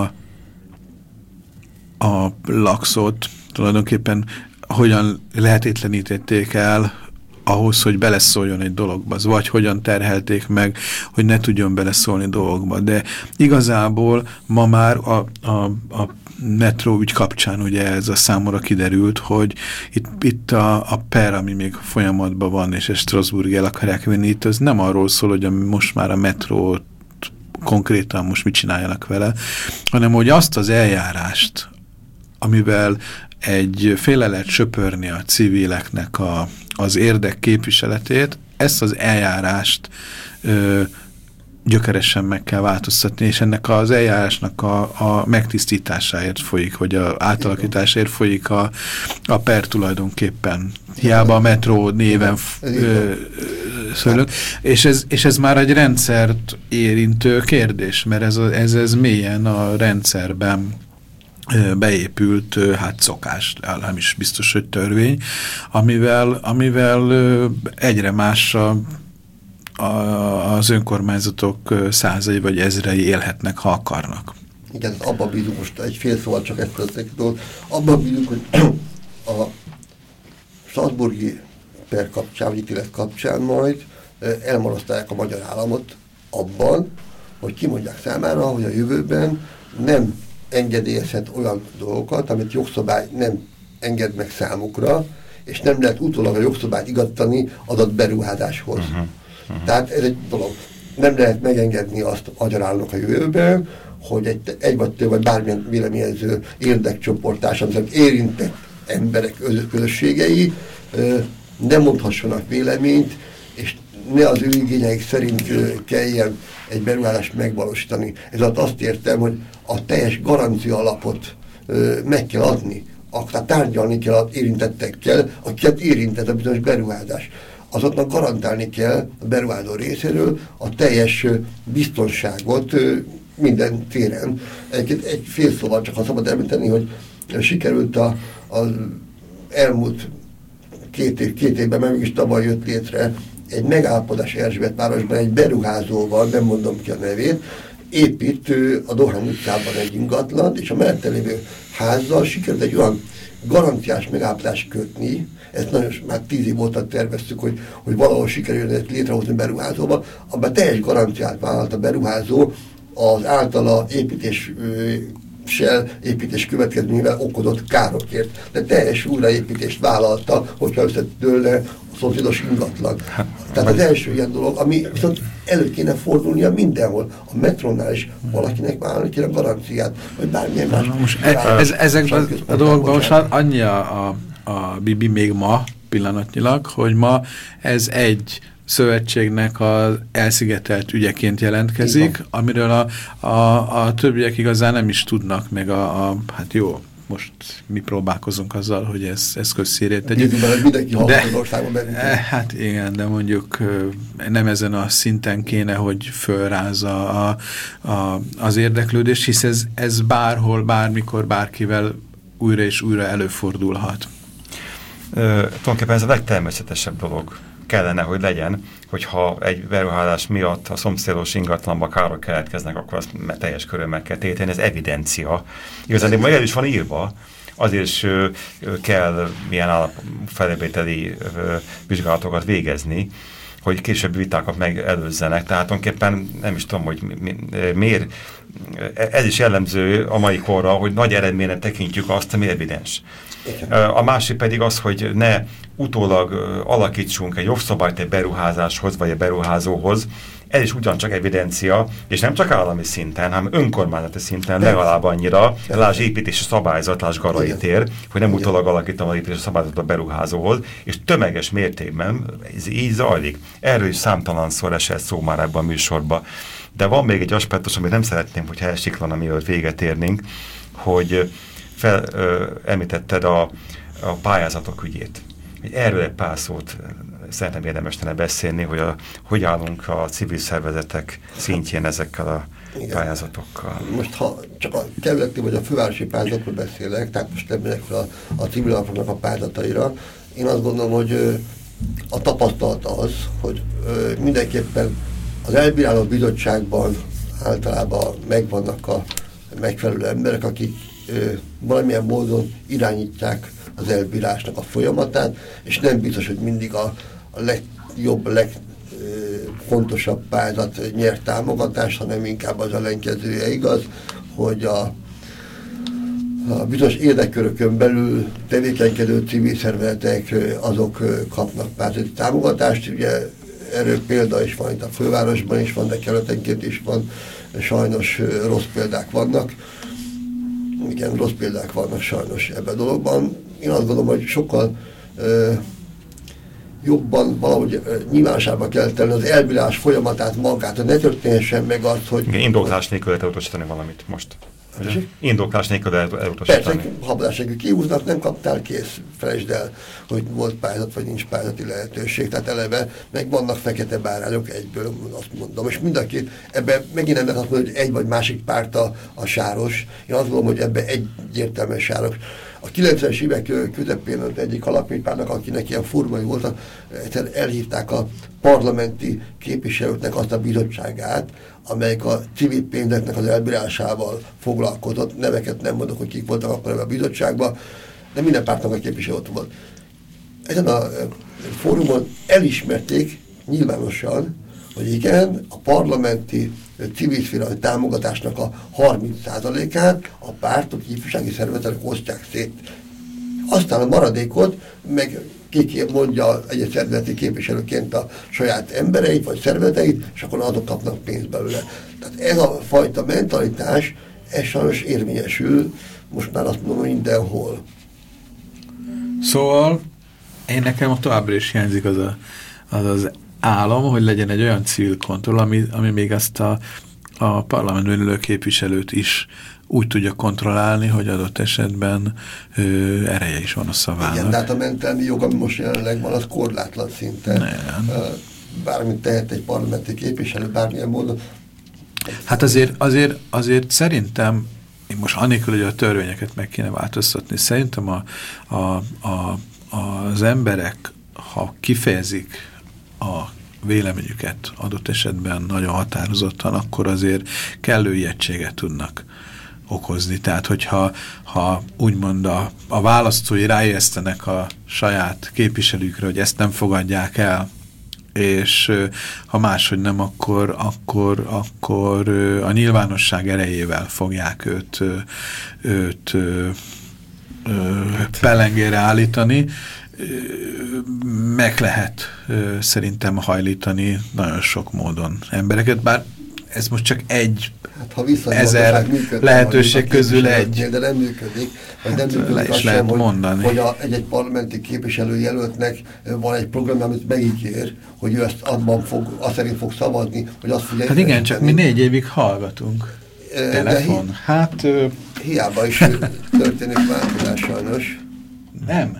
a laxot tulajdonképpen hogyan lehetetlenítették el ahhoz, hogy beleszóljon egy dologba, vagy hogyan terhelték meg, hogy ne tudjon beleszólni dolgokba. De igazából ma már a, a, a metró ügy kapcsán ugye ez a számomra kiderült, hogy itt, itt a, a per, ami még folyamatban van, és ezt Strasbourg el akarják venni, itt az nem arról szól, hogy a, most már a metró konkrétan most mit csináljanak vele, hanem hogy azt az eljárást, amivel egy féle lehet söpörni a civileknek a, az érdek képviseletét, ezt az eljárást ö, gyökeresen meg kell változtatni, és ennek az eljárásnak a, a megtisztításáért folyik, vagy a átalakításáért folyik a, a per tulajdonképpen. Hiába a metró néven szólunk. És ez, és ez már egy rendszert érintő kérdés, mert ez, a, ez, ez mélyen a rendszerben beépült hát szokás, nem is biztos, hogy törvény, amivel, amivel egyre másra az önkormányzatok százai vagy ezrei élhetnek, ha akarnak. Igen, abban bízunk, most egy fél szóval csak ezt történt, abban bízunk, hogy a strasbourgi per kapcsán, vagy ítélet kapcsán majd elmarasztalják a magyar államot abban, hogy kimondják számára, hogy a jövőben nem engedélyezhet olyan dolgokat, amit jogszabály nem enged meg számukra, és nem lehet utólag a jogszabályt igazítani adott beruházáshoz. Uh-huh. Uh-huh. Tehát ez egy dolog. Nem lehet megengedni azt a magyar államnak a jövőben, hogy egy, egy vagy több, vagy bármilyen véleményező érdekcsoport társadalom érintett emberek közösségei nem mondhassanak véleményt, és ne az ő igényeik szerint kelljen egy beruházást megvalósítani. Ez alatt azt értem, hogy a teljes garancia alapot ö, meg kell adni, akár tárgyalni kell az érintettekkel, akiket érintett a bizonyos beruházás. Azoknak garantálni kell a beruházó részéről a teljes ö, biztonságot ö, minden téren. Egy, egy fél szóval csak ha szabad említeni, hogy sikerült a, az elmúlt két, év, két évben, mert mégis tavaly jött létre egy megállapodás Erzsébetvárosban egy beruházóval, nem mondom ki a nevét, épít a Dohány utcában egy ingatlant, és a mellette lévő házzal sikerült egy olyan garanciás megállapodást kötni, ezt nagyon már tíz év óta terveztük, hogy, hogy valahol sikerül létrehozni beruházóba, abban teljes garanciát vállalt a beruházó az általa építéssel, építés következményével okozott károkért. De teljes újraépítést vállalta, hogyha összedőlne a szomszédos ingatlan. Tehát az első ilyen dolog, ami viszont elő kéne fordulnia mindenhol. A metrónál is valakinek vállalni kéne garanciát, vagy bármilyen más. Most e, ez, ezekben a dolgokban most annyi a, a, a Bibi még ma pillanatnyilag, hogy ma ez egy szövetségnek az elszigetelt ügyeként jelentkezik, amiről a, a, a többiek igazán nem is tudnak, meg a, a hát jó, most mi próbálkozunk azzal, hogy ez, ez közszírét tegyük. De, hát igen, de mondjuk nem ezen a szinten kéne, hogy fölrázza a, a, az érdeklődés, hisz ez, ez bárhol, bármikor, bárkivel újra és újra előfordulhat. Uh, tulajdonképpen ez a legtermészetesebb dolog kellene, hogy legyen, hogyha egy beruházás miatt a szomszédos ingatlanban károk keletkeznek, akkor azt teljes körülmel kell téteni, ez evidencia. Igazán ma el is van írva, azért is uh, kell milyen felébételi uh, vizsgálatokat végezni, hogy később vitákat megelőzzenek. Tehát tulajdonképpen nem is tudom, hogy mi, mi, miért. Ez is jellemző a mai korra, hogy nagy eredményen tekintjük azt, ami evidens. A másik pedig az, hogy ne utólag alakítsunk egy jogszabályt egy beruházáshoz, vagy egy beruházóhoz. Ez is ugyancsak evidencia, és nem csak állami szinten, hanem önkormányzati szinten legalább annyira, lásd építési szabályzat, lásd Garai tér, hogy nem utólag alakítom az építési szabályzatot a beruházóhoz, és tömeges mértékben ez így zajlik. Erről is számtalanszor esett szó már ebben a műsorban. De van még egy aspektus, amit nem szeretném, hogyha elsiklana, mielőtt véget érnénk, hogy fel, ö, említetted a, a pályázatok ügyét. Erről egy pár szót szerintem érdemes lenne beszélni, hogy a, hogy állunk a civil szervezetek szintjén ezekkel a Igen. pályázatokkal. Most ha csak a kerületi vagy a fővárosi pályázatról beszélek, tehát most nem megyek fel a, a civil alapoknak a pályázataira, én azt gondolom, hogy ö, a tapasztalat az, hogy ö, mindenképpen az elbíráló bizottságban általában megvannak a megfelelő emberek, akik ö, valamilyen módon irányítják az elbírásnak a folyamatát, és nem biztos, hogy mindig a, a legjobb, legfontosabb pályázat nyert támogatást, hanem inkább az ellenkezője igaz, hogy a, a bizonyos érdekkörökön belül tevékenykedő civil szervezetek azok kapnak pályázati támogatást. Ugye erről példa is van, itt a fővárosban is van, de kerületenként is van, sajnos rossz példák vannak. Igen, rossz példák vannak sajnos ebben a dologban. Én azt gondolom, hogy sokkal ö, jobban valahogy ö, nyilvánosságba kell tenni az elbírálás folyamatát magát, hogy ne történhessen meg azt, hogy... Igen, indoklás nélkül lehet elutasítani valamit most. Indoklás nélkül lehet elutasítani. Persze, hablással kihúznak, nem kaptál, kész, felejtsd el, hogy volt pályázat, vagy nincs pályázati lehetőség. Tehát eleve meg vannak fekete bárányok egyből, azt mondom. És mind a két, ebben megint nem lehet azt mondani, hogy egy vagy másik párt a, a sáros. Én azt gondolom, hogy ebben egyértelműen sáros. A kilencvenes évek közepén az egyik alapítványnak, akinek ilyen furmai voltak, elhívták a parlamenti képviselőknek azt a bizottságát, amelyik a civil pénzeknek az elbírásával foglalkozott. Neveket nem mondok, hogy kik voltak akkor ebben a bizottságban, de minden pártnak a képviselő ott volt. Ezen a fórumon elismerték nyilvánosan, hogy igen, a parlamenti civil szféra támogatásnak a harminc százalékát a pártok, ifjúsági szervezetek osztják szét. Aztán a maradékot meg ki mondja egy szervezeti képviselőként a saját embereit vagy szervezeteit, és akkor azok kapnak pénzt belőle. Tehát ez a fajta mentalitás, ez sajnos érvényesül, most már azt mondom, mindenhol. Szóval én nekem továbbra is hiányzik az a, az, az álom, hogy legyen egy olyan civil kontroll, ami, ami még azt a, a parlamentben ülő képviselőt is úgy tudja kontrollálni, hogy adott esetben ö, ereje is van a szavának. Igen, de hát a mentelmi jog, ami most jelenleg van, az korlátlan szinten. Bármit tehet egy parlamenti képviselő, bármilyen módon. Hát azért, azért, azért szerintem, én most annélkül, hogy a törvényeket meg kéne változtatni, szerintem a, a, a, az emberek, ha kifejezik a véleményüket adott esetben nagyon határozottan, akkor azért kellő ijegységet tudnak okozni. Tehát, hogyha ha úgymond a, a választói ráijesztenek a saját képviselőkre, hogy ezt nem fogadják el, és ha máshogy nem, akkor, akkor, akkor a nyilvánosság erejével fogják őt, őt pelengére állítani. Meg lehet szerintem hajlítani nagyon sok módon embereket, bár ez most csak egy hát, ha ezer lehetőség közül egy. De nem működik. Vagy nem hát működik le is azt lehet sem, mondani. Hogy, hogy egy-egy parlamenti képviselőjelöltnek van egy program, amit megígér, hogy ő ezt abban fog, azt szerint fog szavazni, hogy azt figyelj. Hát igen, csak mi négy évig hallgatunk. E, Telefon. Hi hát... Ö... Hiába is történik változás sajnos. Nem.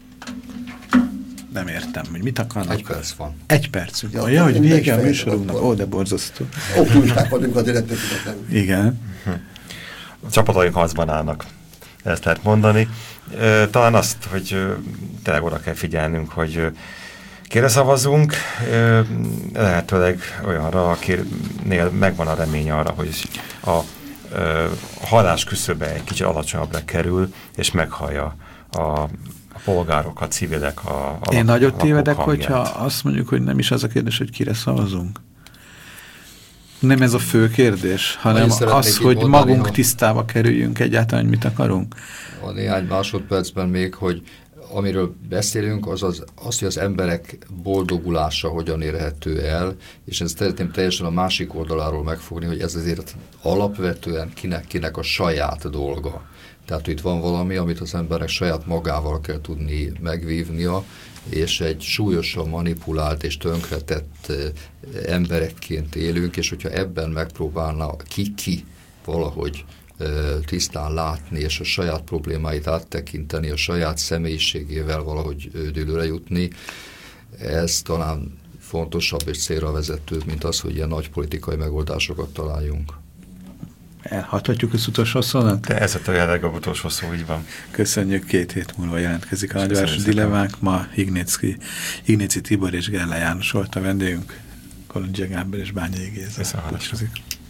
Nem értem, hogy mit akarnak. Egy perc van. Egy percünk van. Ja, ja, hogy vége a műsorunknak. Ó, de borzasztó. Optimisták vagyunk, azért ettől függetlenül. Igen. A csapataink harcban állnak. Ezt lehet mondani. E, talán azt, hogy tényleg oda kell figyelnünk, hogy kire szavazunk, e, lehetőleg olyanra, akinél megvan a remény arra, hogy a, a hallás küszöbe egy kicsit alacsonyabbra kerül, és meghallja a a polgárok, a civilek, a, a Én nagyot tévedek, hangját. hogyha azt mondjuk, hogy nem is az a kérdés, hogy kire szavazunk. Nem ez a fő kérdés, hanem az, hogy mondani, magunk tisztába kerüljünk egyáltalán, hogy mit akarunk. A néhány másodpercben még, hogy amiről beszélünk, az, az, az, hogy az emberek boldogulása hogyan érhető el, és ezt szeretném teljesen a másik oldaláról megfogni, hogy ez azért alapvetően kinek-kinek a saját dolga. Tehát itt van valami, amit az embernek saját magával kell tudni megvívnia, és egy súlyosan manipulált és tönkretett emberekként élünk, és hogyha ebben megpróbálna ki-ki valahogy tisztán látni, és a saját problémáit áttekinteni, a saját személyiségével valahogy dőlőre jutni, ez talán fontosabb és célra vezetőbb, mint az, hogy ilyen nagy politikai megoldásokat találjunk. Elhathatjuk az utolsó szónak? De ez a tényleg a utolsó szó, így van. Köszönjük, két hét múlva jelentkezik a Nagyvárosi Dilemmák. Ma Ignécki, Ignéci Tibor és Gerle János volt a vendégünk. Kolondzsia Gábor és Bányai Géza. Köszönjük.